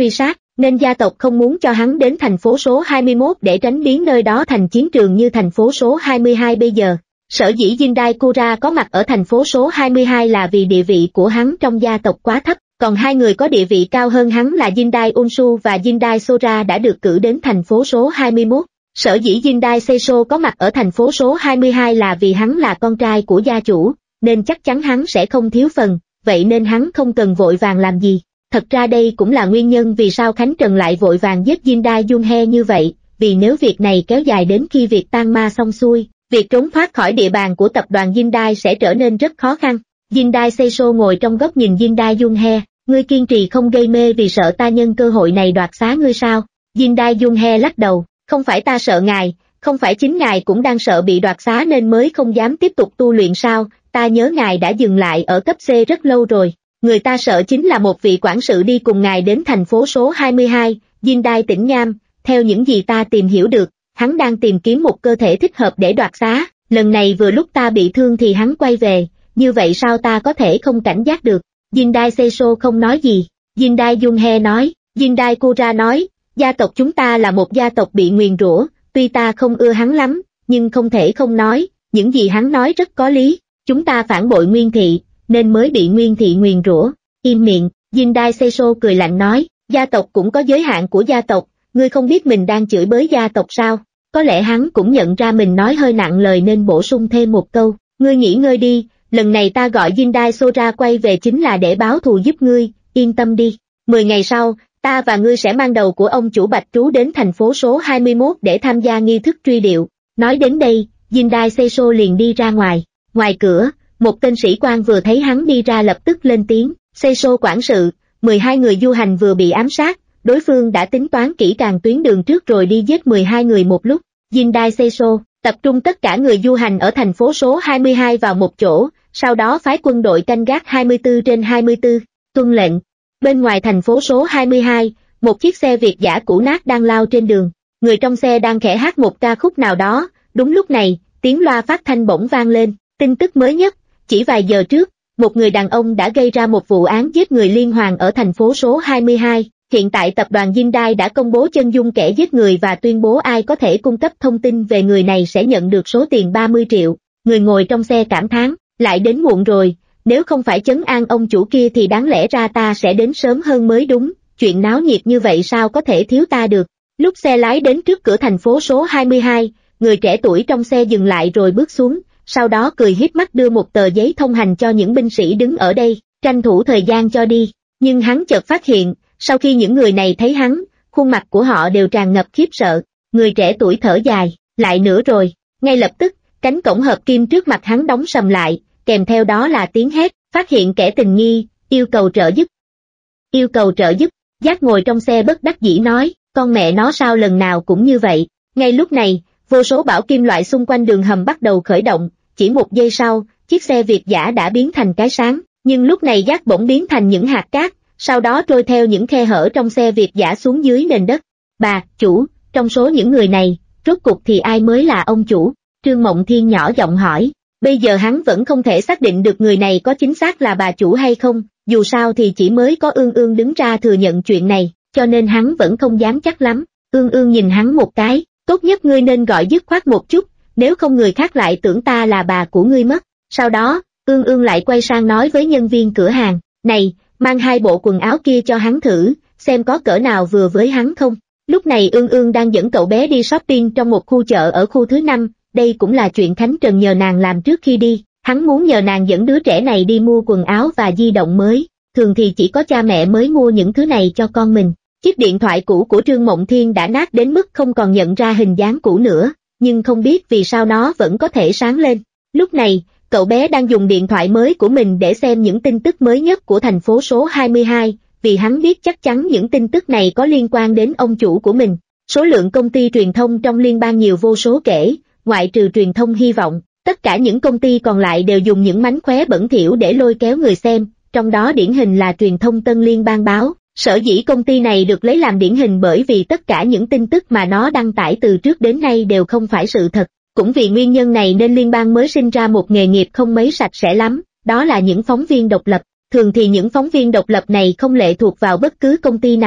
[SPEAKER 1] nên gia tộc không muốn cho hắn đến thành phố số hai mươi mốt để tránh biến nơi đó thành chiến trường như thành phố số hai mươi hai bây giờ. Sở dĩ Jindai Kura có mặt ở thành phố số hai mươi hai là vì địa vị của hắn trong gia tộc quá thấp, còn hai người có địa vị cao hơn hắn là Jindai Unsu và Jindai Sora đã được cử đến thành phố số hai mươi mốt. Sở dĩ Jindai Seiso có mặt ở thành phố số hai mươi hai là vì hắn là con trai của gia chủ, nên chắc chắn hắn sẽ không thiếu phần, vậy nên hắn không cần vội vàng làm gì. Thật ra đây cũng là nguyên nhân vì sao Khánh Trần lại vội vàng giết Jindai Junhe như vậy, vì nếu việc này kéo dài đến khi việc tan ma xong xuôi, việc trốn thoát khỏi địa bàn của tập đoàn Jindai sẽ trở nên rất khó khăn. Jindai Seiso ngồi trong góc nhìn Jindai Junhe, ngươi kiên trì không gây mê vì sợ ta nhân cơ hội này đoạt xá ngươi sao? Jindai Junhe lắc đầu, không phải ta sợ ngài, không phải chính ngài cũng đang sợ bị đoạt xá nên mới không dám tiếp tục tu luyện sao, ta nhớ ngài đã dừng lại ở cấp C rất lâu rồi. Người ta sợ chính là một vị quản sự đi cùng ngài đến thành phố số hai mươi hai, Jindai Tĩnh Nham, theo những gì ta tìm hiểu được, hắn đang tìm kiếm một cơ thể thích hợp để đoạt xá, lần này vừa lúc ta bị thương thì hắn quay về, như vậy sao ta có thể không cảnh giác được. Jindai Seiso không nói gì, Jindai Junhe nói, Jindai Kura nói, gia tộc chúng ta là một gia tộc bị nguyền rủa, tuy ta không ưa hắn lắm, nhưng không thể không nói, những gì hắn nói rất có lý, chúng ta phản bội Nguyên Thị, nên mới bị Nguyên Thị nguyền rủa. Im miệng, Jindai Seiso cười lạnh nói, gia tộc cũng có giới hạn của gia tộc, ngươi không biết mình đang chửi bới gia tộc sao? Có lẽ hắn cũng nhận ra mình nói hơi nặng lời nên bổ sung thêm một câu, ngươi nghỉ ngơi đi, lần này ta gọi Jindai Sora quay về chính là để báo thù giúp ngươi, yên tâm đi. Mười ngày sau, ta và ngươi sẽ mang đầu của ông chủ Bạch Trú đến thành phố số hai mươi mốt để tham gia nghi thức truy điệu. Nói đến đây, Jindai Seiso liền đi ra ngoài. Ngoài cửa, một tên sĩ quan vừa thấy hắn đi ra lập tức lên tiếng, Seiso quản sự, mười hai người du hành vừa bị ám sát, đối phương đã tính toán kỹ càng tuyến đường trước rồi đi giết mười hai người một lúc. Jindai Seiso tập trung tất cả người du hành ở thành phố số hai mươi hai vào một chỗ, sau đó phái quân đội canh gác hai mươi tư trên hai mươi tư, tuân lệnh. Bên ngoài thành phố số hai mươi hai, một chiếc xe Việt giã cũ nát đang lao trên đường, người trong xe đang khẽ hát một ca khúc nào đó, đúng lúc này, tiếng loa phát thanh bỗng vang lên, tin tức mới nhất, chỉ vài giờ trước, một người đàn ông đã gây ra một vụ án giết người liên hoàn ở thành phố số hai mươi hai. Hiện tại tập đoàn Jindai đã công bố chân dung kẻ giết người và tuyên bố ai có thể cung cấp thông tin về người này sẽ nhận được số tiền ba mươi triệu. Người ngồi trong xe cảm thán, lại đến muộn rồi, nếu không phải trấn an ông chủ kia thì đáng lẽ ra ta sẽ đến sớm hơn mới đúng, chuyện náo nhiệt như vậy sao có thể thiếu ta được. Lúc xe lái đến trước cửa thành phố số hai mươi hai, người trẻ tuổi trong xe dừng lại rồi bước xuống, sau đó cười híp mắt đưa một tờ giấy thông hành cho những binh sĩ đứng ở đây, tranh thủ thời gian cho đi. Nhưng hắn chợt phát hiện, sau khi những người này thấy hắn, khuôn mặt của họ đều tràn ngập khiếp sợ. Người trẻ tuổi thở dài, lại nữa rồi. Ngay lập tức, cánh cổng hợp kim trước mặt hắn đóng sầm lại, kèm theo đó là tiếng hét, phát hiện kẻ tình nghi, yêu cầu trợ giúp. Yêu cầu trợ giúp, Giác ngồi trong xe bất đắc dĩ nói, con mẹ nó sao lần nào cũng như vậy. Ngay lúc này, vô số bảo kim loại xung quanh đường hầm bắt đầu khởi động, chỉ một giây sau, chiếc xe Việt giã đã biến thành cái sáng, nhưng lúc này Giác bỗng biến thành những hạt cát, sau đó trôi theo những khe hở trong xe Việt giã xuống dưới nền đất. Bà, chủ, trong số những người này, rốt cuộc thì ai mới là ông chủ? Trương Mộng Thiên nhỏ giọng hỏi. Bây giờ hắn vẫn không thể xác định được người này có chính xác là bà chủ hay không, dù sao thì chỉ mới có Ương Ương đứng ra thừa nhận chuyện này, cho nên hắn vẫn không dám chắc lắm. Ương Ương nhìn hắn một cái, tốt nhất ngươi nên gọi dứt khoát một chút, nếu không người khác lại tưởng ta là bà của ngươi mất. Sau đó, Ương Ương lại quay sang nói với nhân viên cửa hàng, này, mang hai bộ quần áo kia cho hắn thử, xem có cỡ nào vừa với hắn không. Lúc này Ương Ương đang dẫn cậu bé đi shopping trong một khu chợ ở khu thứ năm, đây cũng là chuyện Khánh Trần nhờ nàng làm trước khi đi, hắn muốn nhờ nàng dẫn đứa trẻ này đi mua quần áo và di động mới, thường thì chỉ có cha mẹ mới mua những thứ này cho con mình. Chiếc điện thoại cũ của Trương Mộng Thiên đã nát đến mức không còn nhận ra hình dáng cũ nữa, nhưng không biết vì sao nó vẫn có thể sáng lên. Lúc này, cậu bé đang dùng điện thoại mới của mình để xem những tin tức mới nhất của thành phố số hai mươi hai, vì hắn biết chắc chắn những tin tức này có liên quan đến ông chủ của mình. Số lượng công ty truyền thông trong liên bang nhiều vô số kể, ngoại trừ truyền thông Hy vọng, tất cả những công ty còn lại đều dùng những mánh khóe bẩn thỉu để lôi kéo người xem, trong đó điển hình là truyền thông Tân Liên bang báo. Sở dĩ công ty này được lấy làm điển hình bởi vì tất cả những tin tức mà nó đăng tải từ trước đến nay đều không phải sự thật. Cũng vì nguyên nhân này nên liên bang mới sinh ra một nghề nghiệp không mấy sạch sẽ lắm, đó là những phóng viên độc lập. Thường thì những phóng viên độc lập này không lệ thuộc vào bất cứ công ty nào,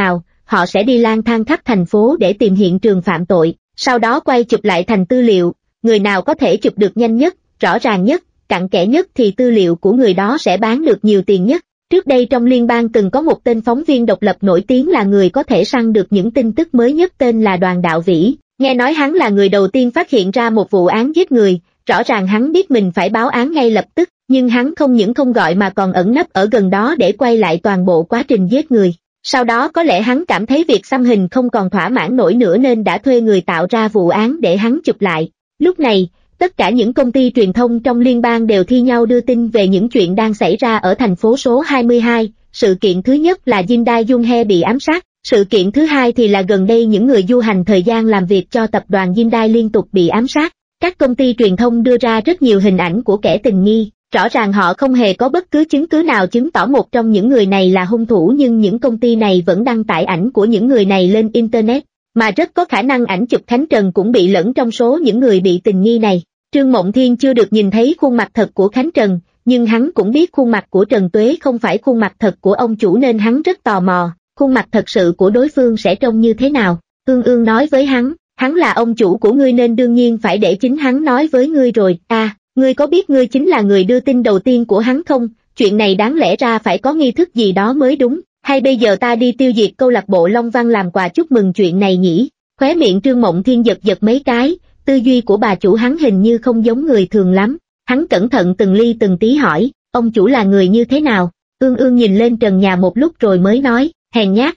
[SPEAKER 1] họ sẽ đi lang thang khắp thành phố để tìm hiện trường phạm tội, sau đó quay chụp lại thành tư liệu, người nào có thể chụp được nhanh nhất, rõ ràng nhất, cặn kẽ nhất thì tư liệu của người đó sẽ bán được nhiều tiền nhất. Trước đây trong liên bang từng có một tên phóng viên độc lập nổi tiếng là người có thể săn được những tin tức mới nhất, tên là Đoàn Đạo Vĩ. Nghe nói hắn là người đầu tiên phát hiện ra một vụ án giết người, rõ ràng hắn biết mình phải báo án ngay lập tức, nhưng hắn không những không gọi mà còn ẩn nấp ở gần đó để quay lại toàn bộ quá trình giết người. Sau đó có lẽ hắn cảm thấy việc xăm hình không còn thỏa mãn nổi nữa nên đã thuê người tạo ra vụ án để hắn chụp lại. Lúc này, tất cả những công ty truyền thông trong liên bang đều thi nhau đưa tin về những chuyện đang xảy ra ở thành phố số hai mươi hai. Sự kiện thứ nhất là Jin Dae Jung-hee bị ám sát. Sự kiện thứ hai thì là gần đây những người du hành thời gian làm việc cho tập đoàn Jin Dae liên tục bị ám sát. Các công ty truyền thông đưa ra rất nhiều hình ảnh của kẻ tình nghi. Rõ ràng họ không hề có bất cứ chứng cứ nào chứng tỏ một trong những người này là hung thủ, nhưng những công ty này vẫn đăng tải ảnh của những người này lên Internet, mà rất có khả năng ảnh chụp Khánh Trần cũng bị lẫn trong số những người bị tình nghi này. Trương Mộng Thiên chưa được nhìn thấy khuôn mặt thật của Khánh Trần, nhưng hắn cũng biết khuôn mặt của Trần Tuế không phải khuôn mặt thật của ông chủ nên hắn rất tò mò, khuôn mặt thật sự của đối phương sẽ trông như thế nào. Ương Ương nói với hắn, hắn là ông chủ của ngươi nên đương nhiên phải để chính hắn nói với ngươi rồi. À, ngươi có biết ngươi chính là người đưa tin đầu tiên của hắn không? Chuyện này đáng lẽ ra phải có nghi thức gì đó mới đúng, hay bây giờ ta đi tiêu diệt câu lạc bộ Long Văn làm quà chúc mừng chuyện này nhỉ? Khóe miệng Trương Mộng Thiên giật giật mấy cái, tư duy của bà chủ hắn hình như không giống người thường lắm. Hắn cẩn thận từng ly từng tí hỏi, ông chủ là người như thế nào? Ương Ương nhìn lên trần nhà một lúc rồi mới nói, hèn nhát.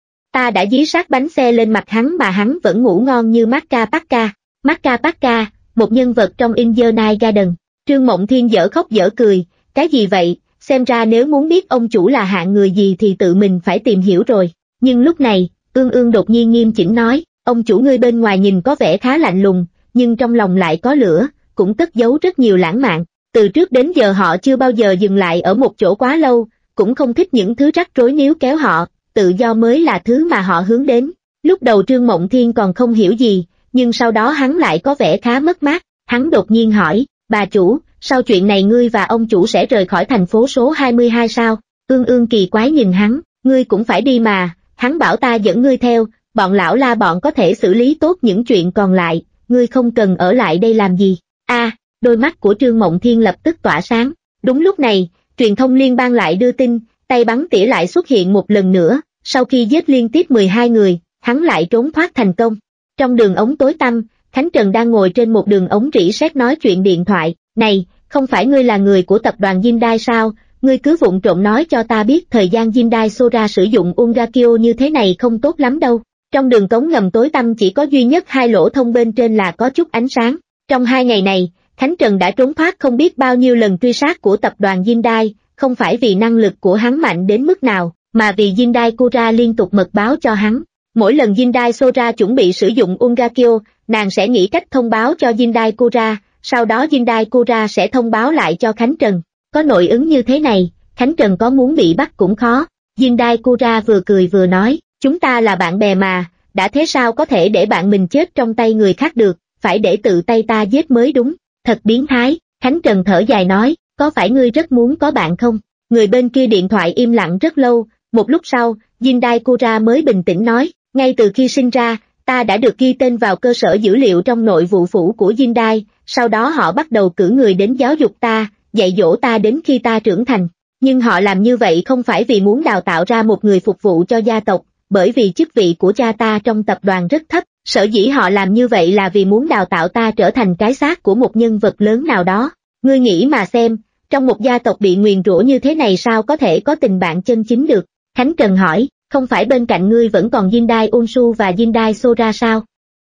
[SPEAKER 1] Ta đã dí sát bánh xe lên mặt hắn mà hắn vẫn ngủ ngon như Macca Pacca. Macca Pacca, một nhân vật trong In the Night Garden. Trương Mộng Thiên dở khóc dở cười, cái gì vậy? Xem ra nếu muốn biết ông chủ là hạng người gì thì tự mình phải tìm hiểu rồi. Nhưng lúc này, Ương Ương đột nhiên nghiêm chỉnh nói, ông chủ ngươi bên ngoài nhìn có vẻ khá lạnh lùng, nhưng trong lòng lại có lửa, cũng cất giấu rất nhiều lãng mạn. Từ trước đến giờ họ chưa bao giờ dừng lại ở một chỗ quá lâu, cũng không thích những thứ rắc rối níu kéo họ, tự do mới là thứ mà họ hướng đến. Lúc đầu Trương Mộng Thiên còn không hiểu gì, nhưng sau đó hắn lại có vẻ khá mất mát. Hắn đột nhiên hỏi, bà chủ, sau chuyện này ngươi và ông chủ sẽ rời khỏi thành phố số hai mươi hai sao? Ương Ương kỳ quái nhìn hắn, ngươi cũng phải đi mà, hắn bảo ta dẫn ngươi theo, bọn lão La bọn có thể xử lý tốt những chuyện còn lại, ngươi không cần ở lại đây làm gì. A, à, đôi mắt của Trương Mộng Thiên lập tức tỏa sáng. Đúng lúc này, truyền thông liên bang lại đưa tin, tay bắn tỉa lại xuất hiện một lần nữa, sau khi giết liên tiếp mười hai người, hắn lại trốn thoát thành công. Trong đường ống tối tăm, Khánh Trần đang ngồi trên một đường ống rỉ sét nói chuyện điện thoại, này, không phải ngươi là người của tập đoàn Jin Dae sao, ngươi cứ vụng trộm nói cho ta biết thời gian Jin Dae Sora sử dụng Ungakyo như thế này không tốt lắm đâu. Trong đường cống ngầm tối tăm chỉ có duy nhất hai lỗ thông bên trên là có chút ánh sáng. Trong hai ngày này, Khánh Trần đã trốn thoát không biết bao nhiêu lần truy sát của tập đoàn Jin Dae, không phải vì năng lực của hắn mạnh đến mức nào, mà vì Jin Dae Kura liên tục mật báo cho hắn. Mỗi lần Jin Dae Sora chuẩn bị sử dụng Ungakyo, nàng sẽ nghĩ cách thông báo cho Jin Dae Kura, sau đó Jin Dae Kura sẽ thông báo lại cho Khánh Trần. Có nội ứng như thế này, Khánh Trần có muốn bị bắt cũng khó. Jin Dae Kura vừa cười vừa nói, chúng ta là bạn bè mà, đã thế sao có thể để bạn mình chết trong tay người khác được, phải để tự tay ta giết mới đúng. Thật biến thái. Khánh Trần thở dài nói, có phải ngươi rất muốn có bạn không? Người bên kia điện thoại im lặng rất lâu, một lúc sau, Jin Dae Kura mới bình tĩnh nói, ngay từ khi sinh ra, ta đã được ghi tên vào cơ sở dữ liệu trong nội vụ phủ của Jin Dae, sau đó họ bắt đầu cử người đến giáo dục ta, dạy dỗ ta đến khi ta trưởng thành. Nhưng họ làm như vậy không phải vì muốn đào tạo ra một người phục vụ cho gia tộc, bởi vì chức vị của cha ta trong tập đoàn rất thấp, sở dĩ họ làm như vậy là vì muốn đào tạo ta trở thành cái xác của một nhân vật lớn nào đó. Ngươi nghĩ mà xem, trong một gia tộc bị nguyền rủa như thế này sao có thể có tình bạn chân chính được? Khánh Trần hỏi, không phải bên cạnh ngươi vẫn còn Jin Dae Unsu và Jin Dae Sora sao?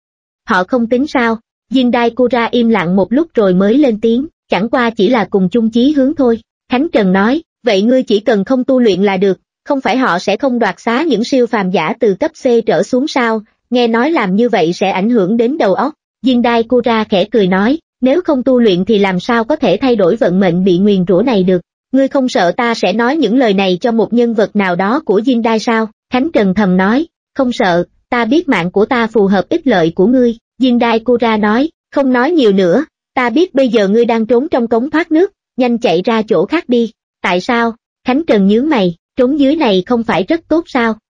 [SPEAKER 1] Họ không tính sao? Jin Dae Kura im lặng một lúc rồi mới lên tiếng, chẳng qua chỉ là cùng chung chí hướng thôi. Khánh Trần nói, vậy ngươi chỉ cần không tu luyện là được, không phải họ sẽ không đoạt xá những siêu phàm giả từ cấp C trở xuống sao, nghe nói làm như vậy sẽ ảnh hưởng đến đầu óc. Jin Dae Kura khẽ cười nói, nếu không tu luyện thì làm sao có thể thay đổi vận mệnh bị nguyền rủa này được. Ngươi không sợ ta sẽ nói những lời này cho một nhân vật nào đó của Jin Dae sao? Khánh Trần thầm nói, không sợ, ta biết mạng của ta phù hợp ích lợi của ngươi. Jin Dae Kura nói, không nói nhiều nữa, ta biết bây giờ ngươi đang trốn trong cống thoát nước, nhanh chạy ra chỗ khác đi. Tại sao? Khánh Trần nhướng mày, trốn dưới này không phải rất tốt sao?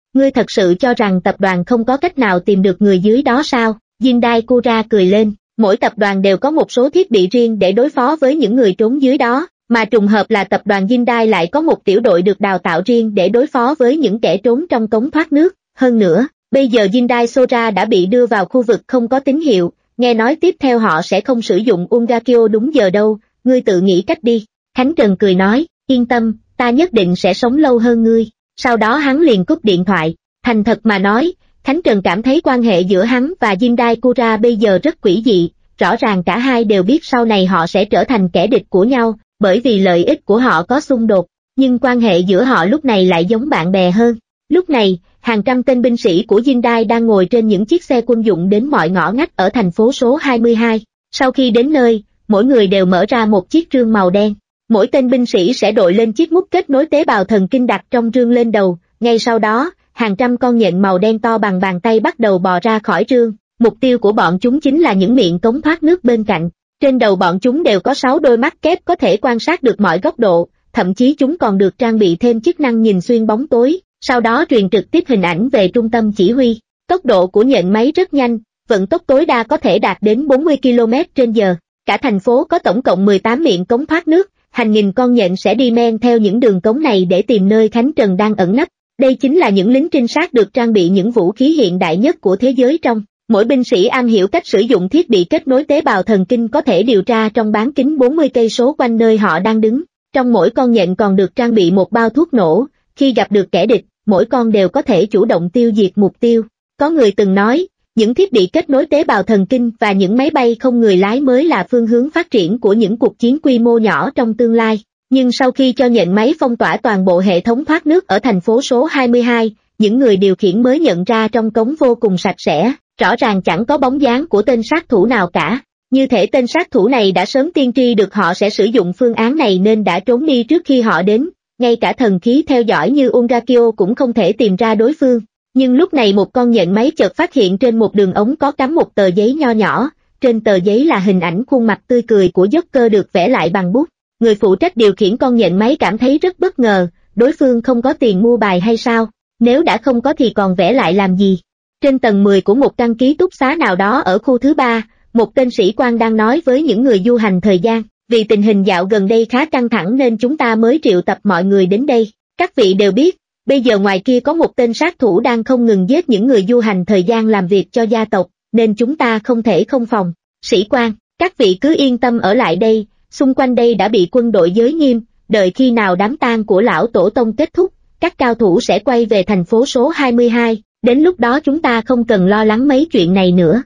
[SPEAKER 1] Ngươi thật sự cho rằng tập đoàn không có cách nào tìm được người dưới đó sao? Jindai Kura cười lên, mỗi tập đoàn đều có một số thiết bị riêng để đối phó với những người trốn dưới đó, mà trùng hợp là tập đoàn Jindai lại có một tiểu đội được đào tạo riêng để đối phó với những kẻ trốn trong cống thoát nước. Hơn nữa, bây giờ Jindai Sora đã bị đưa vào khu vực không có tín hiệu, nghe nói tiếp theo họ sẽ không sử dụng Ungakyo đúng giờ đâu, ngươi tự nghĩ cách đi. Khánh Trần cười nói, yên tâm, ta nhất định sẽ sống lâu hơn ngươi. Sau đó hắn liền cúp điện thoại. Thành thật mà nói, Khánh Trần cảm thấy quan hệ giữa hắn và Jindai Kura bây giờ rất quỷ dị, rõ ràng cả hai đều biết sau này họ sẽ trở thành kẻ địch của nhau, bởi vì lợi ích của họ có xung đột, nhưng quan hệ giữa họ lúc này lại giống bạn bè hơn. Lúc này, hàng trăm tên binh sĩ của Jindai đang ngồi trên những chiếc xe quân dụng đến mọi ngõ ngách ở thành phố số hai mươi hai. Sau khi đến nơi, mỗi người đều mở ra một chiếc rương màu đen. Mỗi tên binh sĩ sẽ đội lên chiếc mút kết nối tế bào thần kinh đặt trong rương lên đầu, ngay sau đó, hàng trăm con nhện màu đen to bằng bàn tay bắt đầu bò ra khỏi rương. Mục tiêu của bọn chúng chính là những miệng cống thoát nước bên cạnh. Trên đầu bọn chúng đều có sáu đôi mắt kép có thể quan sát được mọi góc độ, thậm chí chúng còn được trang bị thêm chức năng nhìn xuyên bóng tối, sau đó truyền trực tiếp hình ảnh về trung tâm chỉ huy. Tốc độ của nhện máy rất nhanh, vận tốc tối đa có thể đạt đến bốn mươi ki lô mét trên giờ. Cả thành phố có tổng cộng mười tám miệng cống thoát nước, hàng nghìn con nhện sẽ đi men theo những đường cống này để tìm nơi Khánh Trần đang ẩn nấp. Đây chính là những lính trinh sát được trang bị những vũ khí hiện đại nhất của thế giới trong. Mỗi binh sĩ am hiểu cách sử dụng thiết bị kết nối tế bào thần kinh có thể điều tra trong bán kính bốn mươi cây số quanh nơi họ đang đứng. Trong mỗi con nhện còn được trang bị một bao thuốc nổ, khi gặp được kẻ địch, mỗi con đều có thể chủ động tiêu diệt mục tiêu. Có người từng nói, những thiết bị kết nối tế bào thần kinh và những máy bay không người lái mới là phương hướng phát triển của những cuộc chiến quy mô nhỏ trong tương lai. Nhưng sau khi cho nhện máy phong tỏa toàn bộ hệ thống thoát nước ở thành phố số hai mươi hai, những người điều khiển mới nhận ra trong cống vô cùng sạch sẽ, rõ ràng chẳng có bóng dáng của tên sát thủ nào cả. Như thể tên sát thủ này đã sớm tiên tri được họ sẽ sử dụng phương án này nên đã trốn đi trước khi họ đến, ngay cả thần khí theo dõi như Ungakyo cũng không thể tìm ra đối phương. Nhưng lúc này một con nhện máy chợt phát hiện trên một đường ống có cắm một tờ giấy nho nhỏ, trên tờ giấy là hình ảnh khuôn mặt tươi cười của Joker được vẽ lại bằng bút. Người phụ trách điều khiển con nhện máy cảm thấy rất bất ngờ, đối phương không có tiền mua bài hay sao, nếu đã không có thì còn vẽ lại làm gì. Trên tầng mười của một căn ký túc xá nào đó ở khu thứ ba, một tên sĩ quan đang nói với những người du hành thời gian, vì tình hình dạo gần đây khá căng thẳng nên chúng ta mới triệu tập mọi người đến đây. Các vị đều biết, bây giờ ngoài kia có một tên sát thủ đang không ngừng giết những người du hành thời gian làm việc cho gia tộc, nên chúng ta không thể không phòng. Sĩ quan, các vị cứ yên tâm ở lại đây, xung quanh đây đã bị quân đội giới nghiêm, đợi khi nào đám tang của lão tổ tông kết thúc, các cao thủ sẽ quay về thành phố số hai mươi hai, đến lúc đó chúng ta không cần lo lắng mấy chuyện này nữa.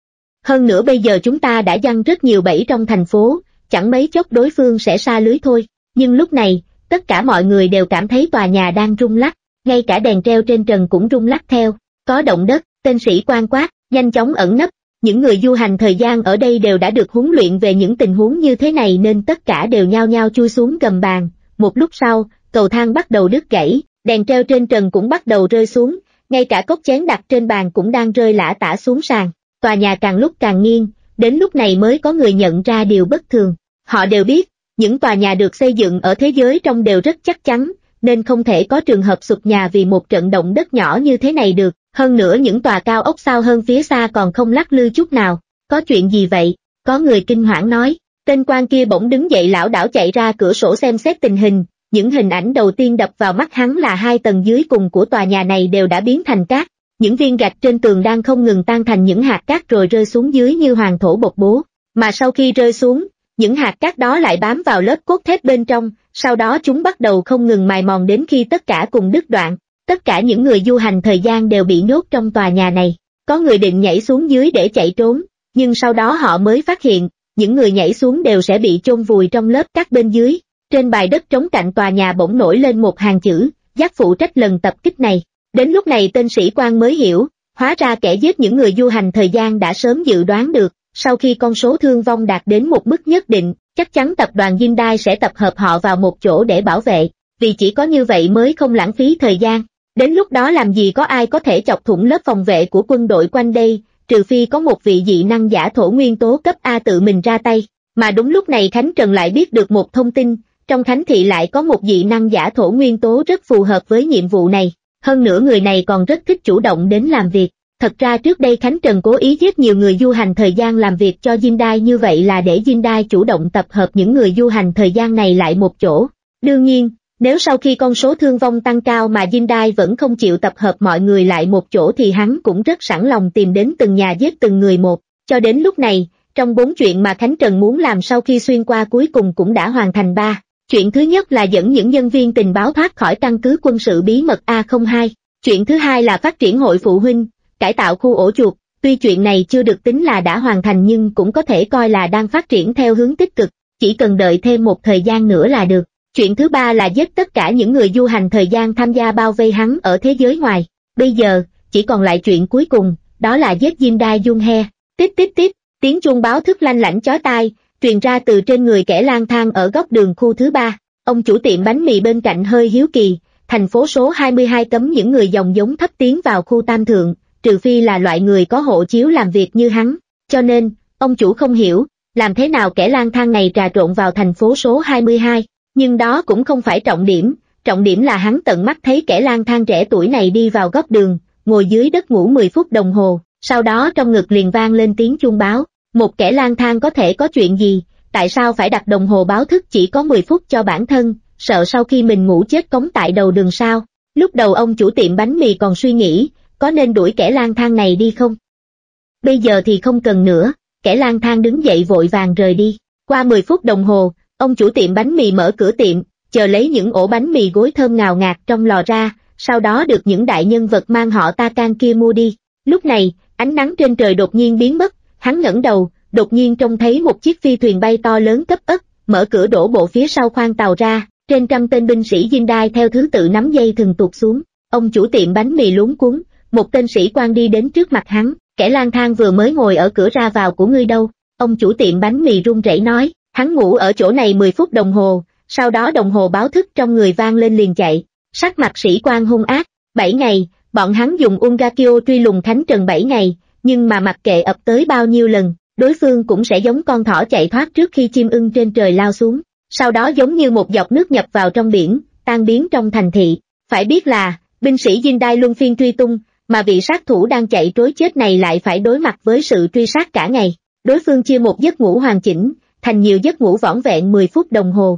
[SPEAKER 1] Hơn nữa bây giờ chúng ta đã giăng rất nhiều bẫy trong thành phố, chẳng mấy chốc đối phương sẽ sa lưới thôi. Nhưng lúc này, tất cả mọi người đều cảm thấy tòa nhà đang rung lắc, ngay cả đèn treo trên trần cũng rung lắc theo. Có động đất, tên sĩ quan quát, nhanh chóng ẩn nấp. Những người du hành thời gian ở đây đều đã được huấn luyện về những tình huống như thế này nên tất cả đều nhao nhao chui xuống gầm bàn. Một lúc sau, cầu thang bắt đầu đứt gãy, đèn treo trên trần cũng bắt đầu rơi xuống, ngay cả cốc chén đặt trên bàn cũng đang rơi lả tả xuống sàn. Tòa nhà càng lúc càng nghiêng, đến lúc này mới có người nhận ra điều bất thường. Họ đều biết, những tòa nhà được xây dựng ở thế giới trong đều rất chắc chắn, nên không thể có trường hợp sụp nhà vì một trận động đất nhỏ như thế này được. Hơn nữa những tòa cao ốc cao hơn phía xa còn không lắc lư chút nào. Có chuyện gì vậy? Có người kinh hoảng nói. Tên quan kia bỗng đứng dậy lảo đảo chạy ra cửa sổ xem xét tình hình. Những hình ảnh đầu tiên đập vào mắt hắn là hai tầng dưới cùng của tòa nhà này đều đã biến thành cát. Những viên gạch trên tường đang không ngừng tan thành những hạt cát rồi rơi xuống dưới như hoàng thổ bột bố. Mà sau khi rơi xuống, những hạt cát đó lại bám vào lớp cốt thép bên trong, sau đó chúng bắt đầu không ngừng mài mòn đến khi tất cả cùng đứt đoạn. Tất cả những người du hành thời gian đều bị nhốt trong tòa nhà này. Có người định nhảy xuống dưới để chạy trốn, nhưng sau đó họ mới phát hiện, những người nhảy xuống đều sẽ bị chôn vùi trong lớp cát bên dưới. Trên bãi đất trống cạnh tòa nhà bỗng nổi lên một hàng chữ, giác phụ trách lần tập kích này. Đến lúc này tên sĩ quan mới hiểu, hóa ra kẻ giết những người du hành thời gian đã sớm dự đoán được, sau khi con số thương vong đạt đến một mức nhất định, chắc chắn tập đoàn Jindai sẽ tập hợp họ vào một chỗ để bảo vệ, vì chỉ có như vậy mới không lãng phí thời gian. Đến lúc đó làm gì có ai có thể chọc thủng lớp phòng vệ của quân đội quanh đây, trừ phi có một vị dị năng giả thổ nguyên tố cấp A tự mình ra tay. Mà đúng lúc này Khánh Trần lại biết được một thông tin, trong Khánh Thị lại có một dị năng giả thổ nguyên tố rất phù hợp với nhiệm vụ này. hơn nữa người này còn rất thích chủ động đến làm việc. Thật ra trước đây Khánh Trần cố ý giết nhiều người du hành thời gian làm việc cho Jindai như vậy là để Jindai chủ động tập hợp những người du hành thời gian này lại một chỗ. Đương nhiên, nếu sau khi con số thương vong tăng cao mà Jindai vẫn không chịu tập hợp mọi người lại một chỗ thì hắn cũng rất sẵn lòng tìm đến từng nhà giết từng người một. Cho đến lúc này, trong bốn chuyện mà Khánh Trần muốn làm sau khi xuyên qua cuối cùng cũng đã hoàn thành ba. Chuyện thứ nhất là dẫn những nhân viên tình báo thoát khỏi căn cứ quân sự bí mật A không hai. Chuyện thứ hai là phát triển hội phụ huynh, cải tạo khu ổ chuột. Tuy chuyện này chưa được tính là đã hoàn thành nhưng cũng có thể coi là đang phát triển theo hướng tích cực, chỉ cần đợi thêm một thời gian nữa là được. Chuyện thứ ba là giết tất cả những người du hành thời gian tham gia bao vây hắn ở thế giới ngoài. Bây giờ, chỉ còn lại chuyện cuối cùng, đó là giết Jindai Junhe. Tít tít tít, tiếng chuông báo thức lanh lảnh chói tai, truyền ra từ trên người kẻ lang thang ở góc đường khu thứ ba. Ông chủ tiệm bánh mì bên cạnh hơi hiếu kỳ, thành phố số hai mươi hai cấm những người dòng giống thấp tiến vào khu tam thượng, trừ phi là loại người có hộ chiếu làm việc như hắn. Cho nên, ông chủ không hiểu, làm thế nào kẻ lang thang này trà trộn vào thành phố số hai mươi hai. Nhưng đó cũng không phải trọng điểm, trọng điểm là hắn tận mắt thấy kẻ lang thang trẻ tuổi này đi vào góc đường, ngồi dưới đất ngủ mười phút đồng hồ, sau đó trong ngực liền vang lên tiếng chuông báo. Một kẻ lang thang có thể có chuyện gì, tại sao phải đặt đồng hồ báo thức chỉ có mười phút cho bản thân, sợ sau khi mình ngủ chết cống tại đầu đường sao? Lúc đầu ông chủ tiệm bánh mì còn suy nghĩ, có nên đuổi kẻ lang thang này đi không? Bây giờ thì không cần nữa, kẻ lang thang đứng dậy vội vàng rời đi. Qua mười phút đồng hồ, ông chủ tiệm bánh mì mở cửa tiệm, chờ lấy những ổ bánh mì gối thơm ngào ngạt trong lò ra, sau đó được những đại nhân vật mang họ Takan kia mua đi. Lúc này, ánh nắng trên trời đột nhiên biến mất, hắn ngẩng đầu, đột nhiên trông thấy một chiếc phi thuyền bay to lớn cấp ấp, mở cửa đổ bộ phía sau khoang tàu ra, trên trăm tên binh sĩ Jindai theo thứ tự nắm dây thừng tuột xuống. Ông chủ tiệm bánh mì luống cuống, một tên sĩ quan đi đến trước mặt hắn, kẻ lang thang vừa mới ngồi ở cửa ra vào của ngươi đâu? Ông chủ tiệm bánh mì run rẩy nói, hắn ngủ ở chỗ này mười phút đồng hồ, sau đó đồng hồ báo thức trong người vang lên liền chạy. Sắc mặt sĩ quan hung ác, bảy ngày, bọn hắn dùng Ungakyo truy lùng Khánh Trần bảy ngày, nhưng mà mặc kệ ập tới bao nhiêu lần, đối phương cũng sẽ giống con thỏ chạy thoát trước khi chim ưng trên trời lao xuống, sau đó giống như một giọt nước nhập vào trong biển, tan biến trong thành thị. Phải biết là, binh sĩ Jindai luân phiên truy tung, mà vị sát thủ đang chạy trối chết này lại phải đối mặt với sự truy sát cả ngày. Đối phương chia một giấc ngủ hoàn chỉnh, thành nhiều giấc ngủ vỏn vẹn mười phút đồng hồ.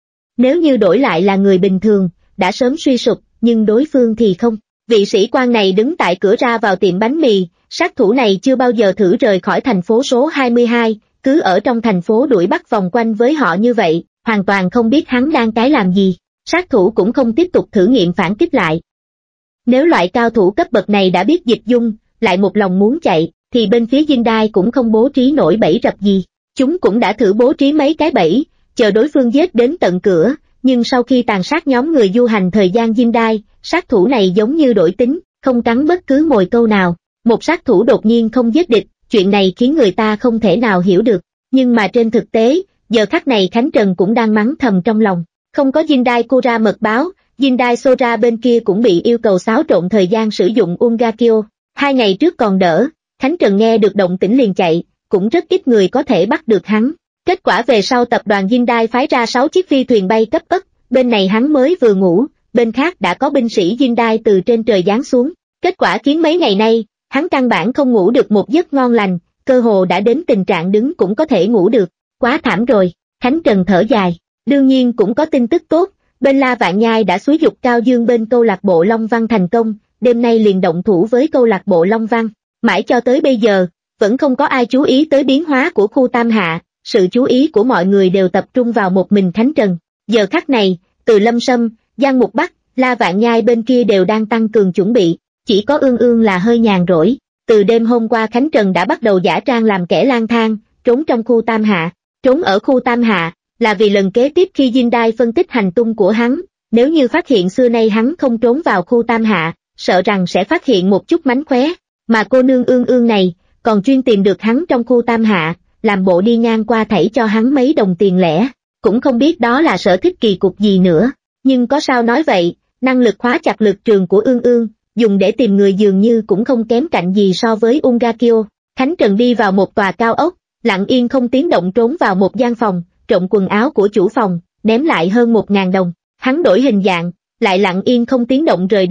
[SPEAKER 1] Nếu như đổi lại là người bình thường, đã sớm suy sụp, nhưng đối phương thì không. Vị sĩ quan này đứng tại cửa ra vào tiệm bánh mì, sát thủ này chưa bao giờ thử rời khỏi thành phố số hai mươi hai, cứ ở trong thành phố đuổi bắt vòng quanh với họ như vậy, hoàn toàn không biết hắn đang cái làm gì. Sát thủ cũng không tiếp tục thử nghiệm phản kích lại. Nếu loại cao thủ cấp bậc này đã biết dịch dung, lại một lòng muốn chạy, thì bên phía Jindai cũng không bố trí nổi bẫy rập gì. Chúng cũng đã thử bố trí mấy cái bẫy, chờ đối phương giết đến tận cửa, nhưng sau khi tàn sát nhóm người du hành thời gian Jindai, sát thủ này giống như đổi tính, không cắn bất cứ mồi câu nào. Một sát thủ đột nhiên không giết địch, chuyện này khiến người ta không thể nào hiểu được. Nhưng mà trên thực tế, giờ khắc này Khánh Trần cũng đang mắng thầm trong lòng. Không có Jindai Kura mật báo, Jindai Sora bên kia cũng bị yêu cầu xáo trộn thời gian sử dụng Ungakyo. Hai ngày trước còn đỡ, Khánh Trần nghe được động tĩnh liền chạy, cũng rất ít người có thể bắt được hắn. Kết quả về sau tập đoàn Jindai phái ra sáu chiếc phi thuyền bay cấp ấp, bên này hắn mới vừa ngủ, bên khác đã có binh sĩ Jindai từ trên trời giáng xuống. Kết quả khiến mấy ngày nay, hắn căn bản không ngủ được một giấc ngon lành, cơ hồ đã đến tình trạng đứng cũng có thể ngủ được. Quá thảm rồi, Khánh Trần thở dài. Đương nhiên cũng có tin tức tốt, bên La Vạn Nhai đã xúi giục Cao Dương bên câu lạc bộ Long Văn thành công, đêm nay liền động thủ với câu lạc bộ Long Văn. Mãi cho tới bây giờ, vẫn không có ai chú ý tới biến hóa của khu Tam Hạ, sự chú ý của mọi người đều tập trung vào một mình Khánh Trần. Giờ khắc này, từ Lâm Sâm, Giang Mục Bắc, La Vạn Nhai bên kia đều đang tăng cường chuẩn bị, chỉ có Ương Ương là hơi nhàn rỗi. Từ đêm hôm qua Khánh Trần đã bắt đầu giả trang làm kẻ lang thang, trốn trong khu Tam Hạ. Trốn ở khu Tam Hạ, là vì lần kế tiếp khi Jindai phân tích hành tung của hắn, nếu như phát hiện xưa nay hắn không trốn vào khu Tam Hạ, sợ rằng sẽ phát hiện một chút mánh khóe, mà cô nương Ương Ương này, còn chuyên tìm được hắn trong khu Tam Hạ, làm bộ đi ngang qua thảy cho hắn mấy đồng tiền lẻ, cũng không biết đó là sở thích kỳ cục gì nữa, nhưng có sao nói vậy, năng lực khóa chặt lực trường của Ương Ương, dùng để tìm người dường như cũng không kém cạnh gì so với Ungakyo. Khánh Trần đi vào một tòa cao ốc, lặng yên không tiếng động trốn vào một gian phòng, trộm quần áo của chủ phòng, ném lại hơn một ngàn đồng. Hắn đổi hình dạng, lại lặng yên không tiếng động rời đi,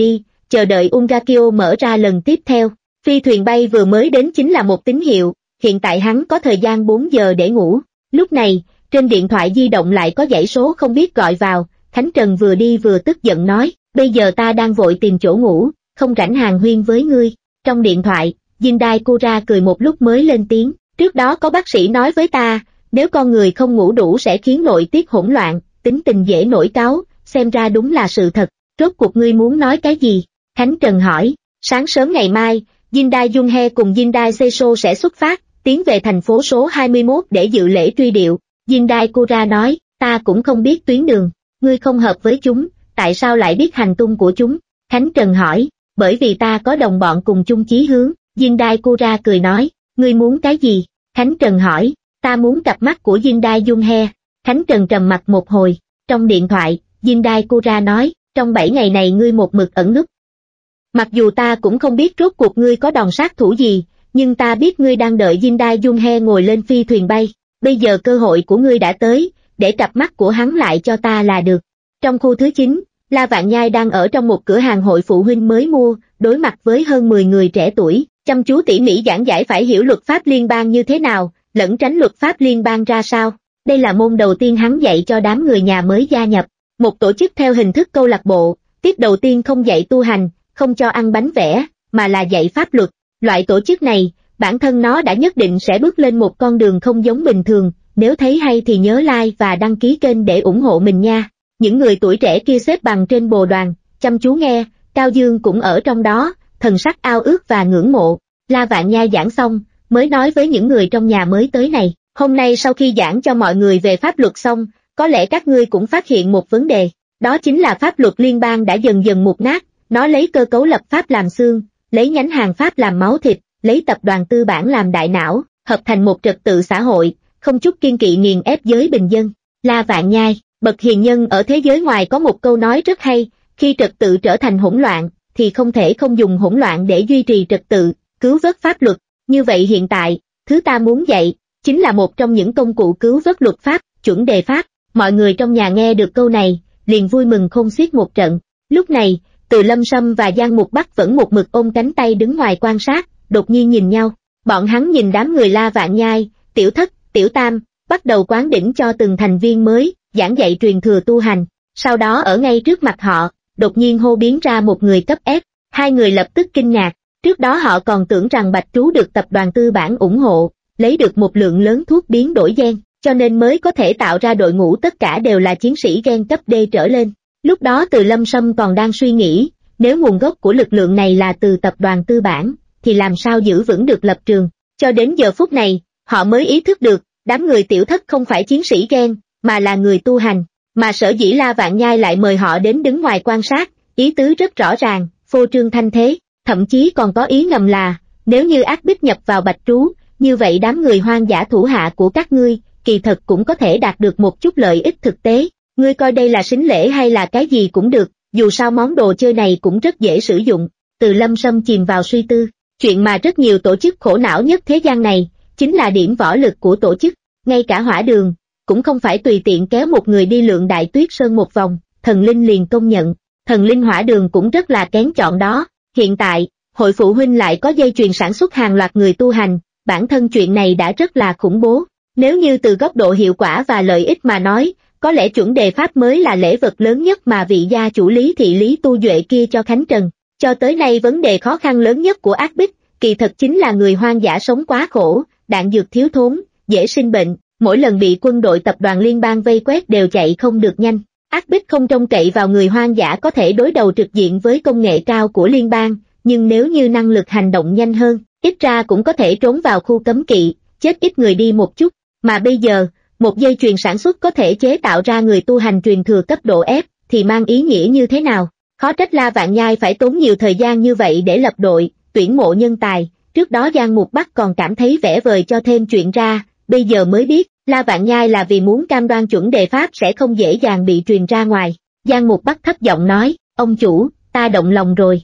[SPEAKER 1] chờ đợi Ungakyo mở ra lần tiếp theo. Phi thuyền bay vừa mới đến chính là một tín hiệu, hiện tại hắn có thời gian bốn giờ để ngủ. Lúc này, trên điện thoại di động lại có dãy số không biết gọi vào, Khánh Trần vừa đi vừa tức giận nói, bây giờ ta đang vội tìm chỗ ngủ, không rảnh hàng huyên với ngươi. Trong điện thoại, Jindai Kura cười một lúc mới lên tiếng, trước đó có bác sĩ nói với ta, nếu con người không ngủ đủ sẽ khiến nội tiết hỗn loạn, tính tình dễ nổi cáu, xem ra đúng là sự thật. Rốt cuộc ngươi muốn nói cái gì? Khánh Trần hỏi. Sáng sớm ngày mai, Jindai Junhe cùng Jindai Seiso sẽ xuất phát, tiến về thành phố số hai mươi mốt để dự lễ truy điệu. Jindai Kura nói, ta cũng không biết tuyến đường, ngươi không hợp với chúng, tại sao lại biết hành tung của chúng? Khánh Trần hỏi, bởi vì ta có đồng bọn cùng chung chí hướng. Jindai Kura cười nói, ngươi muốn cái gì? Khánh Trần hỏi, ta muốn cặp mắt của Jindai Junhe. Khánh Trần trầm mặt một hồi, trong điện thoại, Jindai Kura nói, trong bảy ngày này ngươi một mực ẩn núp. Mặc dù ta cũng không biết rốt cuộc ngươi có đòn sát thủ gì, nhưng ta biết ngươi đang đợi Jindai Junhe ngồi lên phi thuyền bay. Bây giờ cơ hội của ngươi đã tới, để cặp mắt của hắn lại cho ta là được. Trong khu thứ chín, La Vạn Nhai đang ở trong một cửa hàng hội phụ huynh mới mua, đối mặt với hơn mười người trẻ tuổi, chăm chú tỉ mỉ giảng giải phải hiểu luật pháp liên bang như thế nào, lẫn tránh luật pháp liên bang ra sao. Đây là môn đầu tiên hắn dạy cho đám người nhà mới gia nhập, một tổ chức theo hình thức câu lạc bộ. Tiết đầu tiên không dạy tu hành, không cho ăn bánh vẽ, mà là dạy pháp luật. Loại tổ chức này, bản thân nó đã nhất định sẽ bước lên một con đường không giống bình thường. Nếu thấy hay thì nhớ like và đăng ký kênh để ủng hộ mình nha. Những người tuổi trẻ kia xếp bằng trên bồ đoàn, chăm chú nghe, Cao Dương cũng ở trong đó, thần sắc ao ước và ngưỡng mộ. La Vạn Nhai giảng xong, mới nói với những người trong nhà mới tới này, hôm nay sau khi giảng cho mọi người về pháp luật xong, có lẽ các ngươi cũng phát hiện một vấn đề, đó chính là pháp luật liên bang đã dần dần mục nát, nó lấy cơ cấu lập pháp làm xương, lấy nhánh hàng pháp làm máu thịt, lấy tập đoàn tư bản làm đại não, hợp thành một trật tự xã hội, không chút kiên kỵ nghiền ép giới bình dân. La Vạn Nhai, bậc hiền nhân ở thế giới ngoài có một câu nói rất hay, khi trật tự trở thành hỗn loạn, thì không thể không dùng hỗn loạn để duy trì trật tự, cứu vớt pháp luật. Như vậy hiện tại, thứ ta muốn dạy, chính là một trong những công cụ cứu vớt luật pháp, chuẩn đề pháp. Mọi người trong nhà nghe được câu này, liền vui mừng khôn xiết một trận. Lúc này, Từ Lâm Sâm và Giang Mục Bắc vẫn một mực ôm cánh tay đứng ngoài quan sát, đột nhiên nhìn nhau. Bọn hắn nhìn đám người La Vạn Nhai, Tiểu Thất, Tiểu Tam, bắt đầu quán đỉnh cho từng thành viên mới, giảng dạy truyền thừa tu hành. Sau đó ở ngay trước mặt họ, đột nhiên hô biến ra một người cấp ép. Hai người lập tức kinh ngạc, trước đó họ còn tưởng rằng Bạch Trú được tập đoàn tư bản ủng hộ, lấy được một lượng lớn thuốc biến đổi gen, cho nên mới có thể tạo ra đội ngũ tất cả đều là chiến sĩ gen cấp D trở lên. Lúc đó Từ Lâm Sâm còn đang suy nghĩ, nếu nguồn gốc của lực lượng này là từ tập đoàn tư bản, thì làm sao giữ vững được lập trường. Cho đến giờ phút này, họ mới ý thức được, đám người Tiểu Thất không phải chiến sĩ gen, mà là người tu hành, mà sở dĩ La Vạn Nhai lại mời họ đến đứng ngoài quan sát, ý tứ rất rõ ràng, phô trương thanh thế, thậm chí còn có ý ngầm là, nếu như ác bích nhập vào Bạch Trú, như vậy đám người hoang dã thủ hạ của các ngươi, kỳ thật cũng có thể đạt được một chút lợi ích thực tế. Ngươi coi đây là sính lễ hay là cái gì cũng được, dù sao món đồ chơi này cũng rất dễ sử dụng. Từ Lâm Sâm chìm vào suy tư, chuyện mà rất nhiều tổ chức khổ não nhất thế gian này, chính là điểm võ lực của tổ chức. Ngay cả Hỏa Đường, cũng không phải tùy tiện kéo một người đi lượn Đại Tuyết Sơn một vòng, Thần Linh liền công nhận. Thần Linh Hỏa Đường cũng rất là kén chọn đó. Hiện tại, hội phụ huynh lại có dây chuyền sản xuất hàng loạt người tu hành, bản thân chuyện này đã rất là khủng bố. Nếu như từ góc độ hiệu quả và lợi ích mà nói, có lẽ chuẩn đề pháp mới là lễ vật lớn nhất mà vị gia chủ Lý Thị Lý Tu Duệ kia cho Khánh Trần. Cho tới nay vấn đề khó khăn lớn nhất của ác bích, kỳ thật chính là người hoang dã sống quá khổ, đạn dược thiếu thốn, dễ sinh bệnh, mỗi lần bị quân đội tập đoàn liên bang vây quét đều chạy không được nhanh. Ác bích không trông cậy vào người hoang dã có thể đối đầu trực diện với công nghệ cao của liên bang, nhưng nếu như năng lực hành động nhanh hơn, ít ra cũng có thể trốn vào khu cấm kỵ, chết ít người đi một chút. Mà bây giờ, một dây chuyền sản xuất có thể chế tạo ra người tu hành truyền thừa cấp độ F, thì mang ý nghĩa như thế nào? Khó trách La Vạn Nhai phải tốn nhiều thời gian như vậy để lập đội, tuyển mộ nhân tài. Trước đó Giang Mục Bắc còn cảm thấy vẽ vời cho thêm chuyện ra, bây giờ mới biết, La Vạn Nhai là vì muốn cam đoan chuẩn đề pháp sẽ không dễ dàng bị truyền ra ngoài. Giang Mục Bắc thấp giọng nói, ông chủ, ta động lòng rồi.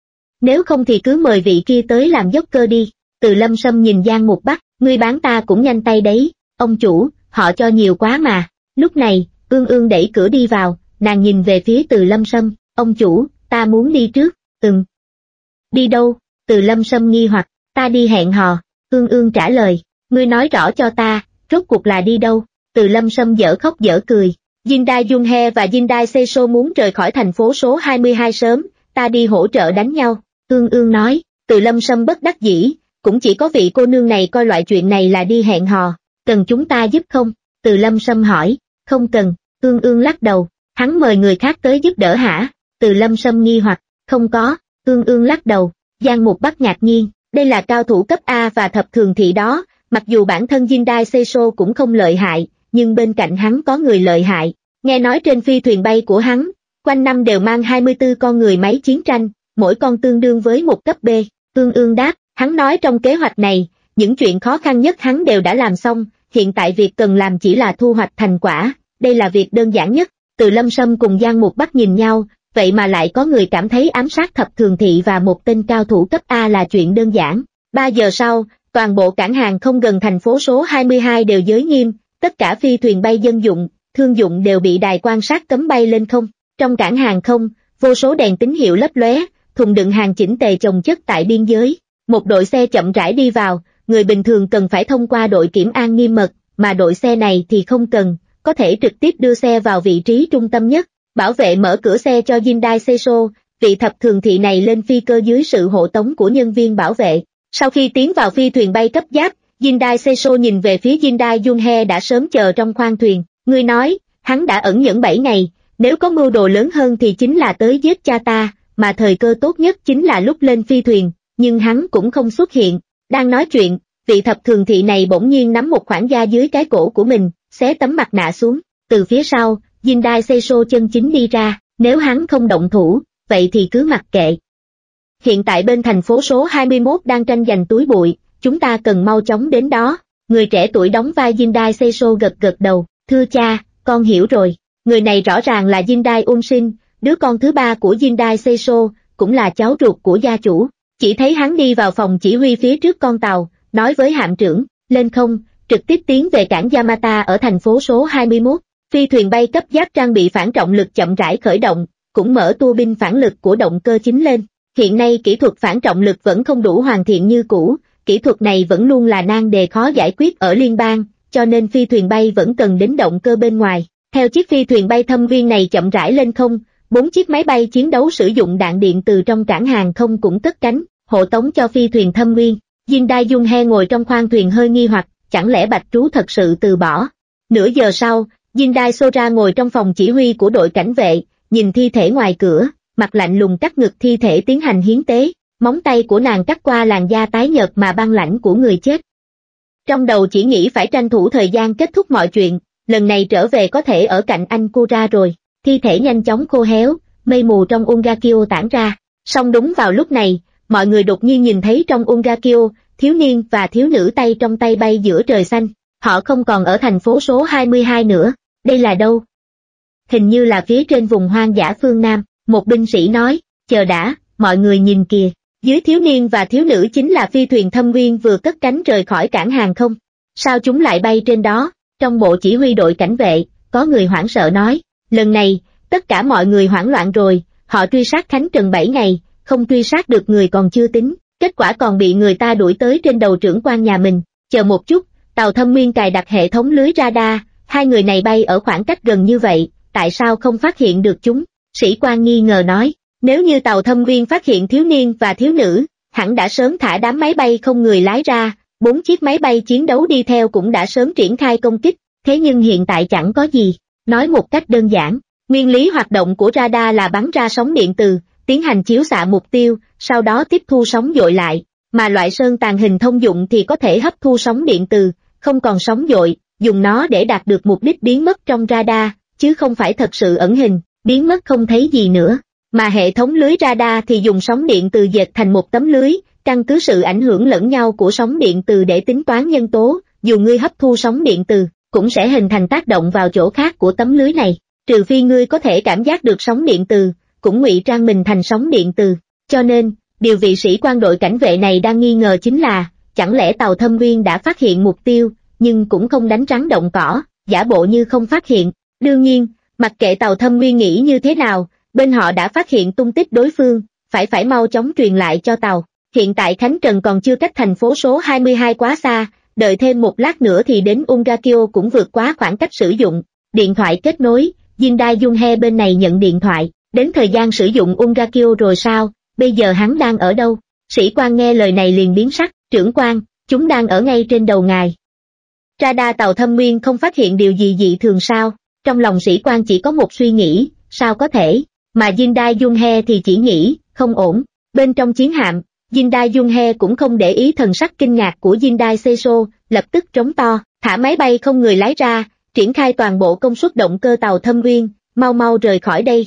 [SPEAKER 1] Nếu không thì cứ mời vị kia tới làm dốc cơ đi. Từ Lâm Sâm nhìn Giang Mục Bắc, ngươi bán ta cũng nhanh tay đấy, ông chủ, họ cho nhiều quá mà. Lúc này, Ương Ương đẩy cửa đi vào, nàng nhìn về phía Từ Lâm Sâm, ông chủ, ta muốn đi trước. Ừm. Đi đâu? Từ Lâm Sâm nghi hoặc, ta đi hẹn hò, Ương Ương trả lời, ngươi nói rõ cho ta, rốt cuộc là đi đâu? Từ Lâm Sâm dở khóc dở cười, Jindai Junhe và Jindai Seso muốn rời khỏi thành phố số hai mươi hai sớm, ta đi hỗ trợ đánh nhau, Ương Ương nói. Từ Lâm Sâm bất đắc dĩ, cũng chỉ có vị cô nương này coi loại chuyện này là đi hẹn hò, cần chúng ta giúp không? Từ Lâm Sâm hỏi, không cần, Ương Ương lắc đầu, hắn mời người khác tới giúp đỡ hả? Từ Lâm Sâm nghi hoặc, không có, Ương Ương lắc đầu. Giang Mục Bắc ngạc nhiên, đây là cao thủ cấp A và thập thường thị đó, mặc dù bản thân Jindai Seso cũng không lợi hại, nhưng bên cạnh hắn có người lợi hại, nghe nói trên phi thuyền bay của hắn, quanh năm đều mang hai mươi tư con người máy chiến tranh, mỗi con tương đương với một cấp B. Ương Ương đáp, hắn nói trong kế hoạch này, những chuyện khó khăn nhất hắn đều đã làm xong, hiện tại việc cần làm chỉ là thu hoạch thành quả, đây là việc đơn giản nhất. Từ Lâm Sâm cùng Giang Mục Bắc nhìn nhau, vậy mà lại có người cảm thấy ám sát thập thường thị và một tên cao thủ cấp A là chuyện đơn giản. Ba giờ sau, toàn bộ cảng hàng không gần thành phố số hai mươi hai đều giới nghiêm, tất cả phi thuyền bay dân dụng, thương dụng đều bị đài quan sát cấm bay lên không. Trong cảng hàng không, vô số đèn tín hiệu lấp lóe, thùng đựng hàng chỉnh tề chồng chất tại biên giới. Một đội xe chậm rãi đi vào, người bình thường cần phải thông qua đội kiểm an nghiêm mật, mà đội xe này thì không cần, có thể trực tiếp đưa xe vào vị trí trung tâm nhất. Bảo vệ mở cửa xe cho Jindai Seso, vị thập thường thị này lên phi cơ dưới sự hộ tống của nhân viên bảo vệ. Sau khi tiến vào phi thuyền bay cấp giáp, Jindai Seso nhìn về phía Jindai Junhe đã sớm chờ trong khoang thuyền. Ngươi nói, hắn đã ẩn nhẫn bảy ngày, nếu có mưu đồ lớn hơn thì chính là tới giết cha ta, mà thời cơ tốt nhất chính là lúc lên phi thuyền, nhưng hắn cũng không xuất hiện. Đang nói chuyện, vị thập thường thị này bỗng nhiên nắm một khoản da dưới cái cổ của mình, xé tấm mặt nạ xuống, từ phía sau. Jindai Seso chân chính đi ra, nếu hắn không động thủ, vậy thì cứ mặc kệ. Hiện tại bên thành phố số hai mươi mốt đang tranh giành túi bụi, chúng ta cần mau chóng đến đó. Người trẻ tuổi đóng vai Jindai Seso gật gật đầu, thưa cha, con hiểu rồi. Người này rõ ràng là Jindai Unshin, đứa con thứ ba của Jindai Seso, cũng là cháu ruột của gia chủ. Chỉ thấy hắn đi vào phòng chỉ huy phía trước con tàu, nói với hạm trưởng, lên không, trực tiếp tiến về cảng Yamata ở thành phố số hai mươi mốt. Phi thuyền bay cấp giáp trang bị phản trọng lực chậm rãi khởi động, cũng mở tua bin phản lực của động cơ chính lên. Hiện nay kỹ thuật phản trọng lực vẫn không đủ hoàn thiện như cũ, kỹ thuật này vẫn luôn là nan đề khó giải quyết ở liên bang, cho nên phi thuyền bay vẫn cần đến động cơ bên ngoài. Theo chiếc phi thuyền bay thâm viên này chậm rãi lên không, bốn chiếc máy bay chiến đấu sử dụng đạn điện từ trong cảng hàng không cũng cất cánh, hộ tống cho phi thuyền thâm nguyên. Jindai Junhe ngồi trong khoang thuyền hơi nghi hoặc, chẳng lẽ Bạch Trú thật sự từ bỏ. Nửa giờ sau, Jindai Sora ngồi trong phòng chỉ huy của đội cảnh vệ, nhìn thi thể ngoài cửa, mặt lạnh lùng cắt ngực thi thể tiến hành hiến tế, móng tay của nàng cắt qua làn da tái nhợt mà băng lãnh của người chết. Trong đầu chỉ nghĩ phải tranh thủ thời gian kết thúc mọi chuyện, lần này trở về có thể ở cạnh anh Kura rồi. Thi thể nhanh chóng khô héo, mây mù trong Ungakyo tản ra. Song đúng vào lúc này, mọi người đột nhiên nhìn thấy trong Ungakyo, thiếu niên và thiếu nữ tay trong tay bay giữa trời xanh. Họ không còn ở thành phố số hai mươi hai nữa. Đây là đâu? Hình như là phía trên vùng hoang dã phương Nam, một binh sĩ nói, chờ đã, mọi người nhìn kìa, dưới thiếu niên và thiếu nữ chính là phi thuyền thâm nguyên vừa cất cánh rời khỏi cảng hàng không. Sao chúng lại bay trên đó? Trong bộ chỉ huy đội cảnh vệ, có người hoảng sợ nói, lần này, tất cả mọi người hoảng loạn rồi, họ truy sát Khánh Trần bảy ngày, không truy sát được người còn chưa tính, kết quả còn bị người ta đuổi tới trên đầu trưởng quan nhà mình. Chờ một chút, tàu thâm nguyên cài đặt hệ thống lưới radar, hai người này bay ở khoảng cách gần như vậy, tại sao không phát hiện được chúng? Sĩ quan nghi ngờ nói, nếu như tàu thâm nguyên phát hiện thiếu niên và thiếu nữ, hẳn đã sớm thả đám máy bay không người lái ra, bốn chiếc máy bay chiến đấu đi theo cũng đã sớm triển khai công kích, thế nhưng hiện tại chẳng có gì. Nói một cách đơn giản, nguyên lý hoạt động của radar là bắn ra sóng điện từ, tiến hành chiếu xạ mục tiêu, sau đó tiếp thu sóng dội lại, mà loại sơn tàn hình thông dụng thì có thể hấp thu sóng điện từ, không còn sóng dội, dùng nó để đạt được mục đích biến mất trong radar, chứ không phải thật sự ẩn hình, biến mất không thấy gì nữa. Mà hệ thống lưới radar thì dùng sóng điện từ dệt thành một tấm lưới, căn cứ sự ảnh hưởng lẫn nhau của sóng điện từ để tính toán nhân tố, dù ngươi hấp thu sóng điện từ, cũng sẽ hình thành tác động vào chỗ khác của tấm lưới này, trừ phi ngươi có thể cảm giác được sóng điện từ, cũng ngụy trang mình thành sóng điện từ. Cho nên, điều vị sĩ quan đội cảnh vệ này đang nghi ngờ chính là, chẳng lẽ tàu thâm nguyên đã phát hiện mục tiêu, nhưng cũng không đánh rắn động cỏ, giả bộ như không phát hiện. Đương nhiên, mặc kệ tàu thâm nguyên nghĩ như thế nào, bên họ đã phát hiện tung tích đối phương, phải phải mau chóng truyền lại cho tàu. Hiện tại Khánh Trần còn chưa cách thành phố số hai mươi hai quá xa, đợi thêm một lát nữa thì đến Ungakyo cũng vượt quá khoảng cách sử dụng. Điện thoại kết nối, Jin Dae Jung-hee bên này nhận điện thoại, đến thời gian sử dụng Ungakyo rồi sao, bây giờ hắn đang ở đâu? Sĩ quan nghe lời này liền biến sắc, trưởng quan, chúng đang ở ngay trên đầu ngài. Radar tàu Thâm Nguyên không phát hiện điều gì dị thường sao? Trong lòng sĩ quan chỉ có một suy nghĩ, sao có thể, mà Jin Dae Jung-hee thì chỉ nghĩ, không ổn. Bên trong chiến hạm, Jin Dae Jung-hee cũng không để ý thần sắc kinh ngạc của Jin Dae Seso, lập tức trống to, thả máy bay không người lái ra, triển khai toàn bộ công suất động cơ tàu Thâm Nguyên, mau mau rời khỏi đây.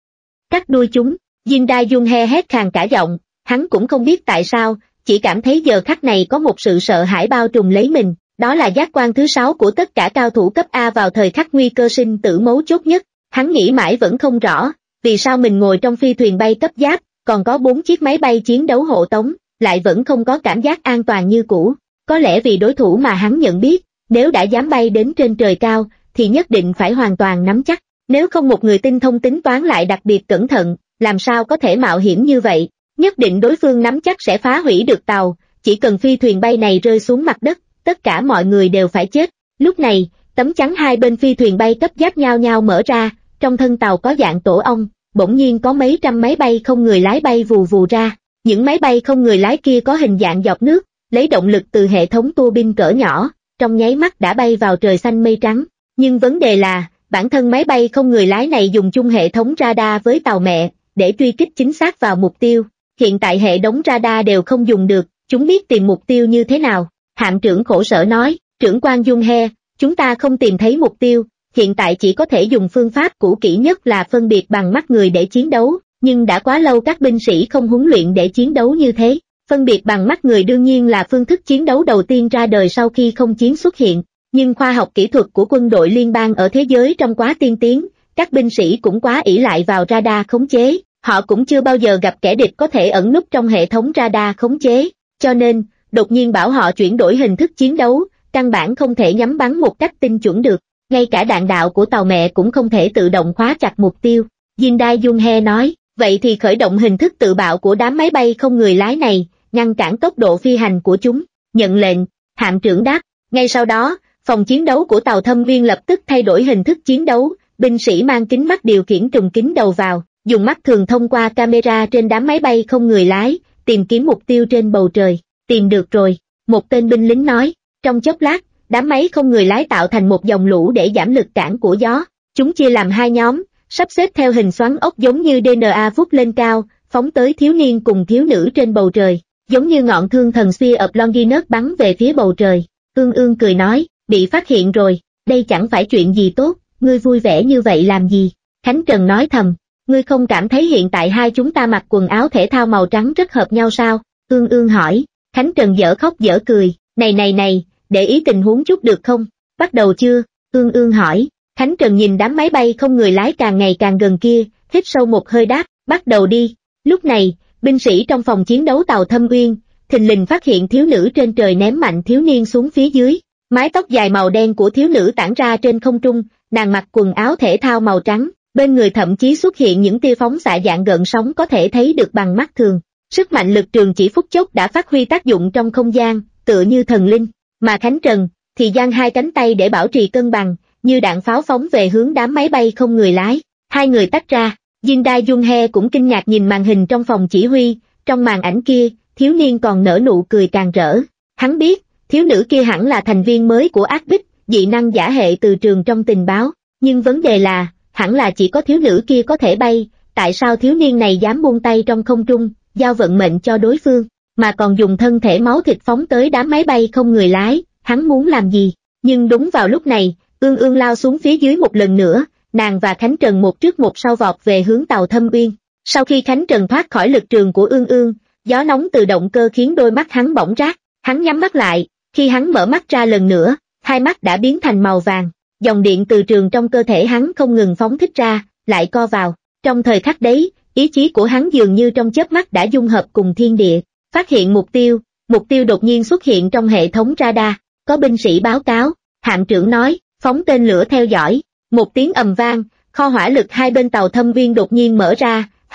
[SPEAKER 1] Cắt đuôi chúng, Jin Dae Jung-hee hét khàn cả giọng, hắn cũng không biết tại sao, chỉ cảm thấy giờ khắc này có một sự sợ hãi bao trùm lấy mình, đó là giác quan thứ sáu của tất cả cao thủ cấp A vào thời khắc nguy cơ sinh tử mấu chốt nhất. Hắn nghĩ mãi vẫn không rõ, vì sao mình ngồi trong phi thuyền bay cấp giáp, còn có bốn chiếc máy bay chiến đấu hộ tống, lại vẫn không có cảm giác an toàn như cũ. Có lẽ vì đối thủ mà hắn nhận biết, nếu đã dám bay đến trên trời cao, thì nhất định phải hoàn toàn nắm chắc. Nếu không một người tinh thông tính toán lại đặc biệt cẩn thận, làm sao có thể mạo hiểm như vậy? Nhất định đối phương nắm chắc sẽ phá hủy được tàu, chỉ cần phi thuyền bay này rơi xuống mặt đất, tất cả mọi người đều phải chết. Lúc này, tấm chắn hai bên phi thuyền bay cấp giáp nhao nhao mở ra, trong thân tàu có dạng tổ ong, bỗng nhiên có mấy trăm máy bay không người lái bay vù vù ra. Những máy bay không người lái kia có hình dạng giọt nước, lấy động lực từ hệ thống tua bin cỡ nhỏ, trong nháy mắt đã bay vào trời xanh mây trắng. Nhưng vấn đề là, bản thân máy bay không người lái này dùng chung hệ thống radar với tàu mẹ, để truy kích chính xác vào mục tiêu. Hiện tại hệ thống radar đều không dùng được, chúng biết tìm mục tiêu như thế nào. Hạm trưởng khổ sở nói, trưởng quan Jung-hee, chúng ta không tìm thấy mục tiêu, hiện tại chỉ có thể dùng phương pháp cũ kỹ nhất là phân biệt bằng mắt người để chiến đấu, nhưng đã quá lâu các binh sĩ không huấn luyện để chiến đấu như thế. Phân biệt bằng mắt người đương nhiên là phương thức chiến đấu đầu tiên ra đời sau khi không chiến xuất hiện, nhưng khoa học kỹ thuật của quân đội liên bang ở thế giới trong quá tiên tiến, các binh sĩ cũng quá ỷ lại vào radar khống chế, họ cũng chưa bao giờ gặp kẻ địch có thể ẩn núp trong hệ thống radar khống chế, cho nên, đột nhiên bảo họ chuyển đổi hình thức chiến đấu, căn bản không thể nhắm bắn một cách tinh chuẩn được, ngay cả đạn đạo của tàu mẹ cũng không thể tự động khóa chặt mục tiêu. Jin Dae Jung-hee nói, vậy thì khởi động hình thức tự bạo của đám máy bay không người lái này, ngăn cản tốc độ phi hành của chúng. Nhận lệnh, hạm trưởng đáp. Ngay sau đó, phòng chiến đấu của tàu Thâm Viên lập tức thay đổi hình thức chiến đấu, binh sĩ mang kính mắt điều khiển trùng kính đầu vào, dùng mắt thường thông qua camera trên đám máy bay không người lái, tìm kiếm mục tiêu trên bầu trời. Tìm được rồi, một tên binh lính nói. Trong chốc lát, đám máy không người lái tạo thành một dòng lũ để giảm lực cản của gió. Chúng chia làm hai nhóm, sắp xếp theo hình xoắn ốc giống như đê en a vút lên cao, phóng tới thiếu niên cùng thiếu nữ trên bầu trời, giống như ngọn thương thần Sphere of Longinus bắn về phía bầu trời. Ương Ương cười nói, bị phát hiện rồi, đây chẳng phải chuyện gì tốt, ngươi vui vẻ như vậy làm gì? Khánh Trần nói thầm, ngươi không cảm thấy hiện tại hai chúng ta mặc quần áo thể thao màu trắng rất hợp nhau sao? Ương Ương hỏi. Khánh Trần dở khóc dở cười, này này này, để ý tình huống chút được không? Bắt đầu chưa? Ương Ương hỏi. Khánh Trần nhìn đám máy bay không người lái càng ngày càng gần kia, hít sâu một hơi đáp, bắt đầu đi. Lúc này, binh sĩ trong phòng chiến đấu tàu Thâm Uyên, thình lình phát hiện thiếu nữ trên trời ném mạnh thiếu niên xuống phía dưới. Mái tóc dài màu đen của thiếu nữ tản ra trên không trung, nàng mặc quần áo thể thao màu trắng, bên người thậm chí xuất hiện những tia phóng xạ dạng gợn sóng có thể thấy được bằng mắt thường. Sức mạnh lực trường chỉ phút chốc đã phát huy tác dụng trong không gian, tựa như thần linh, mà Khánh Trần thì giang hai cánh tay để bảo trì cân bằng, như đạn pháo phóng về hướng đám máy bay không người lái. Hai người tách ra, Jin Dae Jung-hee cũng kinh ngạc nhìn màn hình trong phòng chỉ huy, trong màn ảnh kia, thiếu niên còn nở nụ cười càng rỡ. Hắn biết, thiếu nữ kia hẳn là thành viên mới của Ác Bích, dị năng giả hệ từ trường trong tình báo, nhưng vấn đề là, hẳn là chỉ có thiếu nữ kia có thể bay, tại sao thiếu niên này dám buông tay trong không trung, giao vận mệnh cho đối phương, mà còn dùng thân thể máu thịt phóng tới đám máy bay không người lái, hắn muốn làm gì? Nhưng đúng vào lúc này, Ương Ương lao xuống phía dưới một lần nữa, nàng và Khánh Trần một trước một sau vọt về hướng tàu Thâm Uyên. Sau khi Khánh Trần thoát khỏi lực trường của Ương Ương, gió nóng từ động cơ khiến đôi mắt hắn bỏng rát, hắn nhắm mắt lại, khi hắn mở mắt ra lần nữa, hai mắt đã biến thành màu vàng, dòng điện từ trường trong cơ thể hắn không ngừng phóng thích ra, lại co vào. Trong thời khắc đấy, ý chí của hắn dường như trong chớp mắt đã dung hợp cùng thiên địa, phát hiện mục tiêu, mục tiêu đột nhiên xuất hiện trong hệ thống radar, có binh sĩ báo cáo, hạm trưởng nói, phóng tên lửa theo dõi, một tiếng ầm vang, kho hỏa lực hai bên tàu Thâm Uyên đột nhiên mở ra,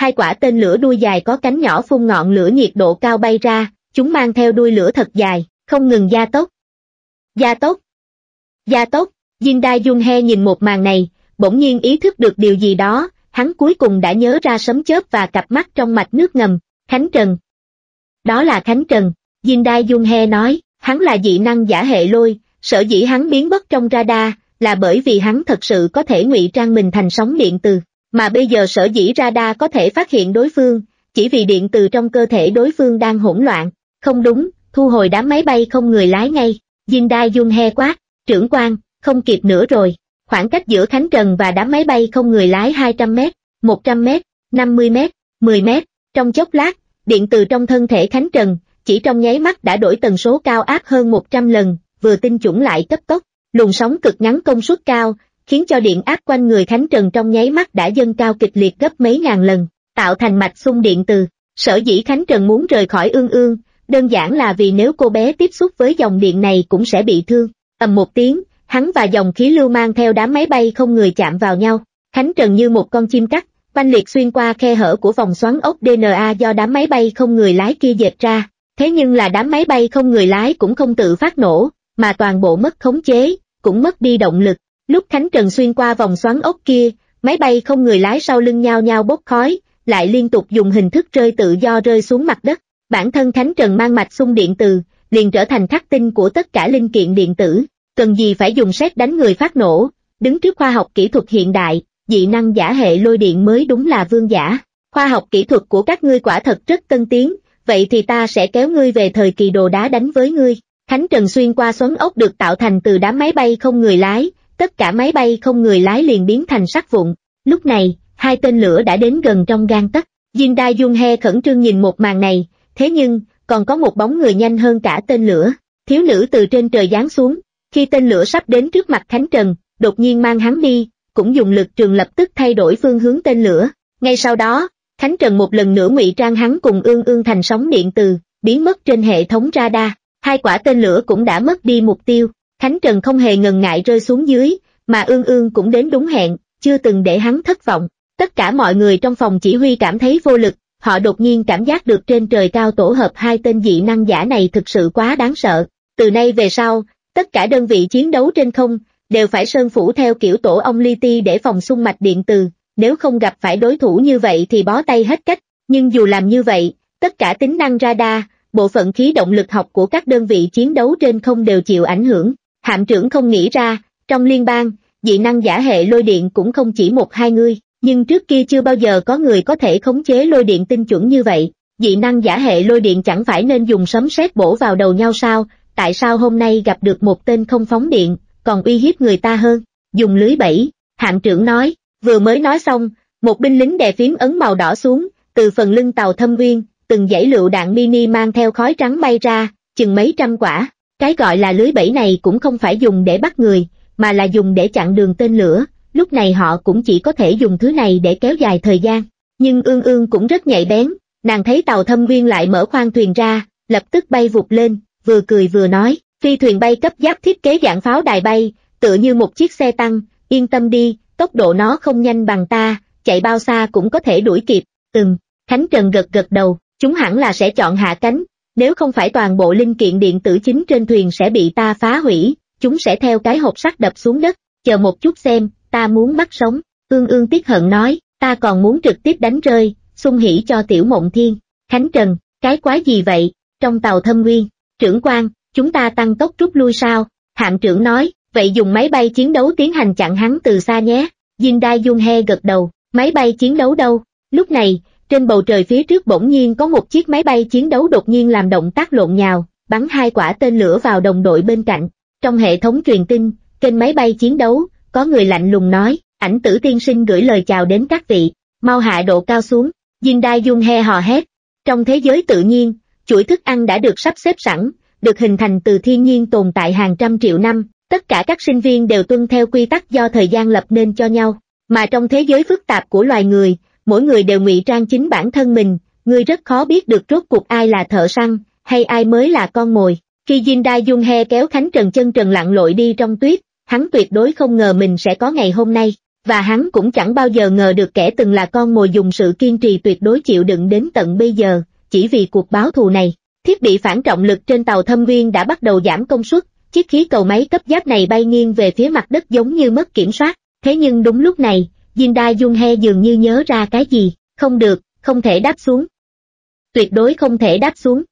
[SPEAKER 1] hai quả tên lửa đuôi dài có cánh nhỏ phun ngọn lửa nhiệt độ cao bay ra, chúng mang theo đuôi lửa thật dài, không ngừng gia tốc. Gia tốc. Gia tốc, Jin Dae-jung-hae nhìn một màn này, bỗng nhiên ý thức được điều gì đó, hắn cuối cùng đã nhớ ra sấm chớp và cặp mắt trong mạch nước ngầm, Khánh Trần. Đó là Khánh Trần, Jin Dae-jung-hae nói, hắn là dị năng giả hệ lôi, sở dĩ hắn biến mất trong radar, là bởi vì hắn thật sự có thể ngụy trang mình thành sóng điện từ, mà bây giờ sở dĩ radar có thể phát hiện đối phương, chỉ vì điện từ trong cơ thể đối phương đang hỗn loạn, không đúng, thu hồi đám máy bay không người lái ngay, Jin Dae-jung-hae quát, trưởng quan, không kịp nữa rồi, khoảng cách giữa Khánh Trần và đám máy bay không người lái hai trăm mét, một trăm mét, năm mươi mét, mười mét, trong chốc lát, điện từ trong thân thể Khánh Trần, chỉ trong nháy mắt đã đổi tần số cao áp hơn một trăm lần, vừa tinh chuẩn lại cấp tốc, luồng sóng cực ngắn công suất cao, khiến cho điện áp quanh người Khánh Trần trong nháy mắt đã dâng cao kịch liệt gấp mấy ngàn lần, tạo thành mạch xung điện từ. Sở dĩ Khánh Trần muốn rời khỏi Ương Ương, đơn giản là vì nếu cô bé tiếp xúc với dòng điện này cũng sẽ bị thương. Ầm một tiếng, hắn và dòng khí lưu mang theo đám máy bay không người chạm vào nhau. Khánh Trần như một con chim cắt, oanh liệt xuyên qua khe hở của vòng xoắn ốc đê en a do đám máy bay không người lái kia dệt ra. Thế nhưng là đám máy bay không người lái cũng không tự phát nổ, mà toàn bộ mất khống chế, cũng mất đi động lực. Lúc Khánh Trần xuyên qua vòng xoắn ốc kia, máy bay không người lái sau lưng nhao nhao bốc khói, lại liên tục dùng hình thức rơi tự do rơi xuống mặt đất. Bản thân Khánh Trần mang mạch xung điện từ, liền trở thành khắc tinh của tất cả linh kiện điện tử, cần gì phải dùng sét đánh người phát nổ, đứng trước khoa học kỹ thuật hiện đại, dị năng giả hệ lôi điện mới đúng là vương giả. Khoa học kỹ thuật của các ngươi quả thật rất tân tiến, vậy thì ta sẽ kéo ngươi về thời kỳ đồ đá đánh với ngươi. Khánh Trần xuyên qua xoắn ốc được tạo thành từ đám máy bay không người lái, tất cả máy bay không người lái liền biến thành sắt vụn. Lúc này, hai tên lửa đã đến gần trong gang tấc. Jin Dae-jung-hae khẩn trương nhìn một màn này, thế nhưng, còn có một bóng người nhanh hơn cả tên lửa. Thiếu nữ từ trên trời giáng xuống, khi tên lửa sắp đến trước mặt Khánh Trần, đột nhiên mang hắn đi, cũng dùng lực trường lập tức thay đổi phương hướng tên lửa. Ngay sau đó, Khánh Trần một lần nữa ngụy trang hắn cùng Ương Ương thành sóng điện từ, biến mất trên hệ thống radar. Hai quả tên lửa cũng đã mất đi mục tiêu, Khánh Trần không hề ngần ngại rơi xuống dưới, mà Ương Ương cũng đến đúng hẹn, chưa từng để hắn thất vọng. Tất cả mọi người trong phòng chỉ huy cảm thấy vô lực, họ đột nhiên cảm giác được trên trời cao tổ hợp hai tên dị năng giả này thực sự quá đáng sợ. Từ nay về sau, tất cả đơn vị chiến đấu trên không, đều phải sơn phủ theo kiểu tổ ong li ti để phòng xung mạch điện từ, nếu không gặp phải đối thủ như vậy thì bó tay hết cách. Nhưng dù làm như vậy, tất cả tính năng radar, bộ phận khí động lực học của các đơn vị chiến đấu trên không đều chịu ảnh hưởng. Hạm trưởng không nghĩ ra, trong liên bang, dị năng giả hệ lôi điện cũng không chỉ một hai người, nhưng trước kia chưa bao giờ có người có thể khống chế lôi điện tinh chuẩn như vậy. Dị năng giả hệ lôi điện chẳng phải nên dùng sấm sét bổ vào đầu nhau sao, tại sao hôm nay gặp được một tên không phóng điện, còn uy hiếp người ta hơn, dùng lưới bẫy, hạm trưởng nói. Vừa mới nói xong, một binh lính đè phím ấn màu đỏ xuống, từ phần lưng tàu Thâm Uyên, từng dãy lựu đạn mini mang theo khói trắng bay ra, chừng mấy trăm quả. Cái gọi là lưới bẫy này cũng không phải dùng để bắt người, mà là dùng để chặn đường tên lửa, lúc này họ cũng chỉ có thể dùng thứ này để kéo dài thời gian. Nhưng Ương Ương cũng rất nhạy bén, nàng thấy tàu Thâm Uyên lại mở khoang thuyền ra, lập tức bay vụt lên, vừa cười vừa nói, phi thuyền bay cấp giáp thiết kế dạng pháo đài bay, tựa như một chiếc xe tăng, yên tâm đi, tốc độ nó không nhanh bằng ta, chạy bao xa cũng có thể đuổi kịp. Ừm, Khánh Trần gật gật đầu, chúng hẳn là sẽ chọn hạ cánh, nếu không phải toàn bộ linh kiện điện tử chính trên thuyền sẽ bị ta phá hủy, chúng sẽ theo cái hộp sắt đập xuống đất, chờ một chút xem, ta muốn bắt sống. Ương Ương tiếc hận nói, ta còn muốn trực tiếp đánh rơi, xung hỉ cho Tiểu Mộng Thiên. Khánh Trần, cái quái gì vậy, trong tàu Thâm Uyên, trưởng quan, chúng ta tăng tốc rút lui sao? Hạm trưởng nói, vậy dùng máy bay chiến đấu tiến hành chặn hắn từ xa nhé. Jin Dae-jung-hae gật đầu, máy bay chiến đấu đâu? Lúc này, trên bầu trời phía trước bỗng nhiên có một chiếc máy bay chiến đấu đột nhiên làm động tác lộn nhào, bắn hai quả tên lửa vào đồng đội bên cạnh. Trong hệ thống truyền tin, kênh máy bay chiến đấu, có người lạnh lùng nói, Ảnh Tử tiên sinh gửi lời chào đến các vị, mau hạ độ cao xuống. Jin Dae-jung-hae hò hét. Trong thế giới tự nhiên, chuỗi thức ăn đã được sắp xếp sẵn, được hình thành từ thiên nhiên tồn tại hàng trăm triệu năm, tất cả các sinh viên đều tuân theo quy tắc do thời gian lập nên cho nhau, mà trong thế giới phức tạp của loài người, mỗi người đều ngụy trang chính bản thân mình, ngươi rất khó biết được rốt cuộc ai là thợ săn, hay ai mới là con mồi. Khi Jin Dae-jung-hae kéo Khánh Trần chân trần lặn lội đi trong tuyết, hắn tuyệt đối không ngờ mình sẽ có ngày hôm nay. Và hắn cũng chẳng bao giờ ngờ được kẻ từng là con mồi dùng sự kiên trì tuyệt đối chịu đựng đến tận bây giờ, chỉ vì cuộc báo thù này. Thiết bị phản trọng lực trên tàu Thâm Viên đã bắt đầu giảm công suất, chiếc khí cầu máy cấp giáp này bay nghiêng về phía mặt đất giống như mất kiểm soát. Thế nhưng đúng lúc này, Jin Dae Jung-hae dường như nhớ ra cái gì, không được, không thể đáp xuống. Tuyệt đối không thể đáp xuống.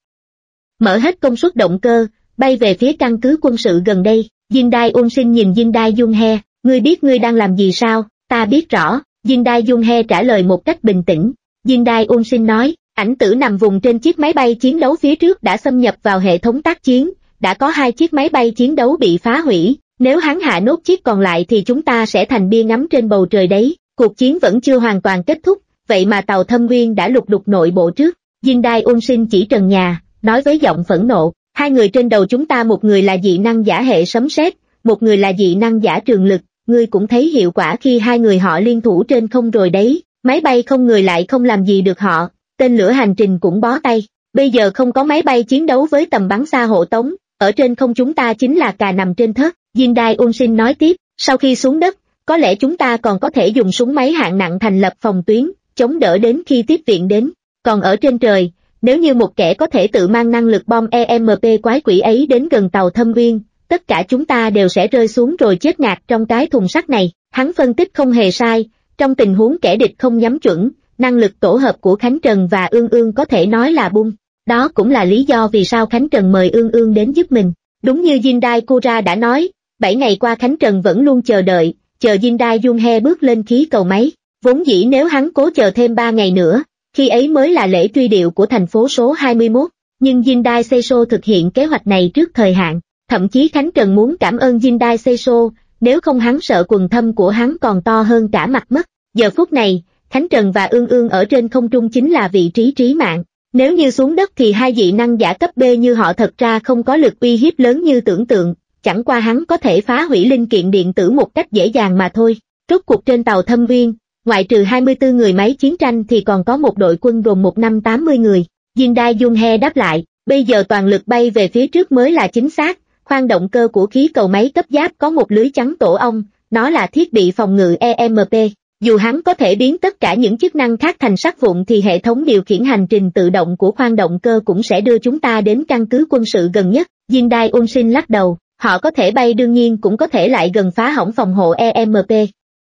[SPEAKER 1] Mở hết công suất động cơ, bay về phía căn cứ quân sự gần đây. Jin Dae Un-sin nhìn Jin Dae Jung-hae, ngươi biết ngươi đang làm gì sao? Ta biết rõ, Jin Dae Jung-hae trả lời một cách bình tĩnh. Jin Dae Un-sin nói, ảnh tử nằm vùng trên chiếc máy bay chiến đấu phía trước đã xâm nhập vào hệ thống tác chiến, đã có hai chiếc máy bay chiến đấu bị phá hủy, nếu hắn hạ nốt chiếc còn lại thì chúng ta sẽ thành bia ngắm trên bầu trời đấy. Cuộc chiến vẫn chưa hoàn toàn kết thúc, vậy mà tàu Thâm Viên đã lục đục nội bộ trước. Jin Dae Un-sin chỉ trần nhà, nói với giọng phẫn nộ, hai người trên đầu chúng ta, một người là dị năng giả hệ sấm sét, một người là dị năng giả trường lực, ngươi cũng thấy hiệu quả khi hai người họ liên thủ trên không rồi đấy, máy bay không người lại không làm gì được họ, tên lửa hành trình cũng bó tay, bây giờ không có máy bay chiến đấu với tầm bắn xa hộ tống, ở trên không chúng ta chính là cà nằm trên thớt. Jin Dae Un-sin nói tiếp, sau khi xuống đất, có lẽ chúng ta còn có thể dùng súng máy hạng nặng thành lập phòng tuyến, chống đỡ đến khi tiếp viện đến, còn ở trên trời, nếu như một kẻ có thể tự mang năng lực bom e em pê quái quỷ ấy đến gần tàu Thâm Viên, tất cả chúng ta đều sẽ rơi xuống rồi chết ngạt trong cái thùng sắt này. Hắn phân tích không hề sai, trong tình huống kẻ địch không nhắm chuẩn, năng lực tổ hợp của Khánh Trần và Ương Ương có thể nói là bung. Đó cũng là lý do vì sao Khánh Trần mời Ương Ương đến giúp mình. Đúng như Jin Dae Kura đã nói, bảy ngày qua Khánh Trần vẫn luôn chờ đợi, chờ Jin Dae Jung-hae bước lên khí cầu máy. Vốn dĩ nếu hắn cố chờ thêm ba ngày nữa, khi ấy mới là lễ truy điệu của thành phố số hai mươi mốt, nhưng Jin Dae Seiso thực hiện kế hoạch này trước thời hạn. Thậm chí Khánh Trần muốn cảm ơn Jin Dae Seiso, nếu không hắn sợ quần thâm của hắn còn to hơn cả mặt mất. Giờ phút này, Khánh Trần và Ương Ương ở trên không trung chính là vị trí trí mạng. Nếu như xuống đất thì hai dị năng giả cấp B như họ thật ra không có lực uy hiếp lớn như tưởng tượng, chẳng qua hắn có thể phá hủy linh kiện điện tử một cách dễ dàng mà thôi. Rốt cuộc trên tàu Thâm Viên, ngoại trừ hai mươi tư người máy chiến tranh thì còn có một đội quân gồm một trăm tám mươi người. Jin Dae Jung-hae đáp lại, bây giờ toàn lực bay về phía trước mới là chính xác. Khoang động cơ của khí cầu máy cấp giáp có một lưới chắn tổ ong, nó là thiết bị phòng ngự e em pê. Dù hắn có thể biến tất cả những chức năng khác thành sắt vụn thì hệ thống điều khiển hành trình tự động của khoang động cơ cũng sẽ đưa chúng ta đến căn cứ quân sự gần nhất. Jin Dae Un-sin lắc đầu, họ có thể bay đương nhiên cũng có thể lại gần phá hỏng phòng hộ e em pê.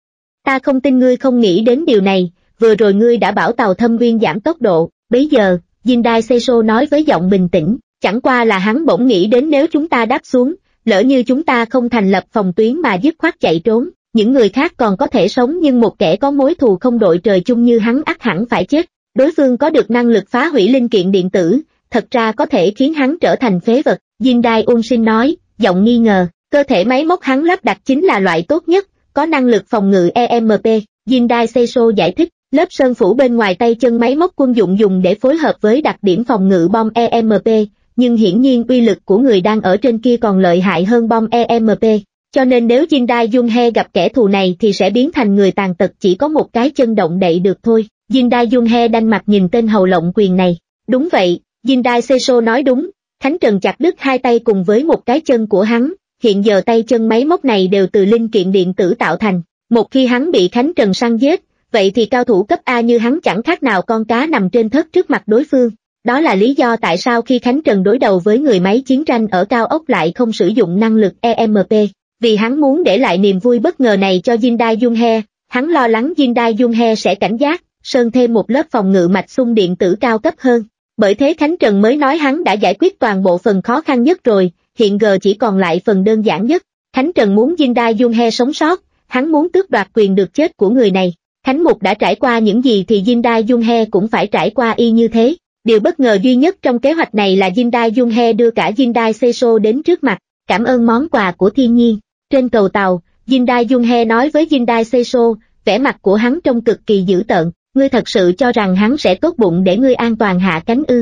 [SPEAKER 1] Ta không tin ngươi không nghĩ đến điều này, vừa rồi ngươi đã bảo tàu Thâm Viên giảm tốc độ, bấy giờ, Jin Dae Seiso nói với giọng bình tĩnh. Chẳng qua là hắn bỗng nghĩ đến nếu chúng ta đáp xuống, lỡ như chúng ta không thành lập phòng tuyến mà dứt khoát chạy trốn, những người khác còn có thể sống nhưng một kẻ có mối thù không đội trời chung như hắn ắt hẳn phải chết. Đối phương có được năng lực phá hủy linh kiện điện tử, thật ra có thể khiến hắn trở thành phế vật. Jin Dae Un-sin nói, giọng nghi ngờ, cơ thể máy móc hắn lắp đặt chính là loại tốt nhất, có năng lực phòng ngự e em pê. Jin Dae Seiso giải thích, lớp sơn phủ bên ngoài tay chân máy móc quân dụng dùng để phối hợp với đặc điểm phòng ngự bom e em pê. Nhưng hiển nhiên uy lực của người đang ở trên kia còn lợi hại hơn bom e em pê, cho nên nếu Jin Dae Jung-hae gặp kẻ thù này thì sẽ biến thành người tàn tật chỉ có một cái chân động đậy được thôi. Jin Dae Jung-hae đanh mặt nhìn tên hầu lộng quyền này. Đúng vậy, Jin Dae Seiso nói đúng, Khánh Trần chặt đứt hai tay cùng với một cái chân của hắn, hiện giờ tay chân máy móc này đều từ linh kiện điện tử tạo thành. Một khi hắn bị Khánh Trần săn giết, vậy thì cao thủ cấp A như hắn chẳng khác nào con cá nằm trên thớt trước mặt đối phương. Đó là lý do tại sao khi Khánh Trần đối đầu với người máy chiến tranh ở cao ốc lại không sử dụng năng lực e em pê, vì hắn muốn để lại niềm vui bất ngờ này cho Jin Dae Jung-hae, hắn lo lắng Jin Dae Jung-hae sẽ cảnh giác, sơn thêm một lớp phòng ngự mạch xung điện tử cao cấp hơn. Bởi thế Khánh Trần mới nói hắn đã giải quyết toàn bộ phần khó khăn nhất rồi, hiện giờ chỉ còn lại phần đơn giản nhất. Khánh Trần muốn Jin Dae Jung-hae sống sót, hắn muốn tước đoạt quyền được chết của người này. Khánh Mục đã trải qua những gì thì Jin Dae Jung-hae cũng phải trải qua y như thế. Điều bất ngờ duy nhất trong kế hoạch này là Jin Dae Jung-hae đưa cả Jin Dae Seiso đến trước mặt, cảm ơn món quà của thiên nhiên. Trên cầu tàu, Jin Dae Jung-hae nói với Jin Dae Seiso, vẻ mặt của hắn trông cực kỳ dữ tợn, ngươi thật sự cho rằng hắn sẽ tốt bụng để ngươi an toàn hạ cánh ư?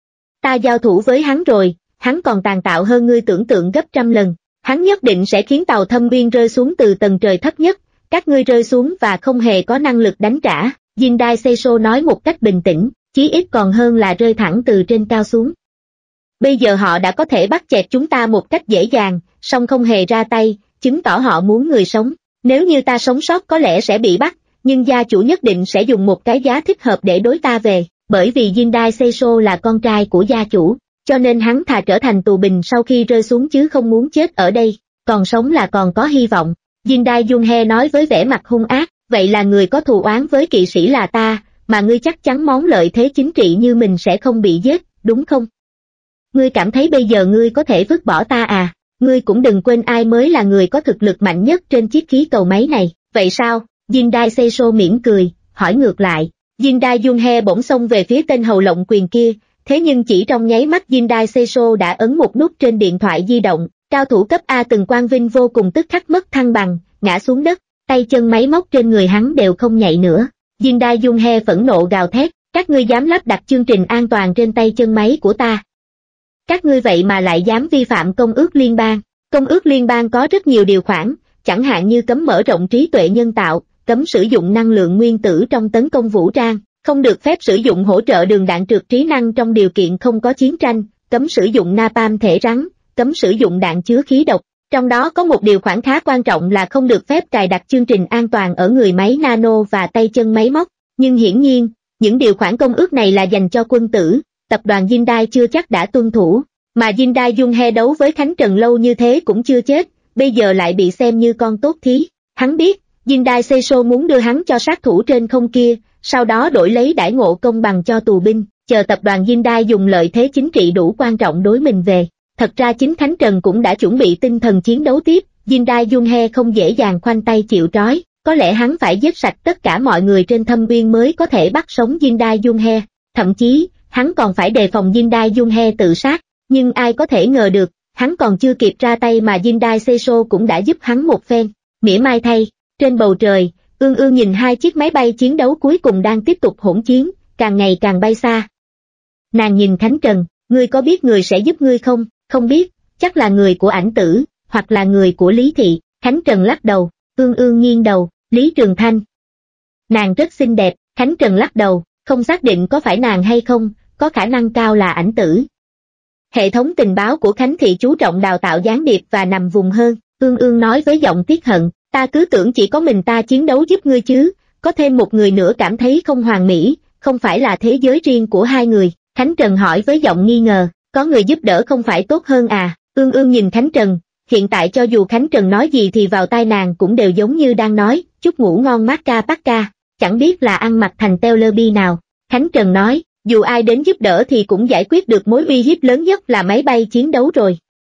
[SPEAKER 1] Ta giao thủ với hắn rồi, hắn còn tàn tạo hơn ngươi tưởng tượng gấp trăm lần, hắn nhất định sẽ khiến tàu Thâm Viên rơi xuống từ tầng trời thấp nhất, các ngươi rơi xuống và không hề có năng lực đánh trả. Jin Dae Seiso nói một cách bình tĩnh, chí ít còn hơn là rơi thẳng từ trên cao xuống. Bây giờ họ đã có thể bắt chẹt chúng ta một cách dễ dàng, song không hề ra tay, chứng tỏ họ muốn người sống. Nếu như ta sống sót có lẽ sẽ bị bắt, nhưng gia chủ nhất định sẽ dùng một cái giá thích hợp để đối ta về, bởi vì Jindai Seiso là con trai của gia chủ, cho nên hắn thà trở thành tù binh sau khi rơi xuống chứ không muốn chết ở đây, còn sống là còn có hy vọng. Jindai Junhe nói với vẻ mặt hung ác, vậy là người có thù oán với kỵ sĩ là ta, mà ngươi chắc chắn món lợi thế chính trị như mình sẽ không bị giết, đúng không? Ngươi cảm thấy bây giờ ngươi có thể vứt bỏ ta à? Ngươi cũng đừng quên ai mới là người có thực lực mạnh nhất trên chiếc khí cầu máy này, vậy sao? Jindai Seiso mỉm cười, hỏi ngược lại. Jindai Junhe bỗng xông về phía tên hầu lộng quyền kia, thế nhưng chỉ trong nháy mắt Jindai Seiso đã ấn một nút trên điện thoại di động, cao thủ cấp A từng quang vinh vô cùng tức khắc mất thăng bằng, ngã xuống đất, tay chân máy móc trên người hắn đều không nhạy nữa. Jindai Junhe phẫn nộ gào thét, các ngươi dám lắp đặt chương trình an toàn trên tay chân máy của ta. Các ngươi vậy mà lại dám vi phạm công ước liên bang. Công ước liên bang có rất nhiều điều khoản, chẳng hạn như cấm mở rộng trí tuệ nhân tạo, cấm sử dụng năng lượng nguyên tử trong tấn công vũ trang, không được phép sử dụng hỗ trợ đường đạn trượt trí năng trong điều kiện không có chiến tranh, cấm sử dụng napalm thể rắn, cấm sử dụng đạn chứa khí độc. Trong đó có một điều khoản khá quan trọng là không được phép cài đặt chương trình an toàn ở người máy nano và tay chân máy móc, nhưng hiển nhiên, những điều khoản công ước này là dành cho quân tử, tập đoàn Jindai chưa chắc đã tuân thủ, mà Jindai Junhe đấu với Khánh Trần lâu như thế cũng chưa chết, bây giờ lại bị xem như con tốt thí. Hắn biết, Jindai Seiso muốn đưa hắn cho sát thủ trên không kia, sau đó đổi lấy đãi ngộ công bằng cho tù binh, chờ tập đoàn Jindai dùng lợi thế chính trị đủ quan trọng đối mình về. Thật ra chính Khánh Trần cũng đã chuẩn bị tinh thần chiến đấu tiếp, Jindai Junhe không dễ dàng khoanh tay chịu trói, có lẽ hắn phải giết sạch tất cả mọi người trên thâm uyên mới có thể bắt sống Jindai Junhe, thậm chí, hắn còn phải đề phòng Jindai Junhe tự sát, nhưng ai có thể ngờ được, hắn còn chưa kịp ra tay mà Jindai Seiso cũng đã giúp hắn một phen, mỉa mai thay, trên bầu trời, ương ương nhìn hai chiếc máy bay chiến đấu cuối cùng đang tiếp tục hỗn chiến, càng ngày càng bay xa. Nàng nhìn Khánh Trần, ngươi có biết người sẽ giúp ngươi không? Không biết, chắc là người của Ảnh Tử, hoặc là người của Lý Thị. Khánh Trần lắc đầu, ương ương nghiêng đầu, Lý Trường Thanh. Nàng rất xinh đẹp, Khánh Trần lắc đầu, không xác định có phải nàng hay không, có khả năng cao là Ảnh Tử. Hệ thống tình báo của Khánh Thị chú trọng đào tạo gián điệp và nằm vùng hơn, ương ương nói với giọng tiếc hận, ta cứ tưởng chỉ có mình ta chiến đấu giúp ngươi chứ, có thêm một người nữa cảm thấy không hoàn mỹ, không phải là thế giới riêng của hai người. Khánh Trần hỏi với giọng nghi ngờ, có người giúp đỡ không phải tốt hơn à? Ương ương nhìn Khánh Trần, hiện tại cho dù Khánh Trần nói gì thì vào tai nàng cũng đều giống như đang nói, chúc ngủ ngon Maka Paka, chẳng biết là ăn mặc thành Teletubby nào. Khánh Trần nói, dù ai đến giúp đỡ thì cũng giải quyết được mối uy hiếp lớn nhất là máy bay chiến đấu rồi.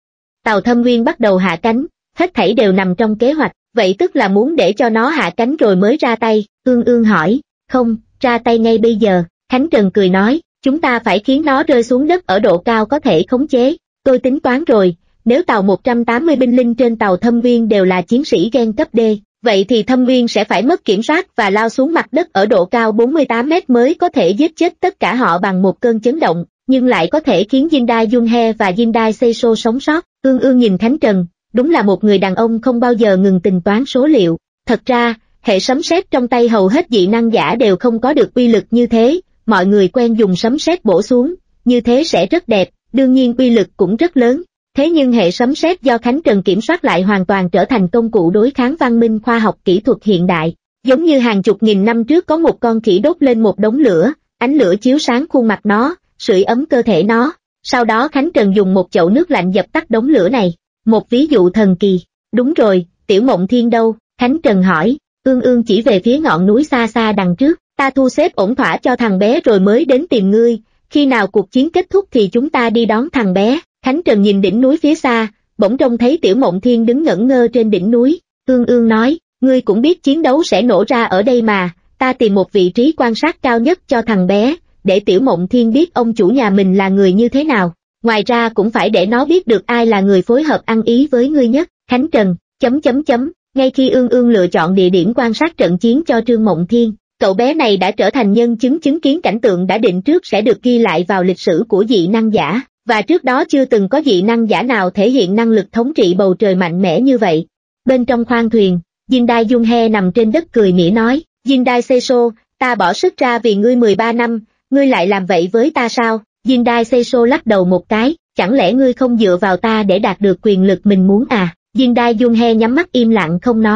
[SPEAKER 1] Tàu Thâm Nguyên bắt đầu hạ cánh, hết thảy đều nằm trong kế hoạch, vậy tức là muốn để cho nó hạ cánh rồi mới ra tay. Ương ương hỏi, không, ra tay ngay bây giờ. Khánh Trần cười nói, chúng ta phải khiến nó rơi xuống đất ở độ cao có thể khống chế. Tôi tính toán rồi, nếu tàu một trăm tám mươi binh lính trên tàu Thâm Viên đều là chiến sĩ gen cấp D, vậy thì Thâm Viên sẽ phải mất kiểm soát và lao xuống mặt đất ở độ cao bốn mươi tám mét mới có thể giết chết tất cả họ bằng một cơn chấn động, nhưng lại có thể khiến Jindai Junhe và Jindai Seiso sống sót. Ương ương nhìn Khánh Trần, đúng là một người đàn ông không bao giờ ngừng tính toán số liệu. Thật ra, hệ sấm sét trong tay hầu hết dị năng giả đều không có được uy lực như thế, mọi người quen dùng sấm sét bổ xuống, như thế sẽ rất đẹp, đương nhiên uy lực cũng rất lớn. Thế nhưng hệ sấm sét do Khánh Trần kiểm soát lại hoàn toàn trở thành công cụ đối kháng văn minh khoa học kỹ thuật hiện đại. Giống như hàng chục nghìn năm trước có một con khỉ đốt lên một đống lửa, ánh lửa chiếu sáng khuôn mặt nó, sưởi ấm cơ thể nó. Sau đó Khánh Trần dùng một chậu nước lạnh dập tắt đống lửa này. Một ví dụ thần kỳ. Đúng rồi, Tiểu Mộng Thiên đâu? Khánh Trần hỏi. Ương ương chỉ về phía ngọn núi xa xa đằng trước. Ta thu xếp ổn thỏa cho thằng bé rồi mới đến tìm ngươi. Khi nào cuộc chiến kết thúc thì chúng ta đi đón thằng bé. Khánh Trần nhìn đỉnh núi phía xa, bỗng trông thấy Tiểu Mộng Thiên đứng ngẩn ngơ trên đỉnh núi. Ương ương nói, ngươi cũng biết chiến đấu sẽ nổ ra ở đây mà, ta tìm một vị trí quan sát cao nhất cho thằng bé, để Tiểu Mộng Thiên biết ông chủ nhà mình là người như thế nào. Ngoài ra cũng phải để nó biết được ai là người phối hợp ăn ý với ngươi nhất. Khánh Trần, chấm chấm chấm, ngay khi ương ương lựa chọn địa điểm quan sát trận chiến cho Trương Mộng Thiên, cậu bé này đã trở thành nhân chứng chứng kiến cảnh tượng đã định trước sẽ được ghi lại vào lịch sử của dị năng giả, và trước đó chưa từng có dị năng giả nào thể hiện năng lực thống trị bầu trời mạnh mẽ như vậy. Bên trong khoang thuyền, Jindai Junhe nằm trên đất cười mỉa nói, Jindai Seiso, ta bỏ sức ra vì ngươi mười ba năm, ngươi lại làm vậy với ta sao? Jindai Seiso lắc đầu một cái, chẳng lẽ ngươi không dựa vào ta để đạt được quyền lực mình muốn à? Jindai Junhe nhắm mắt im lặng không nói,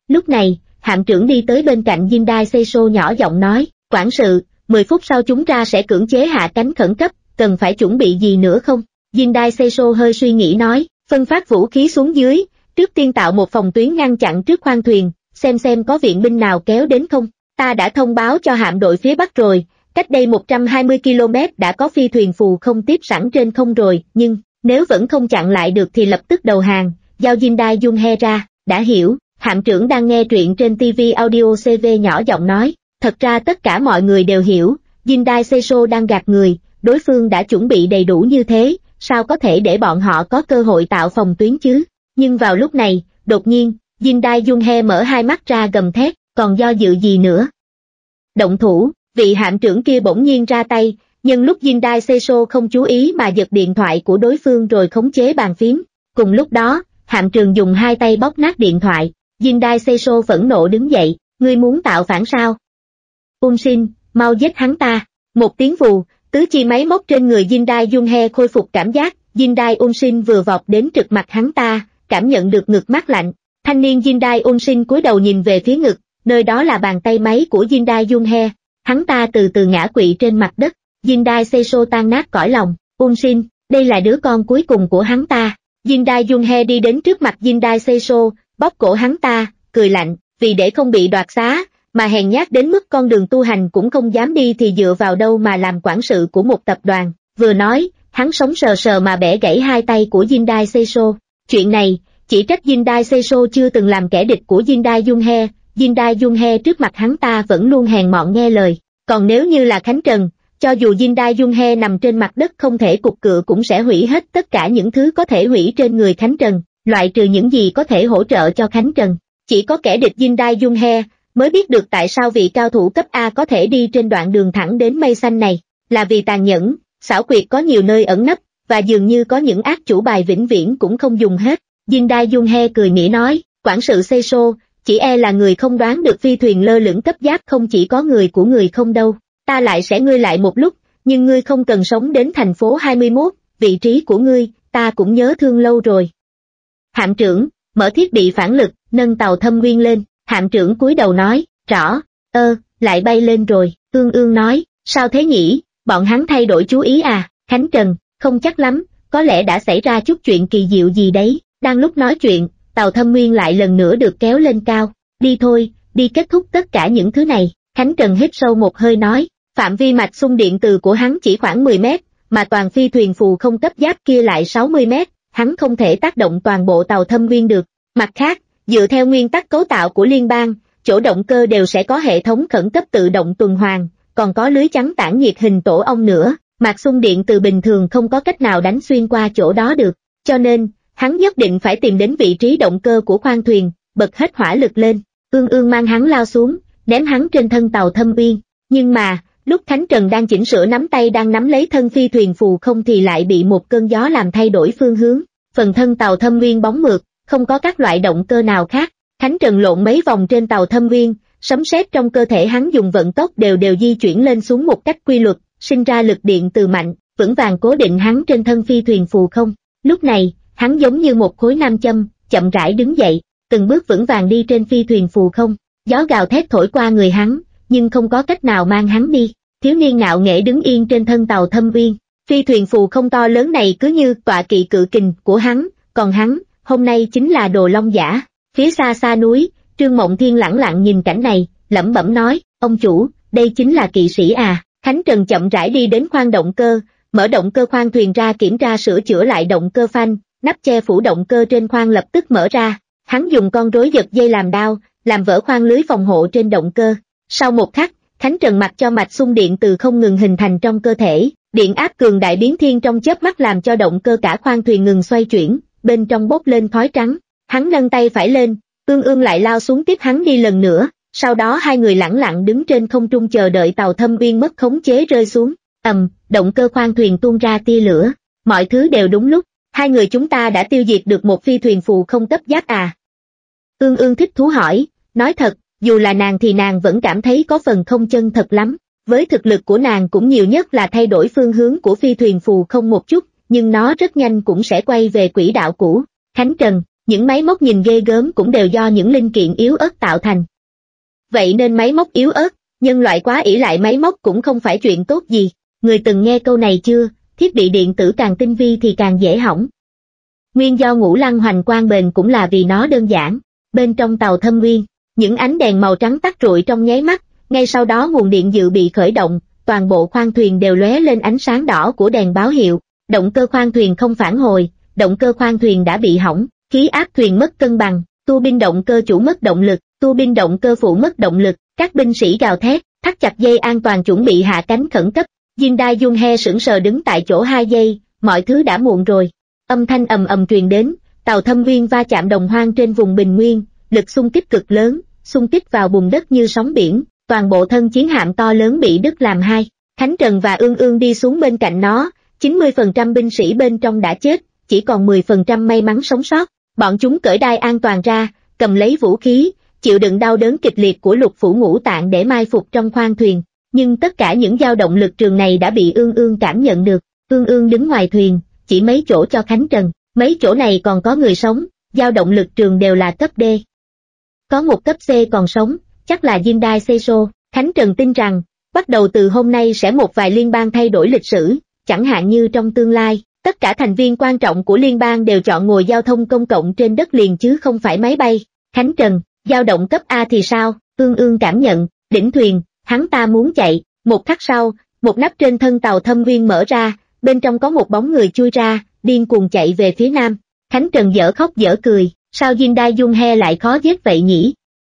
[SPEAKER 1] Lúc này, hạm trưởng đi tới bên cạnh Jindai Seiso nhỏ giọng nói, quản sự, mười phút sau chúng ta sẽ cưỡng chế hạ cánh khẩn cấp, cần phải chuẩn bị gì nữa không? Jindai Seiso hơi suy nghĩ nói, phân phát vũ khí xuống dưới, trước tiên tạo một phòng tuyến ngăn chặn trước khoang thuyền, xem xem có viện binh nào kéo đến không. Ta đã thông báo cho hạm đội phía Bắc rồi, cách đây một trăm hai mươi ki lô mét đã có phi thuyền phù không tiếp sẵn trên không rồi, nhưng nếu vẫn không chặn lại được thì lập tức đầu hàng, giao Jindai Junhe ra. Đã hiểu. Hạm trưởng đang nghe truyện trên ti vi Audio xê vê nhỏ giọng nói, thật ra tất cả mọi người đều hiểu, Jindai Seiso đang gạt người, đối phương đã chuẩn bị đầy đủ như thế, sao có thể để bọn họ có cơ hội tạo phòng tuyến chứ? Nhưng vào lúc này, đột nhiên, Jindai Junhe mở hai mắt ra gầm thét, còn do dự gì nữa? Động thủ, vị hạm trưởng kia bỗng nhiên ra tay, nhưng lúc Jindai Seiso không chú ý mà giật điện thoại của đối phương rồi khống chế bàn phím. Cùng lúc đó, hạm trưởng dùng hai tay bóp nát điện thoại. Jindai Seiso phẫn nộ đứng dậy, ngươi muốn tạo phản sao? Unshin, mau giết hắn ta. Một tiếng vù, tứ chi máy móc trên người Jindai Junhe khôi phục cảm giác, Jindai Unshin vừa vọt đến trực mặt hắn ta, cảm nhận được ngực mát lạnh. Thanh niên Jindai Unshin cúi đầu nhìn về phía ngực, nơi đó là bàn tay máy của Jindai Junhe. Hắn ta từ từ ngã quỵ trên mặt đất, Jindai Seiso tan nát cõi lòng. Unshin, đây là đứa con cuối cùng của hắn ta. Jindai Junhe đi đến trước mặt Jindai Seiso, bóp cổ hắn ta, cười lạnh, vì để không bị đoạt xá, mà hèn nhát đến mức con đường tu hành cũng không dám đi thì dựa vào đâu mà làm quản sự của một tập đoàn. Vừa nói, hắn sống sờ sờ mà bẻ gãy hai tay của Jindai Seiso. Chuyện này, chỉ trách Jindai Seiso chưa từng làm kẻ địch của Jindai Junhe, Jindai Junhe trước mặt hắn ta vẫn luôn hèn mọn nghe lời. Còn nếu như là Khánh Trần, cho dù Jindai Junhe nằm trên mặt đất không thể cục cựa cũng sẽ hủy hết tất cả những thứ có thể hủy trên người Khánh Trần, loại trừ những gì có thể hỗ trợ cho Khánh Trần. Chỉ có kẻ địch Jindai Junhe mới biết được tại sao vị cao thủ cấp A có thể đi trên đoạn đường thẳng đến mây xanh này, là vì tàn nhẫn, xảo quyệt có nhiều nơi ẩn nấp, và dường như có những ác chủ bài vĩnh viễn cũng không dùng hết. Jindai Junhe cười mỉa nói, quản sự Seiso, chỉ e là người không đoán được phi thuyền lơ lửng cấp giáp không chỉ có người của người không đâu, ta lại sẽ ngươi lại một lúc, nhưng ngươi không cần sống đến thành phố hai mươi mốt, vị trí của ngươi, ta cũng nhớ thương lâu rồi. Hạm trưởng, mở thiết bị phản lực, nâng tàu Thâm Nguyên lên, hạm trưởng cúi đầu nói, rõ, ơ, lại bay lên rồi, Ương Ương nói, sao thế nhỉ, bọn hắn thay đổi chú ý à, Khánh Trần, không chắc lắm, có lẽ đã xảy ra chút chuyện kỳ diệu gì đấy. Đang lúc nói chuyện, tàu Thâm Nguyên lại lần nữa được kéo lên cao, đi thôi, đi kết thúc tất cả những thứ này. Khánh Trần hít sâu một hơi nói, phạm vi mạch xung điện từ của hắn chỉ khoảng mười mét, mà toàn phi thuyền phù không cấp giáp kia lại sáu mươi mét, hắn không thể tác động toàn bộ tàu Thâm Nguyên được. Mặt khác, dựa theo nguyên tắc cấu tạo của liên bang, chỗ động cơ đều sẽ có hệ thống khẩn cấp tự động tuần hoàn, còn có lưới chắn tản nhiệt hình tổ ong nữa, mạch xung điện từ bình thường không có cách nào đánh xuyên qua chỗ đó được, cho nên, hắn nhất định phải tìm đến vị trí động cơ của khoang thuyền, bật hết hỏa lực lên. Ương Ương mang hắn lao xuống, ném hắn trên thân tàu Thâm Nguyên, nhưng mà, lúc Khánh Trần đang chỉnh sửa nắm tay đang nắm lấy thân phi thuyền phù không thì lại bị một cơn gió làm thay đổi phương hướng, phần thân tàu Thâm Nguyên bóng mượt, không có các loại động cơ nào khác. Khánh Trần lộn mấy vòng trên tàu Thâm Nguyên, sấm sét trong cơ thể hắn dùng vận tốc đều đều di chuyển lên xuống một cách quy luật, sinh ra lực điện từ mạnh, vững vàng cố định hắn trên thân phi thuyền phù không. Lúc này, hắn giống như một khối nam châm, chậm rãi đứng dậy, từng bước vững vàng đi trên phi thuyền phù không. Gió gào thét thổi qua người hắn, nhưng không có cách nào mang hắn đi. Thiếu niên ngạo nghễ đứng yên trên thân tàu Thâm Nguyên. Phi thuyền phù không to lớn này cứ như tọa kỵ cự kình của hắn, còn hắn, hôm nay chính là đồ long giả. Phía xa xa núi, Trương Mộng Thiên lẳng lặng nhìn cảnh này, lẩm bẩm nói, ông chủ, đây chính là kỵ sĩ à. Khánh Trần chậm rãi đi đến khoang động cơ, mở động cơ khoang thuyền ra kiểm tra sửa chữa lại động cơ phanh, nắp che phủ động cơ trên khoang lập tức mở ra. Hắn dùng con rối giật dây làm đao, làm vỡ khoang lưới phòng hộ trên động cơ. Sau một khắc, Khánh Trần mặc cho mạch xung điện từ không ngừng hình thành trong cơ thể, điện áp cường đại biến thiên trong chớp mắt làm cho động cơ cả khoang thuyền ngừng xoay chuyển, bên trong bốc lên khói trắng. Hắn nâng tay phải lên, Ương Ương lại lao xuống tiếp hắn đi lần nữa, sau đó hai người lẳng lặng đứng trên không trung chờ đợi tàu Thâm Nguyên mất khống chế rơi xuống. Ầm, động cơ khoang thuyền tuôn ra tia lửa, mọi thứ đều đúng lúc, hai người chúng ta đã tiêu diệt được một phi thuyền phù không cấp giáp à. Ương Ương thích thú hỏi, nói thật, dù là nàng thì nàng vẫn cảm thấy có phần không chân thật lắm, với thực lực của nàng cũng nhiều nhất là thay đổi phương hướng của phi thuyền phù không một chút, nhưng nó rất nhanh cũng sẽ quay về quỹ đạo cũ. Khánh Trần, những máy móc nhìn ghê gớm cũng đều do những linh kiện yếu ớt tạo thành. Vậy nên máy móc yếu ớt, nhân loại quá ỷ lại máy móc cũng không phải chuyện tốt gì. Người từng nghe câu này chưa? Thiết bị điện tử càng tinh vi thì càng dễ hỏng. Nguyên do ngũ lăng hoành quang bền cũng là vì nó đơn giản. Bên trong tàu Thâm Nguyên, những ánh đèn màu trắng tắt rụi trong nháy mắt, ngay sau đó nguồn điện dự bị khởi động, toàn bộ khoang thuyền đều lóe lên ánh sáng đỏ của đèn báo hiệu. Động cơ khoang thuyền không phản hồi, động cơ khoang thuyền đã bị hỏng, khí áp thuyền mất cân bằng, tua bin động cơ chủ mất động lực, tua bin động cơ phụ mất động lực, các binh sĩ gào thét, thắt chặt dây an toàn chuẩn bị hạ cánh khẩn cấp. Jin Dae Jung He sững sờ đứng tại chỗ hai giây, mọi thứ đã muộn rồi. Âm thanh ầm ầm truyền đến, tàu Thâm Nguyên va chạm đồng hoang trên vùng bình nguyên, lực xung kích cực lớn, xung kích vào bùn đất như sóng biển, toàn bộ thân chiến hạm to lớn bị đứt làm hai. Khánh Trần và Ương Ương đi xuống bên cạnh nó, chín mươi phần trăm binh sĩ bên trong đã chết, chỉ còn mười phần trăm may mắn sống sót. Bọn chúng cởi đai an toàn ra, cầm lấy vũ khí, chịu đựng đau đớn kịch liệt của lục phủ ngũ tạng để mai phục trong khoang thuyền. Nhưng tất cả những dao động lực trường này đã bị Ương Ương cảm nhận được. Ương Ương đứng ngoài thuyền, chỉ mấy chỗ cho Khánh Trần, mấy chỗ này còn có người sống, dao động lực trường đều là cấp D. Có một cấp C còn sống, chắc là Jin Dae Seiso. Khánh Trần tin rằng, bắt đầu từ hôm nay sẽ một vài liên bang thay đổi lịch sử, chẳng hạn như trong tương lai, tất cả thành viên quan trọng của liên bang đều chọn ngồi giao thông công cộng trên đất liền chứ không phải máy bay. Khánh Trần, dao động cấp A thì sao? Ương Ương cảm nhận, đỉnh thuyền, hắn ta muốn chạy. Một khắc sau, một nắp trên thân tàu Thâm Nguyên mở ra, bên trong có một bóng người chui ra, điên cuồng chạy về phía nam. Khánh Trần dở khóc dở cười, sao Jin Dae Jung He lại khó giết vậy nhỉ?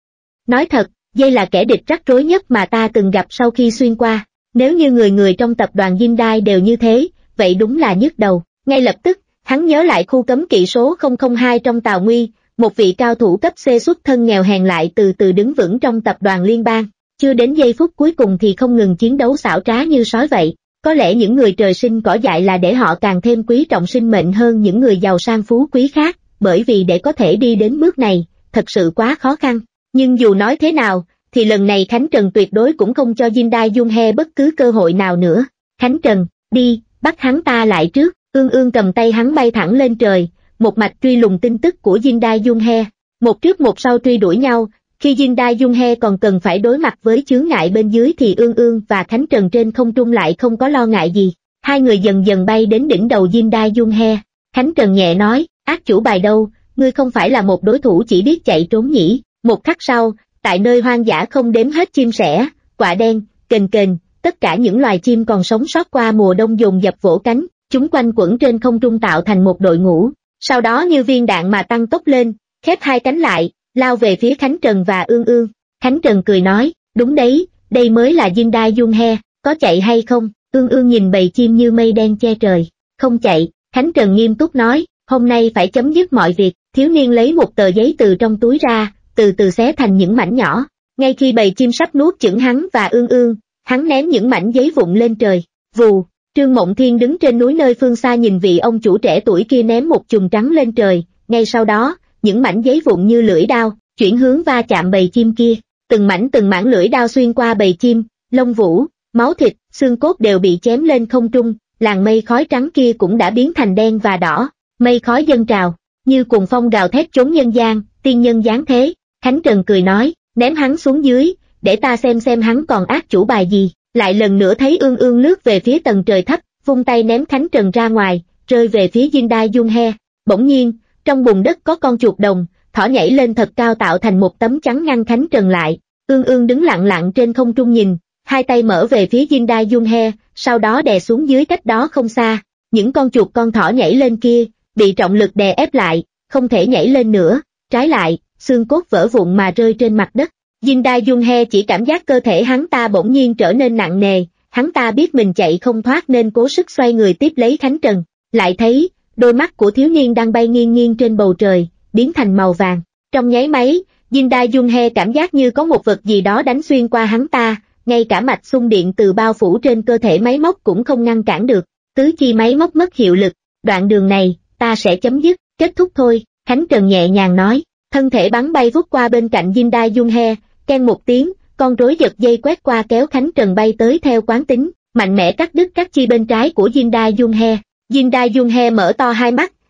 [SPEAKER 1] Nói thật, đây là kẻ địch rắc rối nhất mà ta từng gặp sau khi xuyên qua. Nếu như người người trong tập đoàn Jin Dae đều như thế, vậy đúng là nhức đầu. Ngay lập tức, hắn nhớ lại khu cấm kỵ số không không hai trong Tào Nguy, một vị cao thủ cấp C xuất thân nghèo hèn lại từ từ đứng vững trong tập đoàn liên bang. Chưa đến giây phút cuối cùng thì không ngừng chiến đấu xảo trá như sói vậy. Có lẽ những người trời sinh cỏ dại là để họ càng thêm quý trọng sinh mệnh hơn những người giàu sang phú quý khác, bởi vì để có thể đi đến bước này, thật sự quá khó khăn. Nhưng dù nói thế nào, thì lần này Khánh Trần tuyệt đối cũng không cho Jin Dae Jung He bất cứ cơ hội nào nữa. Khánh Trần, đi, bắt hắn ta lại trước. Ương Ương cầm tay hắn bay thẳng lên trời, một mạch truy lùng tin tức của Jin Dae Jung He. Một trước một sau truy đuổi nhau, khi Jin Dae Jung He còn cần phải đối mặt với chướng ngại bên dưới thì Ương Ương và Khánh Trần trên không trung lại không có lo ngại gì. Hai người dần dần bay đến đỉnh đầu Jin Dae Jung He. Khánh Trần nhẹ nói, ác chủ bài đâu, ngươi không phải là một đối thủ chỉ biết chạy trốn nhỉ. Một khắc sau, tại nơi hoang dã không đếm hết chim sẻ, quạ đen, kền kền, tất cả những loài chim còn sống sót qua mùa đông dồn dập vỗ cánh, chúng quanh quẩn trên không trung tạo thành một đội ngũ. Sau đó như viên đạn mà tăng tốc lên, khép hai cánh lại, lao về phía Khánh Trần và Ương Ương. Khánh Trần cười nói, đúng đấy, đây mới là Jin Dae Jung He, có chạy hay không? Ương Ương nhìn bầy chim như mây đen che trời, không chạy. Khánh Trần nghiêm túc nói, hôm nay phải chấm dứt mọi việc. Thiếu niên lấy một tờ giấy từ trong túi ra, từ từ xé thành những mảnh nhỏ. Ngay khi bầy chim sắp nuốt chửng hắn và Ương Ương, hắn ném những mảnh giấy vụn lên trời. Vù, Trương Mộng Thiên đứng trên núi nơi phương xa nhìn vị ông chủ trẻ tuổi kia ném một chùm trắng lên trời. Ngay sau đó, những mảnh giấy vụn như lưỡi đao, chuyển hướng va chạm bầy chim kia. Từng mảnh từng mảng lưỡi đao xuyên qua bầy chim, lông vũ, máu thịt, xương cốt đều bị chém lên không trung. Làn mây khói trắng kia cũng đã biến thành đen và đỏ. Mây khói dâng trào, như cuồng phong gào thét trốn nhân gian, tiên nhân giáng thế. Khánh Trần cười nói, ném hắn xuống dưới, để ta xem xem hắn còn ác chủ bài gì. Lại lần nữa thấy Ương Ương lướt về phía tầng trời thấp, vung tay ném Khánh Trần ra ngoài, rơi về phía Jin Dae Jung He. Bỗng nhiên, trong bùn đất có con chuột đồng, thỏ nhảy lên thật cao tạo thành một tấm chắn ngăn Khánh Trần lại. Ương Ương đứng lặng lặng trên không trung nhìn, hai tay mở về phía Jin Dae Jung He, sau đó đè xuống dưới cách đó không xa. Những con chuột con thỏ nhảy lên kia, bị trọng lực đè ép lại, không thể nhảy lên nữa. Trái lại, xương cốt vỡ vụn mà rơi trên mặt đất. Jin Dae Jung He chỉ cảm giác cơ thể hắn ta bỗng nhiên trở nên nặng nề, hắn ta biết mình chạy không thoát nên cố sức xoay người tiếp lấy Khánh Trần. Lại thấy, đôi mắt của thiếu niên đang bay nghiêng nghiêng trên bầu trời, biến thành màu vàng. Trong nháy máy, Jin Dae Jung He cảm giác như có một vật gì đó đánh xuyên qua hắn ta, ngay cả mạch xung điện từ bao phủ trên cơ thể máy móc cũng không ngăn cản được. Tứ chi máy móc mất hiệu lực, đoạn đường này, ta sẽ chấm dứt, kết thúc thôi. Khánh Trần nhẹ nhàng nói, thân thể bắn bay vút qua bên cạnh Jin Dae Jung He, keng một tiếng, con rối giật dây quét qua kéo Khánh Trần bay tới theo quán tính, mạnh mẽ cắt đứt các chi bên trái của Jin Dae Jung He. Jin Dae Jung He mở to hai mắt,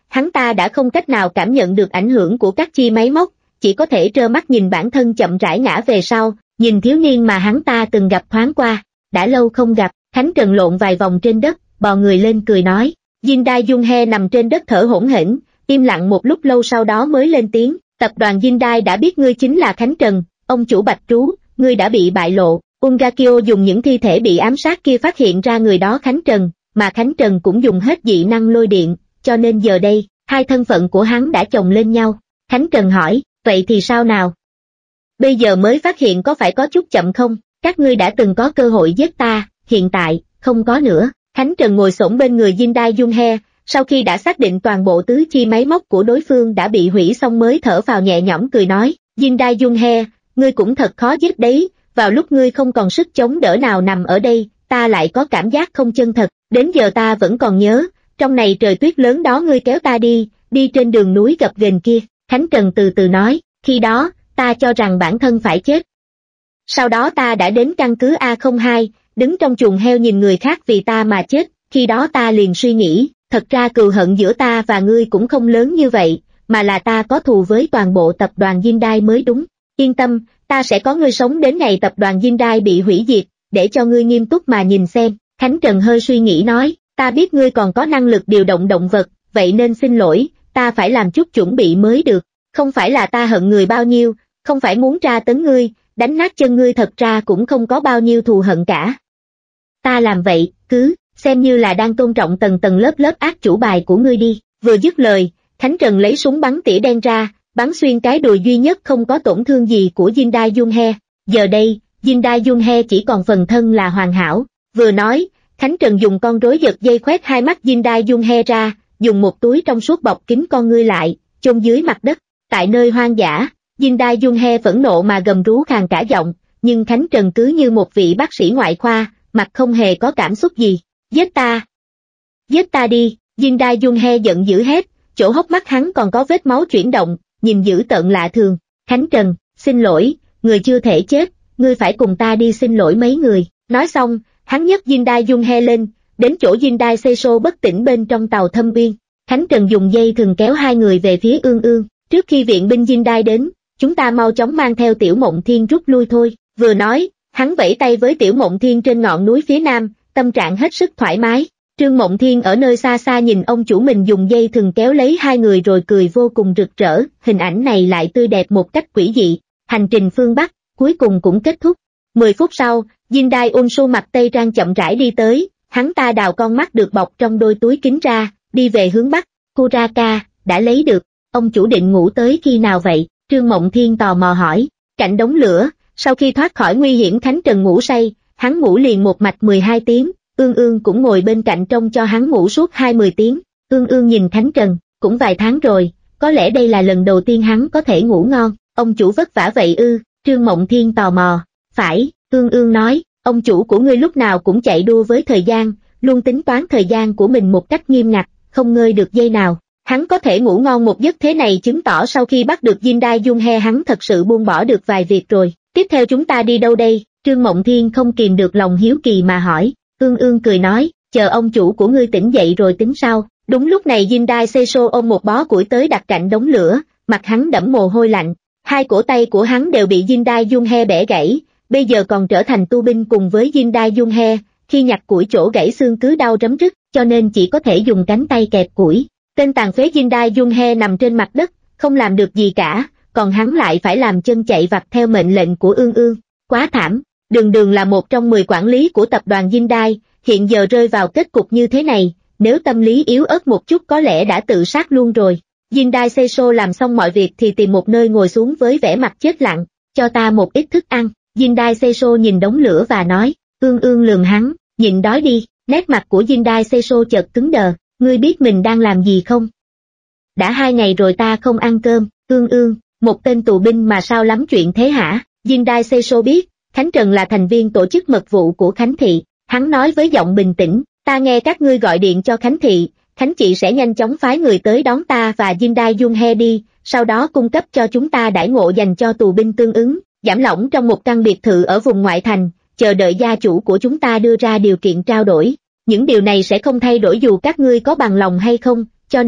[SPEAKER 1] hắn ta đã không cách nào cảm nhận được ảnh hưởng của các chi máy móc, chỉ có thể trơ mắt nhìn bản thân chậm rãi ngã về sau, nhìn thiếu niên mà hắn ta từng gặp thoáng qua, đã lâu không gặp, Khánh Trần lộn vài vòng trên đất, bò người lên cười nói, Jindai Junhe nằm trên đất thở hổn hển, im lặng một lúc lâu sau đó mới lên tiếng, tập đoàn Jindai đã biết ngươi chính là Khánh Trần, ông chủ Bạch Trú, ngươi đã bị bại lộ, Ungakyo dùng những thi thể bị ám sát kia phát hiện ra người đó Khánh Trần, mà Khánh Trần cũng dùng hết dị năng lôi điện, cho nên giờ đây, hai thân phận của hắn đã chồng lên nhau. Khánh Trần hỏi, vậy thì sao nào? Bây giờ mới phát hiện có phải có chút chậm không? Các ngươi đã từng có cơ hội giết ta, hiện tại, không có nữa. Khánh Trần ngồi xổm bên người Jindai Junhe, sau khi đã xác định toàn bộ tứ chi máy móc của đối phương đã bị hủy xong mới thở phào nhẹ nhõm cười nói, Jindai Junhe, ngươi cũng thật khó giết đấy, vào lúc ngươi không còn sức chống đỡ nào nằm ở đây, ta lại có cảm giác không chân thật, đến giờ ta vẫn còn nhớ, trong này trời tuyết lớn đó ngươi kéo ta đi, đi trên đường núi gập ghềnh kia. Khánh Trần từ từ nói, khi đó, ta cho rằng bản thân phải chết. Sau đó ta đã đến căn cứ A không hai, đứng trong chuồng heo nhìn người khác vì ta mà chết, khi đó ta liền suy nghĩ, thật ra cừu hận giữa ta và ngươi cũng không lớn như vậy, mà là ta có thù với toàn bộ tập đoàn Jindai mới đúng. Yên tâm, ta sẽ có ngươi sống đến ngày tập đoàn Jindai bị hủy diệt, để cho ngươi nghiêm túc mà nhìn xem. Khánh Trần hơi suy nghĩ nói, ta biết ngươi còn có năng lực điều động động vật, vậy nên xin lỗi, ta phải làm chút chuẩn bị mới được. Không phải là ta hận người bao nhiêu, không phải muốn tra tấn ngươi, đánh nát chân ngươi thật ra cũng không có bao nhiêu thù hận cả. Ta làm vậy, cứ, xem như là đang tôn trọng tầng tầng lớp lớp ác chủ bài của ngươi đi. Vừa dứt lời, Khánh Trần lấy súng bắn tỉa đen ra, bắn xuyên cái đùi duy nhất không có tổn thương gì của Jindai Junhe. Giờ đây, Jindai Junhe chỉ còn phần thân là hoàn hảo. Vừa nói, Khánh Trần dùng con rối giật dây khoét hai mắt Jindai Junhe ra, dùng một túi trong suốt bọc kín con ngươi lại, chôn dưới mặt đất. Tại nơi hoang dã, Jindai Junhe phẫn nộ mà gầm rú khàn cả giọng, nhưng Khánh Trần cứ như một vị bác sĩ ngoại khoa, mặt không hề có cảm xúc gì. Giết ta! Giết ta đi! Jindai Junhe giận dữ hét, chỗ hốc mắt hắn còn có vết máu chuyển động, nhìn dữ tợn lạ thường. Khánh Trần, xin lỗi, người chưa thể chết, ngươi phải cùng ta đi xin lỗi mấy người. Nói xong, hắn nhấc Jindai Junhe lên, đến chỗ Jindai Seisho bất tỉnh bên trong tàu Thâm Uyên. Khánh Trần dùng dây thừng kéo hai người về phía Ương Ương. Trước khi viện binh Jindai đến, chúng ta mau chóng mang theo Tiểu Mộng Thiên rút lui thôi. Vừa nói, hắn vẫy tay với Tiểu Mộng Thiên trên ngọn núi phía nam, tâm trạng hết sức thoải mái. Trương Mộng Thiên ở nơi xa xa nhìn ông chủ mình dùng dây thừng kéo lấy hai người rồi cười vô cùng rực rỡ, hình ảnh này lại tươi đẹp một cách quỷ dị. Hành trình phương Bắc, cuối cùng cũng kết thúc. Mười phút sau, Jindai Unsu mặc tây trang chậm rãi đi tới, hắn ta đào con mắt được bọc trong đôi túi kính ra, đi về hướng Bắc. Kuraka, đã lấy được, ông chủ định ngủ tới khi nào vậy? Trương Mộng Thiên tò mò hỏi. Cạnh đống lửa, sau khi thoát khỏi nguy hiểm Khánh Trần ngủ say, hắn ngủ liền một mạch mười hai tiếng, Ương Ương cũng ngồi bên cạnh trông cho hắn ngủ suốt hai mươi tiếng. Ương Ương nhìn Khánh Trần, cũng vài tháng rồi, có lẽ đây là lần đầu tiên hắn có thể ngủ ngon. Ông chủ vất vả vậy ư? Trương Mộng Thiên tò mò. Phải, Ương Ương nói, ông chủ của ngươi lúc nào cũng chạy đua với thời gian, luôn tính toán thời gian của mình một cách nghiêm ngặt, không ngơi được giây nào. Hắn có thể ngủ ngon một giấc thế này chứng tỏ sau khi bắt được Jindai Junhe hắn thật sự buông bỏ được vài việc rồi. Tiếp theo chúng ta đi đâu đây? Trương Mộng Thiên không kìm được lòng hiếu kỳ mà hỏi. Ương Ương cười nói, chờ ông chủ của ngươi tỉnh dậy rồi tính sau. Đúng lúc này Jindai Seisho ôm một bó củi tới đặt cạnh đống lửa, mặt hắn đẫm mồ hôi lạnh. Hai cổ tay của hắn đều bị Jindai Junhe bẻ gãy, bây giờ còn trở thành tu binh cùng với Jindai Junhe, khi nhặt củi chỗ gãy xương cứ đau rấm rứt, cho nên chỉ có thể dùng cánh tay kẹp củi. Tên tàn phế Jindai Junhe nằm trên mặt đất, không làm được gì cả, còn hắn lại phải làm chân chạy vặt theo mệnh lệnh của Ương Ương. Quá thảm, Đường Đường là một trong mười quản lý của tập đoàn Jindai, hiện giờ rơi vào kết cục như thế này, nếu tâm lý yếu ớt một chút có lẽ đã tự sát luôn rồi. Jindai Seisho làm xong mọi việc thì tìm một nơi ngồi xuống với vẻ mặt chết lặng, cho ta một ít thức ăn. Jindai Seisho nhìn đống lửa và nói, Ương Ương lườm hắn, nhịn đói đi. Nét mặt của Jindai Seisho chợt cứng đờ, ngươi biết mình đang làm gì không? Đã hai ngày rồi ta không ăn cơm. Ương Ương, một tên tù binh mà sao lắm chuyện thế hả? Jindai Seisho biết, Khánh Trần là thành viên tổ chức mật vụ của Khánh Thị, hắn nói với giọng bình tĩnh, ta nghe các ngươi gọi điện cho Khánh Thị, Khánh chị sẽ nhanh chóng phái người tới đón ta và Jindai Junhe đi, sau đó cung cấp cho chúng ta đãi ngộ dành cho tù binh tương ứng, giảm lỏng trong một căn biệt thự ở vùng ngoại thành, chờ đợi gia chủ của chúng ta đưa ra điều kiện trao đổi. Những điều này sẽ không thay đổi dù các ngươi có bằng lòng hay không, cho nên,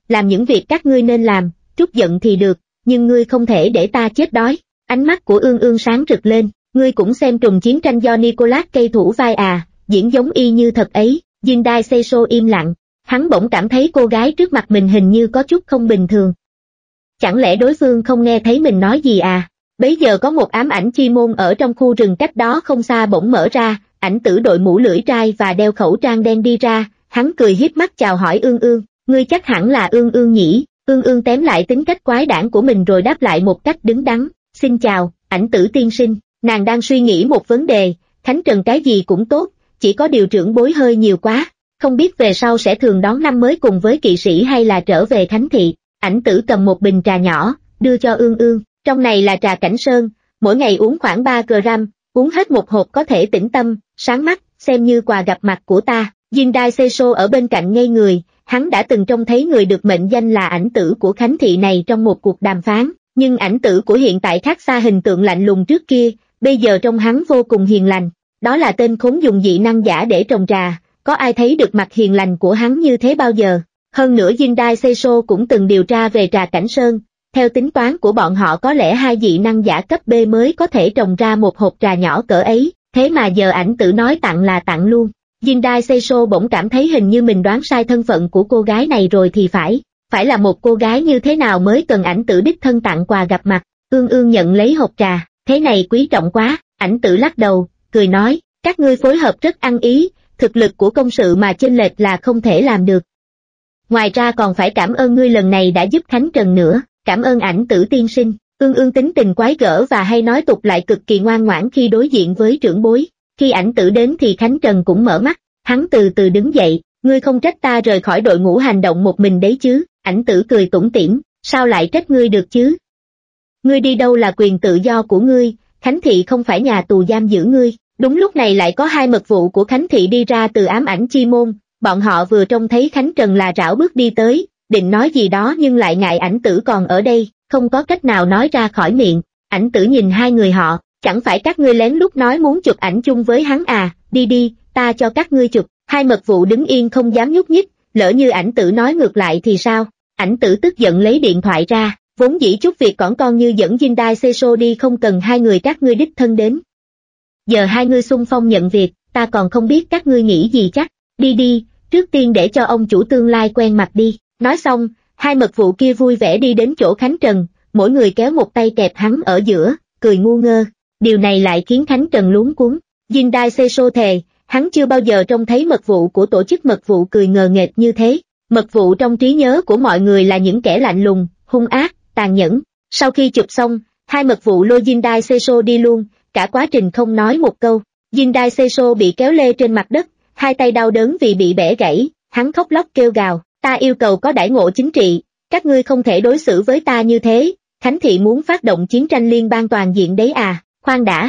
[SPEAKER 1] làm những việc các ngươi nên làm, trút giận thì được, nhưng ngươi không thể để ta chết đói. Ánh mắt của Ương Ương sáng rực lên, ngươi cũng xem trùng chiến tranh do Nicolas Cage thủ vai à, diễn giống y như thật ấy. Jindai Seiso im lặng, hắn bỗng cảm thấy cô gái trước mặt mình hình như có chút không bình thường. Chẳng lẽ đối phương không nghe thấy mình nói gì à? Bấy giờ có một ám ảnh chi môn ở trong khu rừng cách đó không xa bỗng mở ra, ảnh tử đội mũ lưỡi trai và đeo khẩu trang đen đi ra, hắn cười hiếp mắt chào hỏi Ương Ương, ngươi chắc hẳn là Ương Ương nhỉ? Ương Ương tém lại tính cách quái đản của mình rồi đáp lại một cách đứng đắn, xin chào, ảnh tử tiên sinh. Nàng đang suy nghĩ một vấn đề, Khánh Trần cái gì cũng tốt, chỉ có điều trưởng bối hơi nhiều quá, không biết về sau sẽ thường đón năm mới cùng với kỵ sĩ hay là trở về Khánh Thị. Ảnh tử cầm một bình trà nhỏ, đưa cho Ương Ương, trong này là trà Cảnh Sơn, mỗi ngày uống khoảng ba gram, uống hết một hộp có thể tĩnh tâm, sáng mắt, xem như quà gặp mặt của ta. Jindai Seiso ở bên cạnh ngây người, hắn đã từng trông thấy người được mệnh danh là ảnh tử của Khánh Thị này trong một cuộc đàm phán, nhưng ảnh tử của hiện tại khác xa hình tượng lạnh lùng trước kia, bây giờ trông hắn vô cùng hiền lành. Đó là tên khốn dùng dị năng giả để trồng trà, có ai thấy được mặt hiền lành của hắn như thế bao giờ? Hơn nữa Jindai Seiso cũng từng điều tra về trà Cảnh Sơn, theo tính toán của bọn họ có lẽ hai dị năng giả cấp B mới có thể trồng ra một hộp trà nhỏ cỡ ấy, thế mà giờ ảnh tử nói tặng là tặng luôn. Jindai Seiso bỗng cảm thấy hình như mình đoán sai thân phận của cô gái này rồi thì phải, phải là một cô gái như thế nào mới cần ảnh tử đích thân tặng quà gặp mặt. Ương Ương nhận lấy hộp trà, thế này quý trọng quá, ảnh tử lắc đầu, cười nói, các ngươi phối hợp rất ăn ý, thực lực của công sự mà chênh lệch là không thể làm được. Ngoài ra còn phải cảm ơn ngươi lần này đã giúp Khánh Trần nữa, cảm ơn ảnh tử tiên sinh. Ương Ương tính tình quái gở và hay nói tục lại cực kỳ ngoan ngoãn khi đối diện với trưởng bối. Khi ảnh tử đến thì Khánh Trần cũng mở mắt, hắn từ từ đứng dậy, ngươi không trách ta rời khỏi đội ngũ hành động một mình đấy chứ? Ảnh tử cười tủm tỉm, sao lại trách ngươi được chứ? Ngươi đi đâu là quyền tự do của ngươi, Khánh Thị không phải nhà tù giam giữ ngươi. Đúng lúc này lại có hai mật vụ của Khánh Thị đi ra từ ám ảnh chi môn, bọn họ vừa trông thấy Khánh Trần là rảo bước đi tới, định nói gì đó nhưng lại ngại ảnh tử còn ở đây, không có cách nào nói ra khỏi miệng. Ảnh tử nhìn hai người họ, chẳng phải các ngươi lén lút nói muốn chụp ảnh chung với hắn à, đi đi, ta cho các ngươi chụp. Hai mật vụ đứng yên không dám nhúc nhích, lỡ như ảnh tử nói ngược lại thì sao? Ảnh tử tức giận lấy điện thoại ra, vốn dĩ chút việc cỏn con như dẫn Jindai Seiso đi không cần hai người các ngươi đích thân đến. Giờ hai ngươi xung phong nhận việc, ta còn không biết các ngươi nghĩ gì chắc, đi đi, trước tiên để cho ông chủ tương lai quen mặt đi. Nói xong, hai mật vụ kia vui vẻ đi đến chỗ Khánh Trần, mỗi người kéo một tay kẹp hắn ở giữa, cười ngu ngơ. Điều này lại khiến Khánh Trần luống cuống. Jindai Seiso thề, hắn chưa bao giờ trông thấy mật vụ của tổ chức mật vụ cười ngờ nghệch như thế. Mật vụ trong trí nhớ của mọi người là những kẻ lạnh lùng, hung ác, tàn nhẫn. Sau khi chụp xong, hai mật vụ lôi Jindai Seiso đi luôn, cả quá trình không nói một câu. Jindai Seiso bị kéo lê trên mặt đất, hai tay đau đớn vì bị bẻ gãy, hắn khóc lóc kêu gào, ta yêu cầu có đãi ngộ chính trị, các ngươi không thể đối xử với ta như thế, Khánh Thị muốn phát động chiến tranh liên bang toàn diện đấy à, khoan đã.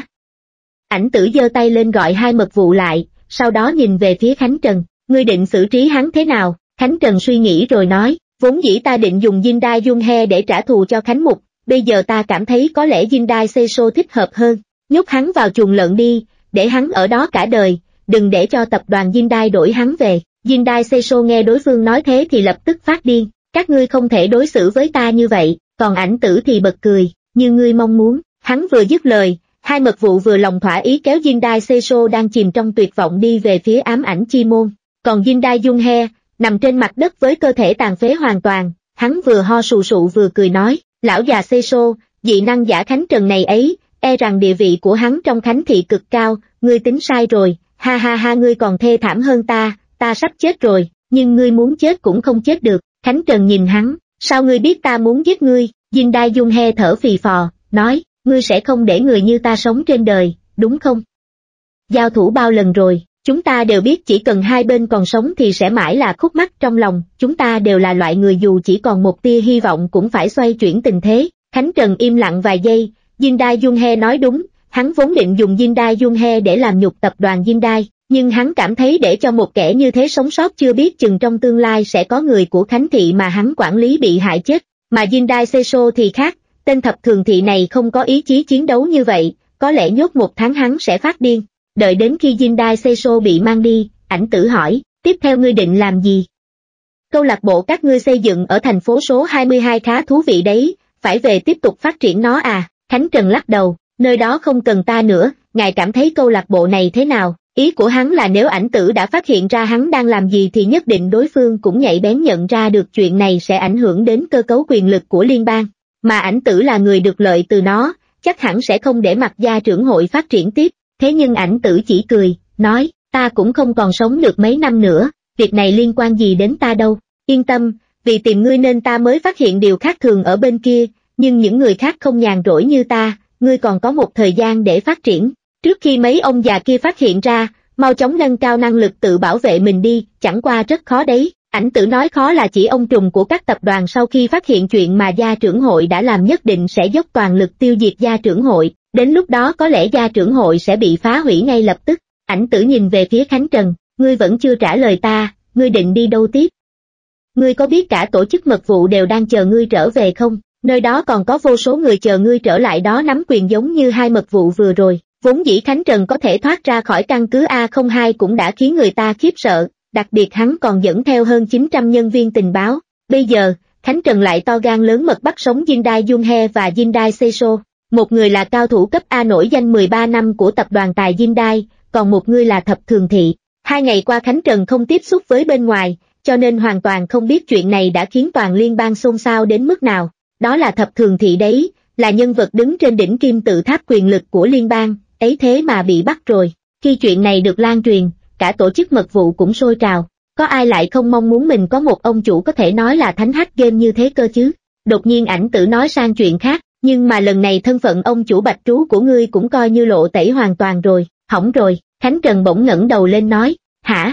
[SPEAKER 1] Ảnh tử giơ tay lên gọi hai mật vụ lại, sau đó nhìn về phía Khánh Trần, ngươi định xử trí hắn thế nào? Khánh Trần suy nghĩ rồi nói, vốn dĩ ta định dùng Jindai Junhe để trả thù cho Khánh Mục, bây giờ ta cảm thấy có lẽ Jindai Seiso thích hợp hơn, nhốt hắn vào chuồng lợn đi, để hắn ở đó cả đời, đừng để cho tập đoàn Jindai đổi hắn về. Jindai Seiso nghe đối phương nói thế thì lập tức phát điên, các ngươi không thể đối xử với ta như vậy, còn ảnh tử thì bật cười, như ngươi mong muốn. Hắn vừa dứt lời, hai mật vụ vừa lòng thỏa ý kéo Jindai Seiso đang chìm trong tuyệt vọng đi về phía ám ảnh chi môn, còn Jindai Junhe nằm trên mặt đất với cơ thể tàn phế hoàn toàn, hắn vừa ho sù sụ vừa cười nói, lão già Seiso, dị năng giả Khánh Trần này ấy, e rằng địa vị của hắn trong Khánh Thị cực cao, ngươi tính sai rồi, ha ha ha, ngươi còn thê thảm hơn ta, ta sắp chết rồi, nhưng ngươi muốn chết cũng không chết được. Khánh Trần nhìn hắn, sao ngươi biết ta muốn giết ngươi? Jindai Junhe thở phì phò, nói, ngươi sẽ không để người như ta sống trên đời, đúng không? Giao thủ bao lần rồi, chúng ta đều biết chỉ cần hai bên còn sống thì sẽ mãi là khúc mắc trong lòng, chúng ta đều là loại người dù chỉ còn một tia hy vọng cũng phải xoay chuyển tình thế. Khánh Trần im lặng vài giây, Jindai Junhe nói đúng, hắn vốn định dùng Jindai Junhe để làm nhục tập đoàn Jindai, nhưng hắn cảm thấy để cho một kẻ như thế sống sót chưa biết chừng trong tương lai sẽ có người của Khánh Thị mà hắn quản lý bị hại chết, mà Jindai Seiso thì khác, tên thập thường thị này không có ý chí chiến đấu như vậy, có lẽ nhốt một tháng hắn sẽ phát điên. Đợi đến khi Jindai Seiso bị mang đi, ảnh tử hỏi, tiếp theo ngươi định làm gì? câu lạc bộ các ngươi xây dựng ở thành phố số hai mươi hai khá thú vị đấy, phải về tiếp tục phát triển nó à? Khánh Trần lắc đầu, nơi đó không cần ta nữa, ngài cảm thấy câu lạc bộ này thế nào? Ý của hắn là nếu ảnh tử đã phát hiện ra hắn đang làm gì thì nhất định đối phương cũng nhạy bén nhận ra được chuyện này sẽ ảnh hưởng đến cơ cấu quyền lực của liên bang, mà ảnh tử là người được lợi từ nó, chắc hẳn sẽ không để mặc gia trưởng hội phát triển tiếp. Thế nhưng ảnh tử chỉ cười, nói, ta cũng không còn sống được mấy năm nữa, việc này liên quan gì đến ta đâu, yên tâm, vì tìm ngươi nên ta mới phát hiện điều khác thường ở bên kia, nhưng những người khác không nhàn rỗi như ta, ngươi còn có một thời gian để phát triển, trước khi mấy ông già kia phát hiện ra, mau chóng nâng cao năng lực tự bảo vệ mình đi, chẳng qua rất khó đấy. Ảnh tử nói khó là chỉ ông trùm của các tập đoàn sau khi phát hiện chuyện mà gia trưởng hội đã làm nhất định sẽ dốc toàn lực tiêu diệt gia trưởng hội, đến lúc đó có lẽ gia trưởng hội sẽ bị phá hủy ngay lập tức. Ảnh tử nhìn về phía Khánh Trần, ngươi vẫn chưa trả lời ta, ngươi định đi đâu tiếp? Ngươi có biết cả tổ chức mật vụ đều đang chờ ngươi trở về không? Nơi đó còn có vô số người chờ ngươi trở lại đó nắm quyền giống như hai mật vụ vừa rồi. Vốn dĩ Khánh Trần có thể thoát ra khỏi căn cứ A không hai cũng đã khiến người ta khiếp sợ, đặc biệt hắn còn dẫn theo hơn chín trăm nhân viên tình báo. Bây giờ, Khánh Trần lại to gan lớn mật bắt sống Jindai Junhe và Jindai Seiso. Một người là cao thủ cấp A nổi danh mười ba năm của tập đoàn tài Jindai, còn một người là thập thường thị. Hai ngày qua Khánh Trần không tiếp xúc với bên ngoài, cho nên hoàn toàn không biết chuyện này đã khiến toàn liên bang xôn xao đến mức nào. Đó là thập thường thị đấy, là nhân vật đứng trên đỉnh kim tự tháp quyền lực của liên bang, ấy thế mà bị bắt rồi. Khi chuyện này được lan truyền, cả tổ chức mật vụ cũng sôi trào. Có ai lại không mong muốn mình có một ông chủ có thể nói là thánh hack game như thế cơ chứ? Đột nhiên ảnh tử nói sang chuyện khác, nhưng mà lần này thân phận ông chủ bạch trú của ngươi cũng coi như lộ tẩy hoàn toàn rồi. Hỏng rồi, Khánh Trần bỗng ngẩng đầu lên nói, hả?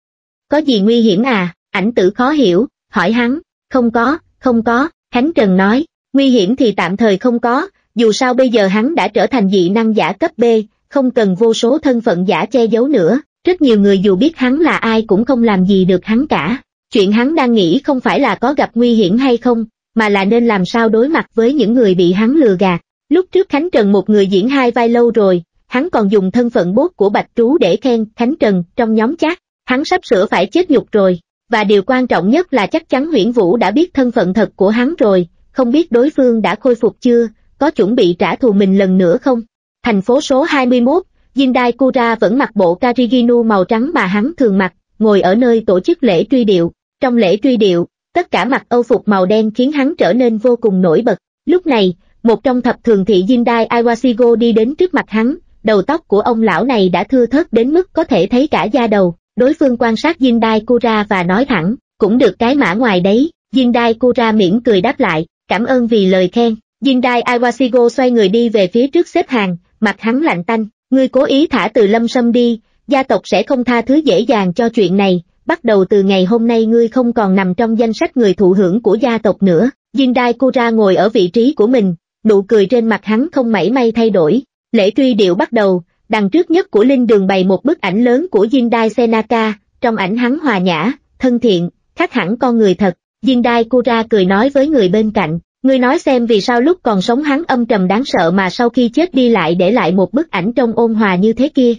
[SPEAKER 1] Có gì nguy hiểm à? Ảnh tử khó hiểu, hỏi hắn, không có, không có, Khánh Trần nói, nguy hiểm thì tạm thời không có, dù sao bây giờ hắn đã trở thành dị năng giả cấp B, không cần vô số thân phận giả che giấu nữa, rất nhiều người dù biết hắn là ai cũng không làm gì được hắn cả. Chuyện hắn đang nghĩ không phải là có gặp nguy hiểm hay không, mà là nên làm sao đối mặt với những người bị hắn lừa gạt. Lúc trước Khánh Trần một người diễn hai vai lâu rồi, hắn còn dùng thân phận bốt của Bạch Trú để khen Khánh Trần trong nhóm chat, hắn sắp sửa phải chết nhục rồi, và điều quan trọng nhất là chắc chắn Huyễn Vũ đã biết thân phận thật của hắn rồi, không biết đối phương đã khôi phục chưa, có chuẩn bị trả thù mình lần nữa không. Thành phố số hai mươi mốt, Jindai Kura vẫn mặc bộ Kariginu màu trắng mà hắn thường mặc, ngồi ở nơi tổ chức lễ truy điệu. Trong lễ truy điệu, tất cả mặc âu phục màu đen khiến hắn trở nên vô cùng nổi bật. Lúc này, một trong thập thường thị Jindai Iwashigo đi đến trước mặt hắn, đầu tóc của ông lão này đã thưa thớt đến mức có thể thấy cả da đầu. Đối phương quan sát Jindai Kura và nói thẳng, cũng được cái mã ngoài đấy. Jindai Kura mỉm cười đáp lại, cảm ơn vì lời khen. Jindai Iwashigo xoay người đi về phía trước xếp hàng, mặt hắn lạnh tanh, ngươi cố ý thả Từ Lâm Sâm đi, gia tộc sẽ không tha thứ dễ dàng cho chuyện này, bắt đầu từ ngày hôm nay ngươi không còn nằm trong danh sách người thụ hưởng của gia tộc nữa. Jindai Kura ngồi ở vị trí của mình, nụ cười trên mặt hắn không mảy may thay đổi. Lễ truy điệu bắt đầu, đằng trước nhất của linh đường bày một bức ảnh lớn của Jindai Senaka, trong ảnh hắn hòa nhã, thân thiện, khác hẳn con người thật. Jindai Kura cười nói với người bên cạnh, ngươi nói xem vì sao lúc còn sống hắn âm trầm đáng sợ mà sau khi chết đi lại để lại một bức ảnh trông ôn hòa như thế kia.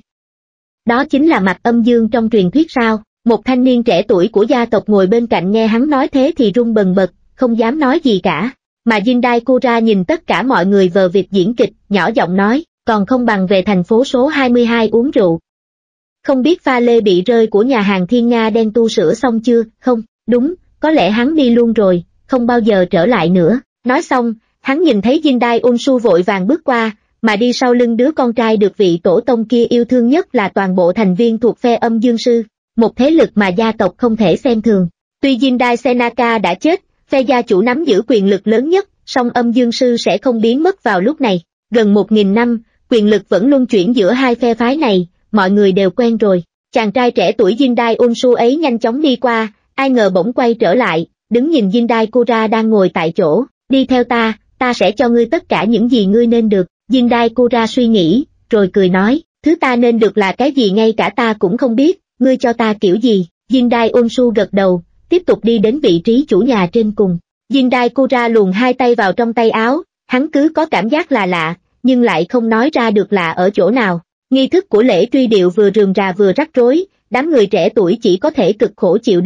[SPEAKER 1] Đó chính là mặt âm dương trong truyền thuyết sao? Một thanh niên trẻ tuổi của gia tộc ngồi bên cạnh nghe hắn nói thế thì run bần bật, không dám nói gì cả. Mà Jindai Kura nhìn tất cả mọi người vờ việc diễn kịch, nhỏ giọng nói, còn không bằng về thành phố số hai mươi hai uống rượu. Không biết pha lê bị rơi của nhà hàng Thiên Nga đen tu sửa xong chưa? Không, đúng, có lẽ hắn đi luôn rồi, không bao giờ trở lại nữa. Nói xong, hắn nhìn thấy Jindai Unsu vội vàng bước qua, mà đi sau lưng đứa con trai được vị tổ tông kia yêu thương nhất là toàn bộ thành viên thuộc phe âm dương sư, một thế lực mà gia tộc không thể xem thường. Tuy Jindai Senaka đã chết, phe gia chủ nắm giữ quyền lực lớn nhất, song âm dương sư sẽ không biến mất vào lúc này. Gần một nghìn năm, quyền lực vẫn luân chuyển giữa hai phe phái này, mọi người đều quen rồi. Chàng trai trẻ tuổi Jindai Unsu ấy nhanh chóng đi qua, ai ngờ bỗng quay trở lại, đứng nhìn Jindai Kura đang ngồi tại chỗ, đi theo ta, ta sẽ cho ngươi tất cả những gì ngươi nên được. Jindai Kura suy nghĩ, rồi cười nói, thứ ta nên được là cái gì ngay cả ta cũng không biết, ngươi cho ta kiểu gì. Jindai Unsu gật đầu, tiếp tục đi đến vị trí chủ nhà trên cùng. Jindai Kura luồn hai tay vào trong tay áo, hắn cứ có cảm giác là lạ, nhưng lại không nói ra được lạ ở chỗ nào. Nghi thức của lễ truy điệu vừa rườm rà vừa rắc rối, đám người trẻ tuổi chỉ có thể cực khổ chịu đựng.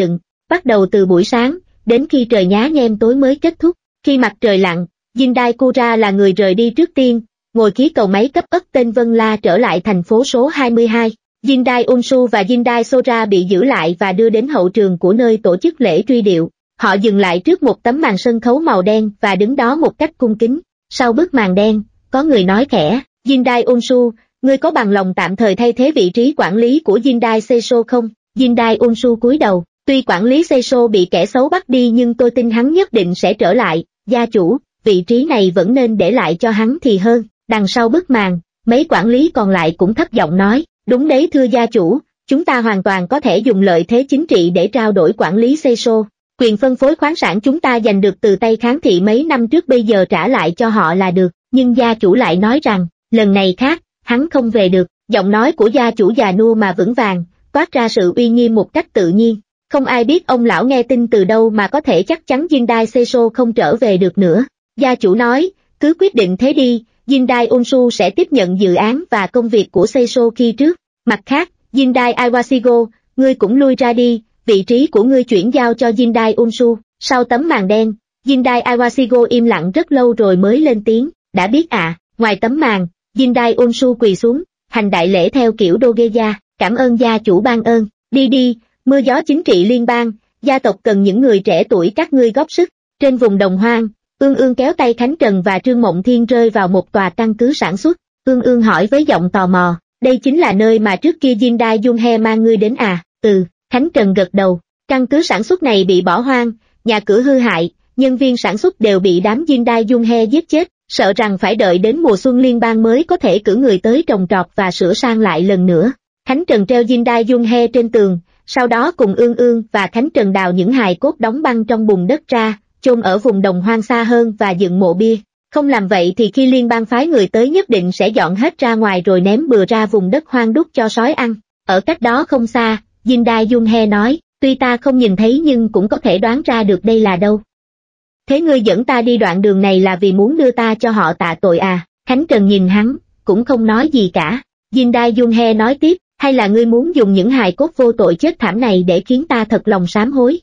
[SPEAKER 1] bắt đầu từ buổi sáng, đến khi trời nhá nhem tối mới kết thúc. Khi mặt trời lặn, Jindai Kura là người rời đi trước tiên, ngồi khí cầu máy cấp ất tên Vân La trở lại thành phố số hai mươi hai. Jindai Unsu và Jindai Sora bị giữ lại và đưa đến hậu trường của nơi tổ chức lễ truy điệu. Họ dừng lại trước một tấm màn sân khấu màu đen và đứng đó một cách cung kính. Sau bức màn đen, có người nói khẽ, Jindai Unsu, ngươi có bằng lòng tạm thời thay thế vị trí quản lý của Jindai Seiso không? Jindai Unsu cúi đầu, tuy quản lý Seiso bị kẻ xấu bắt đi nhưng tôi tin hắn nhất định sẽ trở lại, gia chủ, vị trí này vẫn nên để lại cho hắn thì hơn. Đằng sau bức màn, mấy quản lý còn lại cũng thấp giọng nói, đúng đấy thưa gia chủ, chúng ta hoàn toàn có thể dùng lợi thế chính trị để trao đổi quản lý Seiso. Quyền phân phối khoáng sản chúng ta giành được từ tay kháng thị mấy năm trước bây giờ trả lại cho họ là được, nhưng gia chủ lại nói rằng, lần này khác, hắn không về được. Giọng nói của gia chủ già nua mà vững vàng, toát ra sự uy nghiêm một cách tự nhiên. Không ai biết ông lão nghe tin từ đâu mà có thể chắc chắn Jindai Seiso không trở về được nữa. Gia chủ nói, cứ quyết định thế đi, Jindai Unsu sẽ tiếp nhận dự án và công việc của Seiso khi trước. Mặt khác, Jindai Iwashigo, ngươi cũng lui ra đi, vị trí của ngươi chuyển giao cho Jindai Unsu. Sau tấm màn đen, Jindai Iwashigo im lặng rất lâu rồi mới lên tiếng, đã biết à. Ngoài tấm màn, Jindai Unsu quỳ xuống, hành đại lễ theo kiểu Dogeya, cảm ơn gia chủ ban ơn, đi đi, mưa gió chính trị liên bang, gia tộc cần những người trẻ tuổi các ngươi góp sức. Trên vùng đồng hoang, Ương Ương kéo tay Khánh Trần và Trương Mộng Thiên rơi vào một tòa căn cứ sản xuất. Ương Ương hỏi với giọng tò mò, đây chính là nơi mà trước kia Jindai Junhe mang ngươi đến à? Ừ, Khánh Trần gật đầu. Căn cứ sản xuất này bị bỏ hoang, nhà cửa hư hại, nhân viên sản xuất đều bị đám Jindai Junhe giết chết, sợ rằng phải đợi đến mùa xuân liên bang mới có thể cử người tới trồng trọt và sửa sang lại lần nữa. Khánh Trần treo Jindai Junhe trên tường, sau đó cùng Ương Ương và Khánh Trần đào những hài cốt đóng băng trong bùn đất ra, chôn ở vùng đồng hoang xa hơn và dựng mộ bia. Không làm vậy thì khi liên bang phái người tới nhất định sẽ dọn hết ra ngoài rồi ném bừa ra vùng đất hoang đút cho sói ăn. Ở cách đó không xa, Jindai Junhe nói, tuy ta không nhìn thấy nhưng cũng có thể đoán ra được đây là đâu. Thế ngươi dẫn ta đi đoạn đường này là vì muốn đưa ta cho họ tạ tội à? Khánh Trần nhìn hắn, cũng không nói gì cả. Jindai Junhe nói tiếp, hay là ngươi muốn dùng những hài cốt vô tội chết thảm này để khiến ta thật lòng sám hối?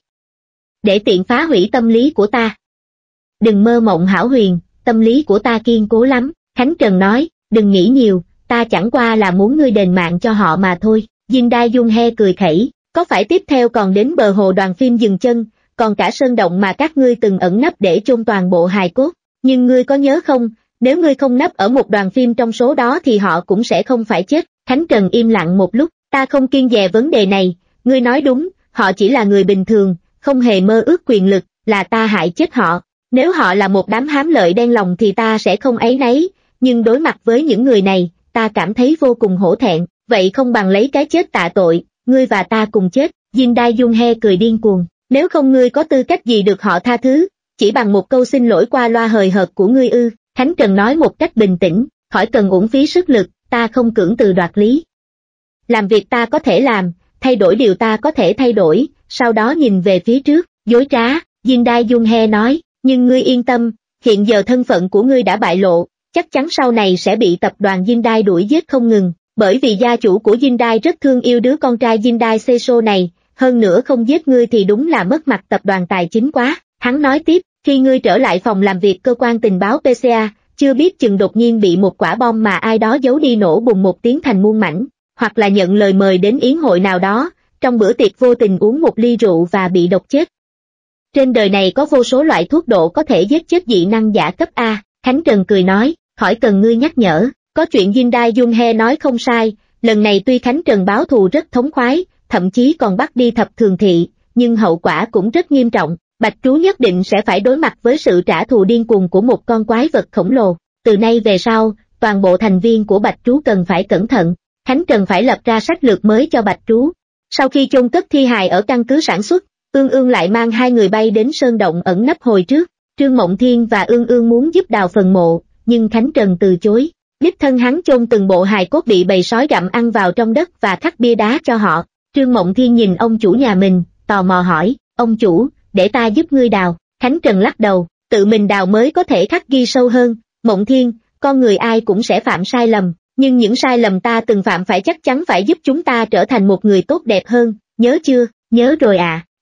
[SPEAKER 1] Để tiện phá hủy tâm lý của ta. Đừng mơ mộng hão huyền, tâm lý của ta kiên cố lắm. Khánh Trần nói, đừng nghĩ nhiều, ta chẳng qua là muốn ngươi đền mạng cho họ mà thôi. Jindai Junhe cười khẩy, có phải tiếp theo còn đến bờ hồ đoàn phim dừng chân, còn cả sơn động mà các ngươi từng ẩn nấp để chôn toàn bộ hài cốt. Nhưng ngươi có nhớ không, nếu ngươi không nấp ở một đoàn phim trong số đó thì họ cũng sẽ không phải chết. Khánh Trần im lặng một lúc, ta không kiêng dè vấn đề này, ngươi nói đúng, họ chỉ là người bình thường, không hề mơ ước quyền lực, là ta hại chết họ. Nếu họ là một đám hám lợi đen lòng thì ta sẽ không áy náy, nhưng đối mặt với những người này, ta cảm thấy vô cùng hổ thẹn, vậy không bằng lấy cái chết tạ tội, ngươi và ta cùng chết. Jindai Junhe cười điên cuồng, nếu không ngươi có tư cách gì được họ tha thứ, chỉ bằng một câu xin lỗi qua loa hời hợt của ngươi ư? Khánh Trần nói một cách bình tĩnh, khỏi cần uổng phí sức lực, ta không cưỡng từ đoạt lý. Làm việc ta có thể làm, thay đổi điều ta có thể thay đổi, sau đó nhìn về phía trước, dối trá, Jindai Junhe nói, nhưng ngươi yên tâm, hiện giờ thân phận của ngươi đã bại lộ, chắc chắn sau này sẽ bị tập đoàn Jindai đuổi giết không ngừng, bởi vì gia chủ của Jindai rất thương yêu đứa con trai Jindai Seiso này, hơn nữa không giết ngươi thì đúng là mất mặt tập đoàn tài chính quá. Hắn nói tiếp, khi ngươi trở lại phòng làm việc cơ quan tình báo pê xê a, chưa biết chừng đột nhiên bị một quả bom mà ai đó giấu đi nổ bùng một tiếng thành muôn mảnh, hoặc là nhận lời mời đến yến hội nào đó, trong bữa tiệc vô tình uống một ly rượu và bị độc chết. Trên đời này có vô số loại thuốc độ có thể giết chết dị năng giả cấp A. Khánh Trần cười nói, khỏi cần ngươi nhắc nhở, có chuyện Jindai Junhe nói không sai, lần này tuy Khánh Trần báo thù rất thống khoái, thậm chí còn bắt đi thập thường thị, nhưng hậu quả cũng rất nghiêm trọng. Bạch Trú nhất định sẽ phải đối mặt với sự trả thù điên cuồng của một con quái vật khổng lồ. Từ nay về sau, toàn bộ thành viên của Bạch Trú cần phải cẩn thận. Khánh Trần phải lập ra sách lược mới cho Bạch Trú. Sau khi chôn cất thi hài ở căn cứ sản xuất, Ương Ương lại mang hai người bay đến sơn động ẩn nấp hồi trước. Trương Mộng Thiên và Ương Ương muốn giúp đào phần mộ, nhưng Khánh Trần từ chối. Đích thân hắn chôn từng bộ hài cốt bị bầy sói gặm ăn vào trong đất và khắc bia đá cho họ. Trương Mộng Thiên nhìn ông chủ nhà mình, tò mò hỏi, ông chủ, để ta giúp ngươi đào. Khánh Trần lắc đầu, tự mình đào mới có thể khắc ghi sâu hơn. Mộng Thiên, con người ai cũng sẽ phạm sai lầm, nhưng những sai lầm ta từng phạm phải chắc chắn phải giúp chúng ta trở thành một người tốt đẹp hơn, nhớ chưa? Nhớ rồi à.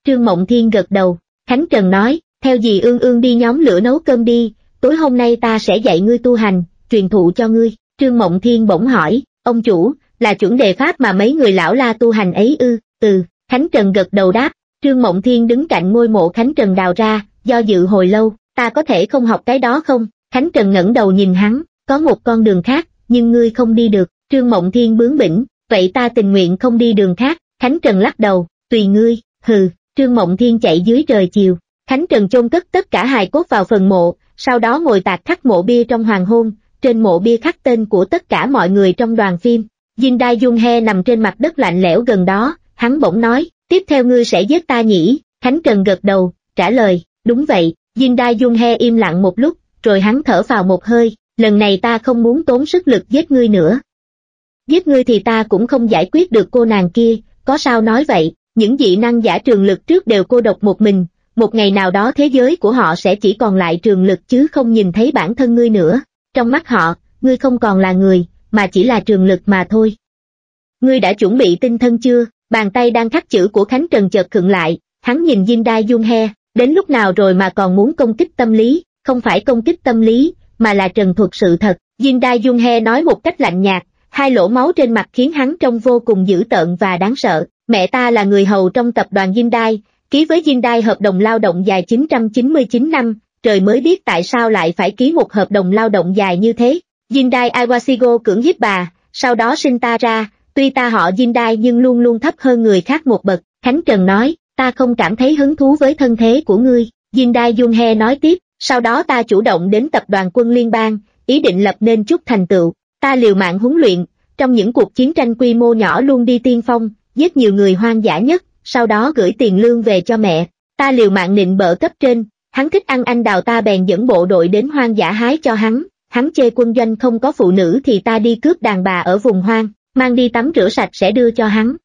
[SPEAKER 1] Trương Mộng Thiên gật đầu. Khánh Trần nói, theo dì Ương Ương đi nhóm lửa nấu cơm đi, tối hôm nay ta sẽ dạy ngươi tu hành, truyền thụ cho ngươi. Trương Mộng Thiên bỗng hỏi, ông chủ, là chuẩn đề pháp mà mấy người lão la tu hành ấy ư? Ừ, Khánh Trần gật đầu đáp. Trương Mộng Thiên đứng cạnh ngôi mộ Khánh Trần đào ra, do dự hồi lâu, ta có thể không học cái đó không? Khánh Trần ngẩng đầu nhìn hắn, có một con đường khác, nhưng ngươi không đi được. Trương Mộng Thiên bướng bỉnh, vậy ta tình nguyện không đi đường khác. Khánh Trần lắc đầu, tùy ngươi. Hừ. Trương Mộng Thiên chạy dưới trời chiều. Khánh Trần chôn cất tất cả hài cốt vào phần mộ, sau đó ngồi tạc khắc mộ bia trong hoàng hôn, trên mộ bia khắc tên của tất cả mọi người trong đoàn phim. Jin Dai Jung He nằm trên mặt đất lạnh lẽo gần đó, hắn bỗng nói, tiếp theo ngươi sẽ giết ta nhỉ? Khánh Trần gật đầu, trả lời, đúng vậy. Jin Dai Jung He im lặng một lúc, rồi hắn thở phào một hơi, lần này ta không muốn tốn sức lực giết ngươi nữa. Giết ngươi thì ta cũng không giải quyết được cô nàng kia, có sao nói vậy, những dị năng giả trường lực trước đều cô độc một mình, một ngày nào đó thế giới của họ sẽ chỉ còn lại trường lực chứ không nhìn thấy bản thân ngươi nữa, trong mắt họ, ngươi không còn là người, mà chỉ là trường lực mà thôi. Ngươi đã chuẩn bị tinh thân chưa? Bàn tay đang khắc chữ của Khánh Trần chợt khựng lại, hắn nhìn Jin Dai Jung He, đến lúc nào rồi mà còn muốn công kích tâm lý, không phải công kích tâm lý, mà là trần thuật sự thật. Jin Dai Jung He nói một cách lạnh nhạt, hai lỗ máu trên mặt khiến hắn trông vô cùng dữ tợn và đáng sợ. Mẹ ta là người hầu trong tập đoàn Jin Dai, ký với Jin Dai hợp đồng lao động dài chín trăm chín mươi chín năm, trời mới biết tại sao lại phải ký một hợp đồng lao động dài như thế. Jin Dai Iwashigo cưỡng hiếp bà, sau đó sinh ta ra, tuy ta họ Jin Dai nhưng luôn luôn thấp hơn người khác một bậc. Khánh Trần nói, ta không cảm thấy hứng thú với thân thế của ngươi. Jin Dai Jung He nói tiếp, sau đó ta chủ động đến tập đoàn quân liên bang, ý định lập nên chút thành tựu. Ta liều mạng huấn luyện, trong những cuộc chiến tranh quy mô nhỏ luôn đi tiên phong, giết nhiều người hoang dã nhất, sau đó gửi tiền lương về cho mẹ. Ta liều mạng nịnh bợ cấp trên, hắn thích ăn anh đào ta bèn dẫn bộ đội đến hoang dã hái cho hắn. Hắn chê quân doanh không có phụ nữ thì ta đi cướp đàn bà ở vùng hoang, mang đi tắm rửa sạch sẽ đưa cho hắn.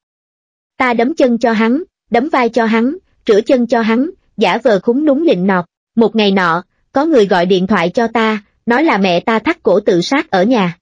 [SPEAKER 1] Ta đấm chân cho hắn, đấm vai cho hắn, rửa chân cho hắn, giả vờ khúng núng nịnh nọt. Một ngày nọ, có người gọi điện thoại cho ta, nói là mẹ ta thắt cổ tự sát ở nhà.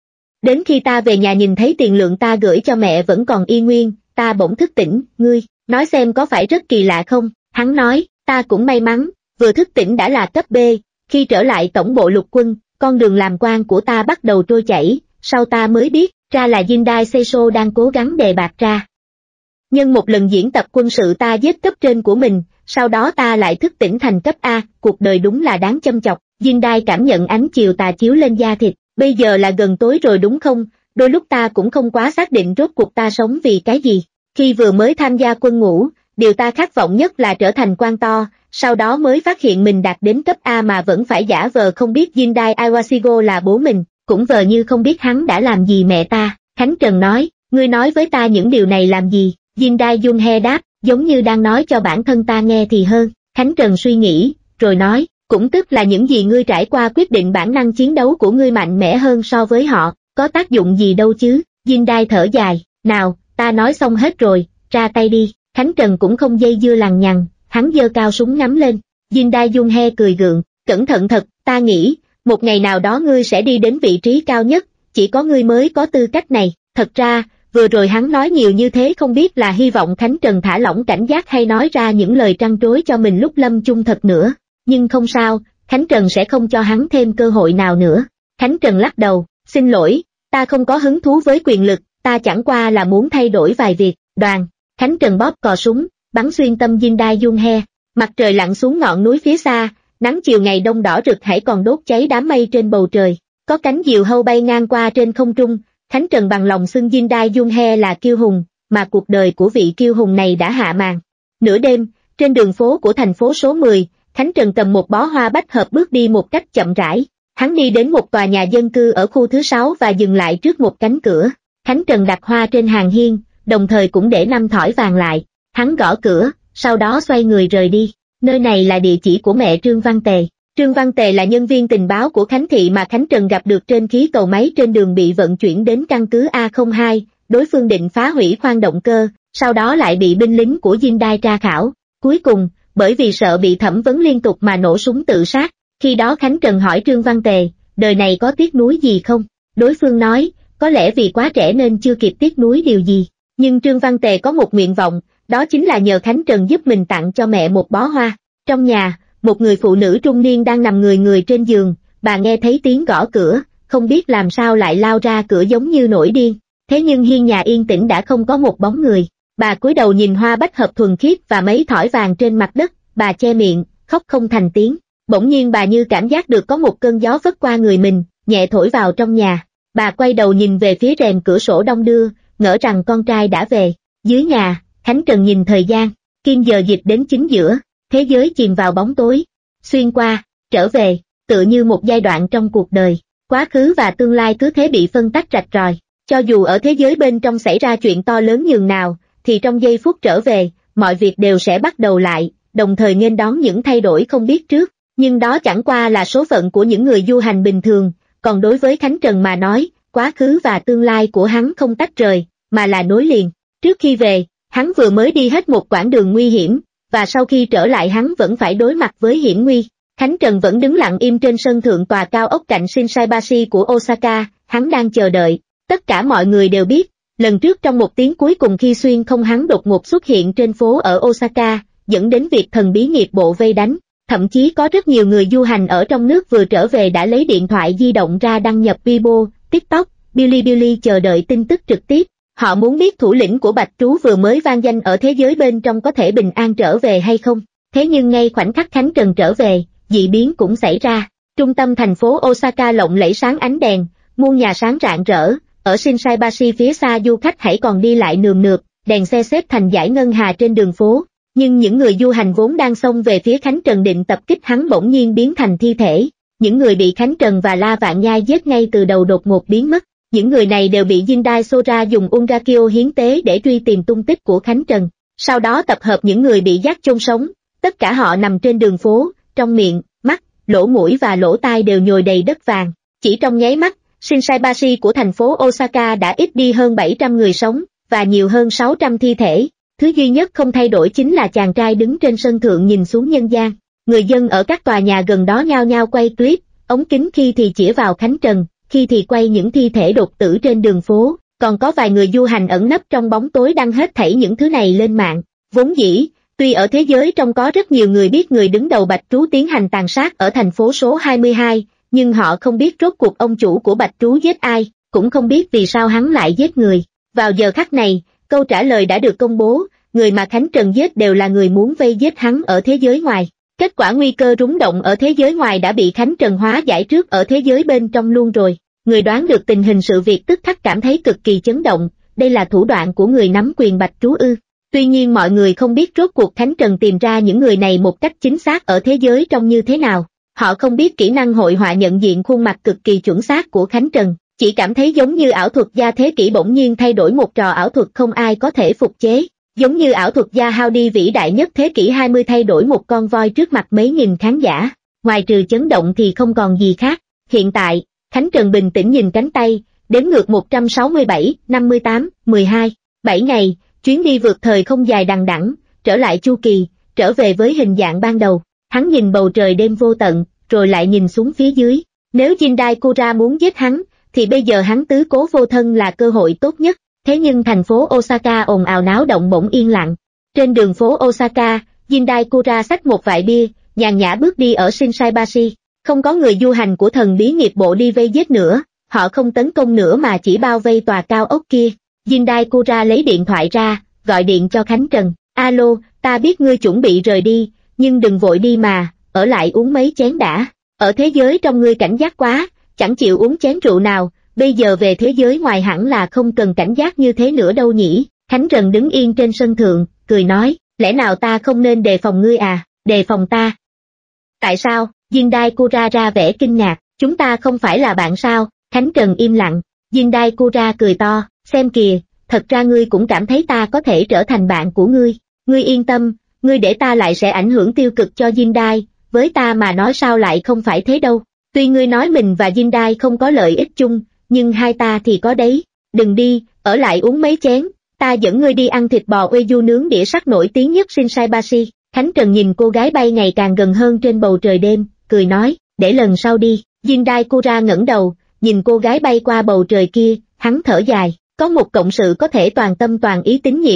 [SPEAKER 1] Đến khi ta về nhà nhìn thấy tiền lượng ta gửi cho mẹ vẫn còn y nguyên, ta bỗng thức tỉnh. Ngươi, nói xem có phải rất kỳ lạ không? Hắn nói, ta cũng may mắn, vừa thức tỉnh đã là cấp B, khi trở lại tổng bộ lục quân, con đường làm quan của ta bắt đầu trôi chảy, sau ta mới biết, ra là Jin Dai Seiso đang cố gắng đề bạt ra. Nhưng một lần diễn tập quân sự ta giết cấp trên của mình, sau đó ta lại thức tỉnh thành cấp A, cuộc đời đúng là đáng châm chọc. Jin Dai cảm nhận ánh chiều tà chiếu lên da thịt, bây giờ là gần tối rồi đúng không? Đôi lúc ta cũng không quá xác định rốt cuộc ta sống vì cái gì. Khi vừa mới tham gia quân ngũ, điều ta khát vọng nhất là trở thành quan to, sau đó mới phát hiện mình đạt đến cấp A mà vẫn phải giả vờ không biết Jin Dai Iwashigo là bố mình, cũng vờ như không biết hắn đã làm gì mẹ ta. Khánh Trần nói, ngươi nói với ta những điều này làm gì? Jin Dai Jung He đáp, giống như đang nói cho bản thân ta nghe thì hơn. Khánh Trần suy nghĩ, rồi nói, cũng tức là những gì ngươi trải qua quyết định bản năng chiến đấu của ngươi mạnh mẽ hơn so với họ, có tác dụng gì đâu chứ. Jin Dai thở dài, nào, ta nói xong hết rồi, ra tay đi. Khánh Trần cũng không dây dưa lằng nhằng, hắn giơ cao súng ngắm lên. Jin Dai Jung He cười gượng, cẩn thận thật, ta nghĩ, một ngày nào đó ngươi sẽ đi đến vị trí cao nhất, chỉ có ngươi mới có tư cách này. Thật ra, vừa rồi hắn nói nhiều như thế không biết là hy vọng Khánh Trần thả lỏng cảnh giác hay nói ra những lời trăn trối cho mình lúc lâm chung thật nữa. Nhưng không sao, Khánh Trần sẽ không cho hắn thêm cơ hội nào nữa. Khánh Trần lắc đầu, xin lỗi, ta không có hứng thú với quyền lực, ta chẳng qua là muốn thay đổi vài việc. Đoàn, Khánh Trần bóp cò súng, bắn xuyên tâm Jin Dai Jung He. Mặt trời lặn xuống ngọn núi phía xa, nắng chiều ngày đông đỏ rực hãy còn đốt cháy đám mây trên bầu trời. Có cánh diều hâu bay ngang qua trên không trung, Khánh Trần bằng lòng xưng Jin Dai Jung He là kiêu hùng, mà cuộc đời của vị kiêu hùng này đã hạ màn. Nửa đêm, trên đường phố của thành phố số mười, Khánh Trần cầm một bó hoa bách hợp bước đi một cách chậm rãi. Hắn đi đến một tòa nhà dân cư ở khu thứ sáu và dừng lại trước một cánh cửa. Khánh Trần đặt hoa trên hàng hiên, đồng thời cũng để năm thỏi vàng lại. Hắn gõ cửa, sau đó xoay người rời đi. Nơi này là địa chỉ của mẹ Trương Văn Tề. Trương Văn Tề là nhân viên tình báo của Khánh Thị mà Khánh Trần gặp được trên khí cầu máy trên đường bị vận chuyển đến căn cứ A không hai, đối phương định phá hủy khoang động cơ, sau đó lại bị binh lính của Jin Dai tra khảo. Cuối cùng, bởi vì sợ bị thẩm vấn liên tục mà nổ súng tự sát. Khi đó Khánh Trần hỏi Trương Văn Tề, đời này có tiếc nuối gì không? Đối phương nói, có lẽ vì quá trẻ nên chưa kịp tiếc nuối điều gì. Nhưng Trương Văn Tề có một nguyện vọng, đó chính là nhờ Khánh Trần giúp mình tặng cho mẹ một bó hoa. Trong nhà, một người phụ nữ trung niên đang nằm người người trên giường, bà nghe thấy tiếng gõ cửa, không biết làm sao lại lao ra cửa giống như nổi điên. Thế nhưng hiên nhà yên tĩnh đã không có một bóng người. Bà cúi đầu nhìn hoa bách hợp thuần khiết và mấy thỏi vàng trên mặt đất, bà che miệng, khóc không thành tiếng. Bỗng nhiên bà như cảm giác được có một cơn gió phất qua người mình, nhẹ thổi vào trong nhà. Bà quay đầu nhìn về phía rèm cửa sổ đông đưa, ngỡ rằng con trai đã về. Dưới nhà, Khánh Trần nhìn thời gian, kim giờ dịch đến chính giữa, thế giới chìm vào bóng tối. Xuyên qua, trở về, tựa như một giai đoạn trong cuộc đời, quá khứ và tương lai cứ thế bị phân tách rạch ròi. Cho dù ở thế giới bên trong xảy ra chuyện to lớn nhường nào, thì trong giây phút trở về, mọi việc đều sẽ bắt đầu lại, đồng thời nghênh đón những thay đổi không biết trước. Nhưng đó chẳng qua là số phận của những người du hành bình thường, còn đối với Khánh Trần mà nói, quá khứ và tương lai của hắn không tách rời, mà là nối liền. Trước khi về, hắn vừa mới đi hết một quãng đường nguy hiểm, và sau khi trở lại hắn vẫn phải đối mặt với hiểm nguy. Khánh Trần vẫn đứng lặng im trên sân thượng tòa cao ốc cạnh Shinsaibashi của Osaka, hắn đang chờ đợi. Tất cả mọi người đều biết, lần trước trong một tiếng cuối cùng khi xuyên không hắn đột ngột xuất hiện trên phố ở Osaka, dẫn đến việc thần bí nghiệp bộ vây đánh. Thậm chí có rất nhiều người du hành ở trong nước vừa trở về đã lấy điện thoại di động ra đăng nhập Weibo, TikTok, Bilibili chờ đợi tin tức trực tiếp. Họ muốn biết thủ lĩnh của Bạch Trú vừa mới vang danh ở thế giới bên trong có thể bình an trở về hay không. Thế nhưng ngay khoảnh khắc Khánh Trần trở về, dị biến cũng xảy ra. Trung tâm thành phố Osaka lộng lẫy sáng ánh đèn, muôn nhà sáng rạng rỡ. Ở Shinsaibashi phía xa du khách hãy còn đi lại nườm nượp, đèn xe xếp thành dải ngân hà trên đường phố. Nhưng những người du hành vốn đang xông về phía Khánh Trần định tập kích hắn bỗng nhiên biến thành thi thể. Những người bị Khánh Trần và La Vạn Nhai giết ngay từ đầu đột ngột biến mất. Những người này đều bị Jindai Sora dùng Ungakyo hiến tế để truy tìm tung tích của Khánh Trần. Sau đó tập hợp những người bị giết chôn sống. Tất cả họ nằm trên đường phố, trong miệng, mắt, lỗ mũi và lỗ tai đều nhồi đầy đất vàng. Chỉ trong nháy mắt, Shinsaibashi của thành phố Osaka đã ít đi hơn bảy trăm người sống, và nhiều hơn sáu trăm thi thể. Thứ duy nhất không thay đổi chính là chàng trai đứng trên sân thượng nhìn xuống nhân gian. Người dân ở các tòa nhà gần đó nhao nhao quay clip, ống kính khi thì chĩa vào Khánh Trần, khi thì quay những thi thể đột tử trên đường phố, còn có vài người du hành ẩn nấp trong bóng tối đăng hết thảy những thứ này lên mạng. Vốn dĩ, tuy ở thế giới trong có rất nhiều người biết người đứng đầu Bạch Trú tiến hành tàn sát ở thành phố số hai mươi hai, nhưng họ không biết rốt cuộc ông chủ của Bạch Trú giết ai, cũng không biết vì sao hắn lại giết người. Vào giờ khắc này, câu trả lời đã được công bố, người mà Khánh Trần giết đều là người muốn vây giết hắn ở thế giới ngoài. Kết quả nguy cơ rúng động ở thế giới ngoài đã bị Khánh Trần hóa giải trước ở thế giới bên trong luôn rồi. Người đoán được tình hình sự việc tức khắc cảm thấy cực kỳ chấn động, đây là thủ đoạn của người nắm quyền Bạch Trú ư. Tuy nhiên mọi người không biết rốt cuộc Khánh Trần tìm ra những người này một cách chính xác ở thế giới trong như thế nào. Họ không biết kỹ năng hội họa nhận diện khuôn mặt cực kỳ chuẩn xác của Khánh Trần, chỉ cảm thấy giống như ảo thuật gia thế kỷ bỗng nhiên thay đổi một trò ảo thuật không ai có thể phục chế. Giống như ảo thuật gia Howdy vĩ đại nhất thế kỷ hai mươi thay đổi một con voi trước mặt mấy nghìn khán giả, ngoài trừ chấn động thì không còn gì khác. Hiện tại, Khánh Trần bình tĩnh nhìn cánh tay, đếm ngược một trăm sáu mươi bảy, năm mươi tám, mười hai, bảy ngày, chuyến đi vượt thời không dài đằng đẵng, trở lại chu kỳ, trở về với hình dạng ban đầu. Hắn nhìn bầu trời đêm vô tận, rồi lại nhìn xuống phía dưới. Nếu Jindai Kura muốn giết hắn, thì bây giờ hắn tứ cố vô thân là cơ hội tốt nhất. Thế nhưng thành phố Osaka ồn ào náo động bỗng yên lặng. Trên đường phố Osaka, Jindai Kura xách một vại bia, nhàn nhã bước đi ở Shinsaibashi. Không có người du hành của thần bí nghiệp bộ đi vây giết nữa, họ không tấn công nữa mà chỉ bao vây tòa cao ốc kia. Jindai Kura lấy điện thoại ra, gọi điện cho Khánh Trần. Alo, ta biết ngươi chuẩn bị rời đi, nhưng đừng vội đi mà, ở lại uống mấy chén đã. Ở thế giới trong ngươi cảnh giác quá, chẳng chịu uống chén rượu nào. Bây giờ về thế giới ngoài hẳn là không cần cảnh giác như thế nữa đâu nhỉ. Khánh Trần đứng yên trên sân thượng, cười nói, lẽ nào ta không nên đề phòng ngươi à, đề phòng ta? Tại sao? Jindai Kura ra vẻ kinh ngạc, chúng ta không phải là bạn sao? Khánh Trần im lặng. Jindai Kura cười to, xem kìa, thật ra ngươi cũng cảm thấy ta có thể trở thành bạn của ngươi. Ngươi yên tâm, ngươi để ta lại sẽ ảnh hưởng tiêu cực cho Jindai, với ta mà nói sao lại không phải thế đâu. Tuy ngươi nói mình và Jindai không có lợi ích chung, nhưng hai ta thì có đấy. Đừng đi, ở lại uống mấy chén, ta dẫn ngươi đi ăn thịt bò Wagyu nướng đĩa sắt nổi tiếng nhất Shinsaibashi. Khánh Trần nhìn cô gái bay ngày càng gần hơn trên bầu trời đêm, cười nói, để lần sau đi. Jindai Kura ngẩng đầu, nhìn cô gái bay qua bầu trời kia, hắn thở dài, có một cộng sự có thể toàn tâm toàn ý tín nhiệm,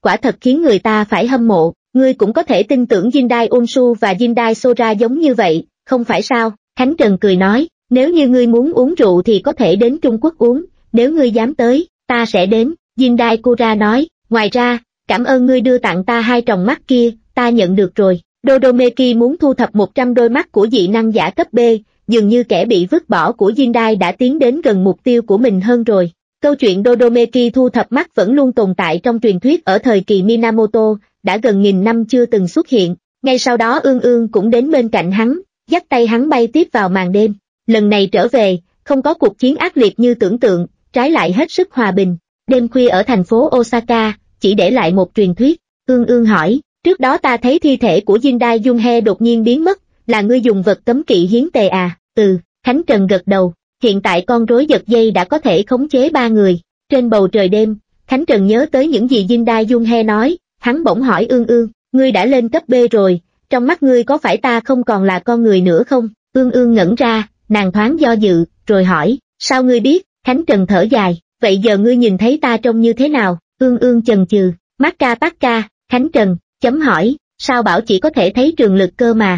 [SPEAKER 1] quả thật khiến người ta phải hâm mộ. Ngươi cũng có thể tin tưởng Jindai Unsoo và Jindai Sora giống như vậy, không phải sao? Khánh Trần cười nói, nếu như ngươi muốn uống rượu thì có thể đến Trung Quốc uống, nếu ngươi dám tới, ta sẽ đến. Jindai Kura nói, ngoài ra, cảm ơn ngươi đưa tặng ta hai tròng mắt kia, ta nhận được rồi. Dodomeki muốn thu thập một trăm đôi mắt của dị năng giả cấp B, dường như kẻ bị vứt bỏ của Jindai đã tiến đến gần mục tiêu của mình hơn rồi. Câu chuyện Dodomeki thu thập mắt vẫn luôn tồn tại trong truyền thuyết ở thời kỳ Minamoto, đã gần nghìn năm chưa từng xuất hiện. Ngay sau đó Ương Ương cũng đến bên cạnh hắn, dắt tay hắn bay tiếp vào màn đêm. Lần này trở về, không có cuộc chiến ác liệt như tưởng tượng, trái lại hết sức hòa bình. Đêm khuya ở thành phố Osaka, chỉ để lại một truyền thuyết. Ương Ương hỏi, trước đó ta thấy thi thể của Jindai Junhe đột nhiên biến mất, là ngươi dùng vật cấm kỵ hiến tề à? Ừ, Khánh Trần gật đầu. Hiện tại con rối giật dây đã có thể khống chế ba người. Trên bầu trời đêm, Khánh Trần nhớ tới những gì Jindai Junhe nói, hắn bỗng hỏi Ương Ương, ngươi đã lên cấp B rồi, trong mắt ngươi có phải ta không còn là con người nữa không? Ương Ương ngẩn ra, nàng thoáng do dự, rồi hỏi, sao ngươi biết? Khánh Trần thở dài, vậy giờ ngươi nhìn thấy ta trông như thế nào? Ương Ương chần chừ, Maka Paka, Khánh Trần, chấm hỏi, sao bảo chỉ có thể thấy trường lực cơ mà?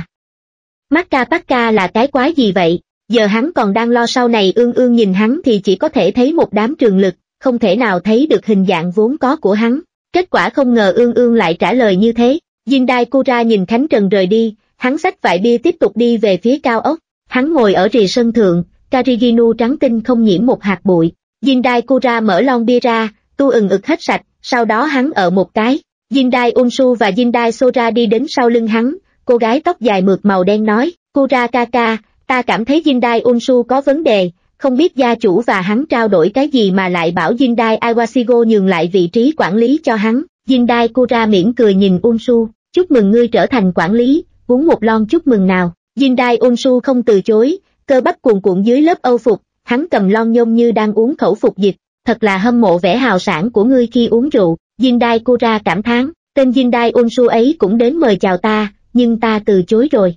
[SPEAKER 1] Maka Paka là cái quái gì vậy? Giờ hắn còn đang lo sau này. Ương Ương nhìn hắn thì chỉ có thể thấy một đám trường lực, không thể nào thấy được hình dạng vốn có của hắn. Kết quả không ngờ Ương Ương lại trả lời như thế. Jindai Kura nhìn Khánh Trần rời đi, hắn xách vại bia tiếp tục đi về phía cao ốc. Hắn ngồi ở rìa sân thượng, Kariginu trắng tinh không nhiễm một hạt bụi. Jindai Kura mở lon bia ra, tu ừng ực hết sạch, sau đó hắn ở một cái. Jindai Unsoo và Jindai Sora đi đến sau lưng hắn, cô gái tóc dài mượt màu đen nói, Kura Kaka, ta cảm thấy Jindai Unsoo có vấn đề, không biết gia chủ và hắn trao đổi cái gì mà lại bảo Jindai Iwashigo nhường lại vị trí quản lý cho hắn. Jindai Kura mỉm cười nhìn Unsoo, chúc mừng ngươi trở thành quản lý, uống một lon chúc mừng nào. Jindai Unsoo không từ chối, cơ bắp cuồn cuộn dưới lớp âu phục, hắn cầm lon nhôm như đang uống khẩu phục dịch, thật là hâm mộ vẻ hào sảng của ngươi khi uống rượu. Jindai Kura cảm thán, tên Jindai Unsoo ấy cũng đến mời chào ta, nhưng ta từ chối rồi.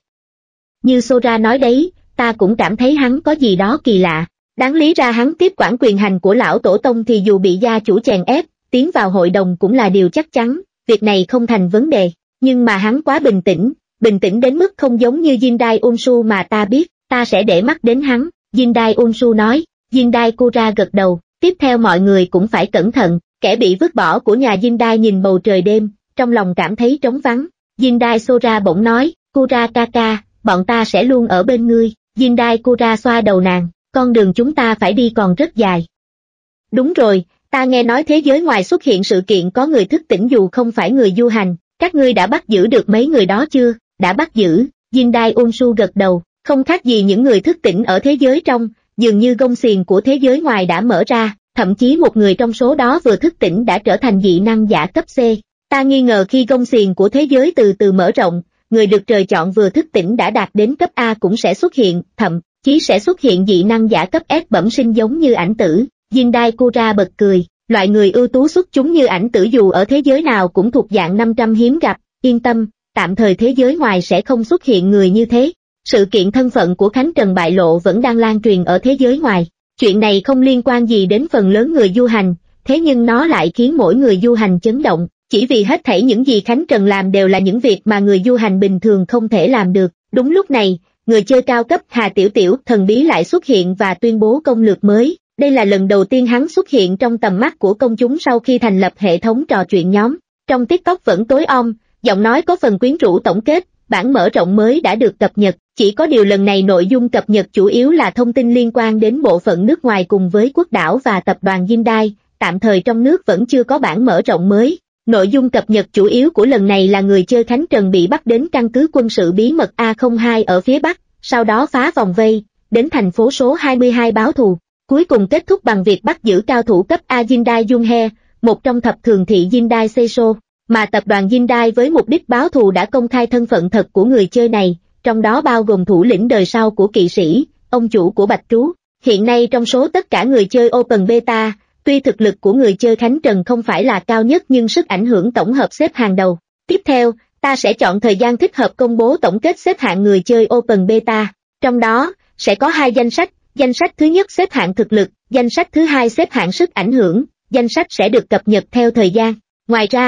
[SPEAKER 1] Như Sora nói đấy, ta cũng cảm thấy hắn có gì đó kỳ lạ. Đáng lý ra hắn tiếp quản quyền hành của lão tổ tông thì dù bị gia chủ chèn ép, tiến vào hội đồng cũng là điều chắc chắn, việc này không thành vấn đề. Nhưng mà hắn quá bình tĩnh, bình tĩnh đến mức không giống như Jindai Unsoo mà ta biết, ta sẽ để mắt đến hắn. Jindai Unsoo nói. Jindai Kura gật đầu, tiếp theo mọi người cũng phải cẩn thận. Kẻ bị vứt bỏ của nhà Jindai nhìn bầu trời đêm, trong lòng cảm thấy trống vắng. Jindai Sora bỗng nói, Kura Kaka, bọn ta sẽ luôn ở bên ngươi. Jindai Kura xoa đầu nàng, con đường chúng ta phải đi còn rất dài. Đúng rồi, ta nghe nói thế giới ngoài xuất hiện sự kiện có người thức tỉnh dù không phải người du hành, các ngươi đã bắt giữ được mấy người đó chưa? Đã bắt giữ. Jindai Unsoo gật đầu, không khác gì những người thức tỉnh ở thế giới trong, dường như gông xiềng của thế giới ngoài đã mở ra. Thậm chí một người trong số đó vừa thức tỉnh đã trở thành dị năng giả cấp C. Ta nghi ngờ khi gông xiềng của thế giới từ từ mở rộng, người được trời chọn vừa thức tỉnh đã đạt đến cấp A cũng sẽ xuất hiện, thậm chí sẽ xuất hiện dị năng giả cấp S bẩm sinh giống như ảnh tử. Jindai Kura bật cười, loại người ưu tú xuất chúng như ảnh tử dù ở thế giới nào cũng thuộc dạng năm trăm hiếm gặp, yên tâm, tạm thời thế giới ngoài sẽ không xuất hiện người như thế. Sự kiện thân phận của Khánh Trần bại lộ vẫn đang lan truyền ở thế giới ngoài. Chuyện này không liên quan gì đến phần lớn người du hành, thế nhưng nó lại khiến mỗi người du hành chấn động, chỉ vì hết thảy những gì Khánh Trần làm đều là những việc mà người du hành bình thường không thể làm được. Đúng lúc này, người chơi cao cấp Hà Tiểu Tiểu thần bí lại xuất hiện và tuyên bố công lược mới. Đây là lần đầu tiên hắn xuất hiện trong tầm mắt của công chúng sau khi thành lập hệ thống trò chuyện nhóm. Trong TikTok vẫn tối om, giọng nói có phần quyến rũ tổng kết, bản mở rộng mới đã được cập nhật, chỉ có điều lần này nội dung cập nhật chủ yếu là thông tin liên quan đến bộ phận nước ngoài cùng với quốc đảo và tập đoàn Jindai, tạm thời trong nước vẫn chưa có bản mở rộng mới. Nội dung cập nhật chủ yếu của lần này là người chơi Khánh Trần bị bắt đến căn cứ quân sự bí mật A không hai ở phía Bắc, sau đó phá vòng vây, đến thành phố số hai mươi hai báo thù, cuối cùng kết thúc bằng việc bắt giữ cao thủ cấp A Jindai Junhe, một trong thập thường thị Jindai Seiso. Mà tập đoàn Jindai với mục đích báo thù đã công khai thân phận thật của người chơi này, trong đó bao gồm thủ lĩnh đời sau của kỵ sĩ, ông chủ của Bạch Trú. Hiện nay trong số tất cả người chơi Open Beta, tuy thực lực của người chơi Khánh Trần không phải là cao nhất nhưng sức ảnh hưởng tổng hợp xếp hàng đầu. Tiếp theo, ta sẽ chọn thời gian thích hợp công bố tổng kết xếp hạng người chơi Open Beta. Trong đó, sẽ có hai danh sách, danh sách thứ nhất xếp hạng thực lực, danh sách thứ hai xếp hạng sức ảnh hưởng, danh sách sẽ được cập nhật theo thời gian. Ngoài ra,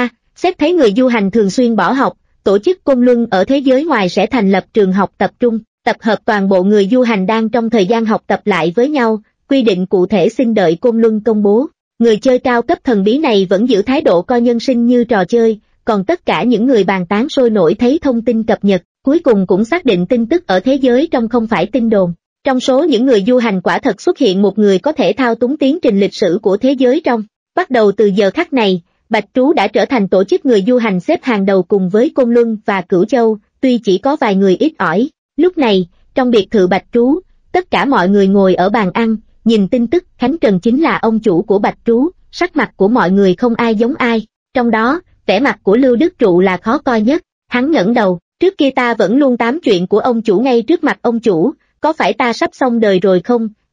[SPEAKER 1] Xét thấy người du hành thường xuyên bỏ học, tổ chức Côn Luân ở thế giới ngoài sẽ thành lập trường học tập trung, tập hợp toàn bộ người du hành đang trong thời gian học tập lại với nhau, quy định cụ thể xin đợi Côn Luân công bố. Người chơi cao cấp thần bí này vẫn giữ thái độ coi nhân sinh như trò chơi, còn tất cả những người bàn tán sôi nổi thấy thông tin cập nhật, cuối cùng cũng xác định tin tức ở thế giới trong không phải tin đồn. Trong số những người du hành quả thật xuất hiện một người có thể thao túng tiến trình lịch sử của thế giới trong. Bắt đầu từ giờ khắc này, Bạch Trú đã trở thành tổ chức người du hành xếp hàng đầu cùng với Côn Luân và Cửu Châu, tuy chỉ có vài người ít ỏi. Lúc này, trong biệt thự Bạch Trú, tất cả mọi người ngồi ở bàn ăn, nhìn tin tức. Khánh Trần chính là ông chủ của Bạch Trú, sắc mặt của mọi người không ai giống ai. Trong đó, vẻ mặt của Lưu Đức Trụ là khó coi nhất. Hắn ngẩng đầu, trước kia ta vẫn luôn tám chuyện của ông chủ ngay trước mặt ông chủ, có phải ta sắp xong đời rồi không?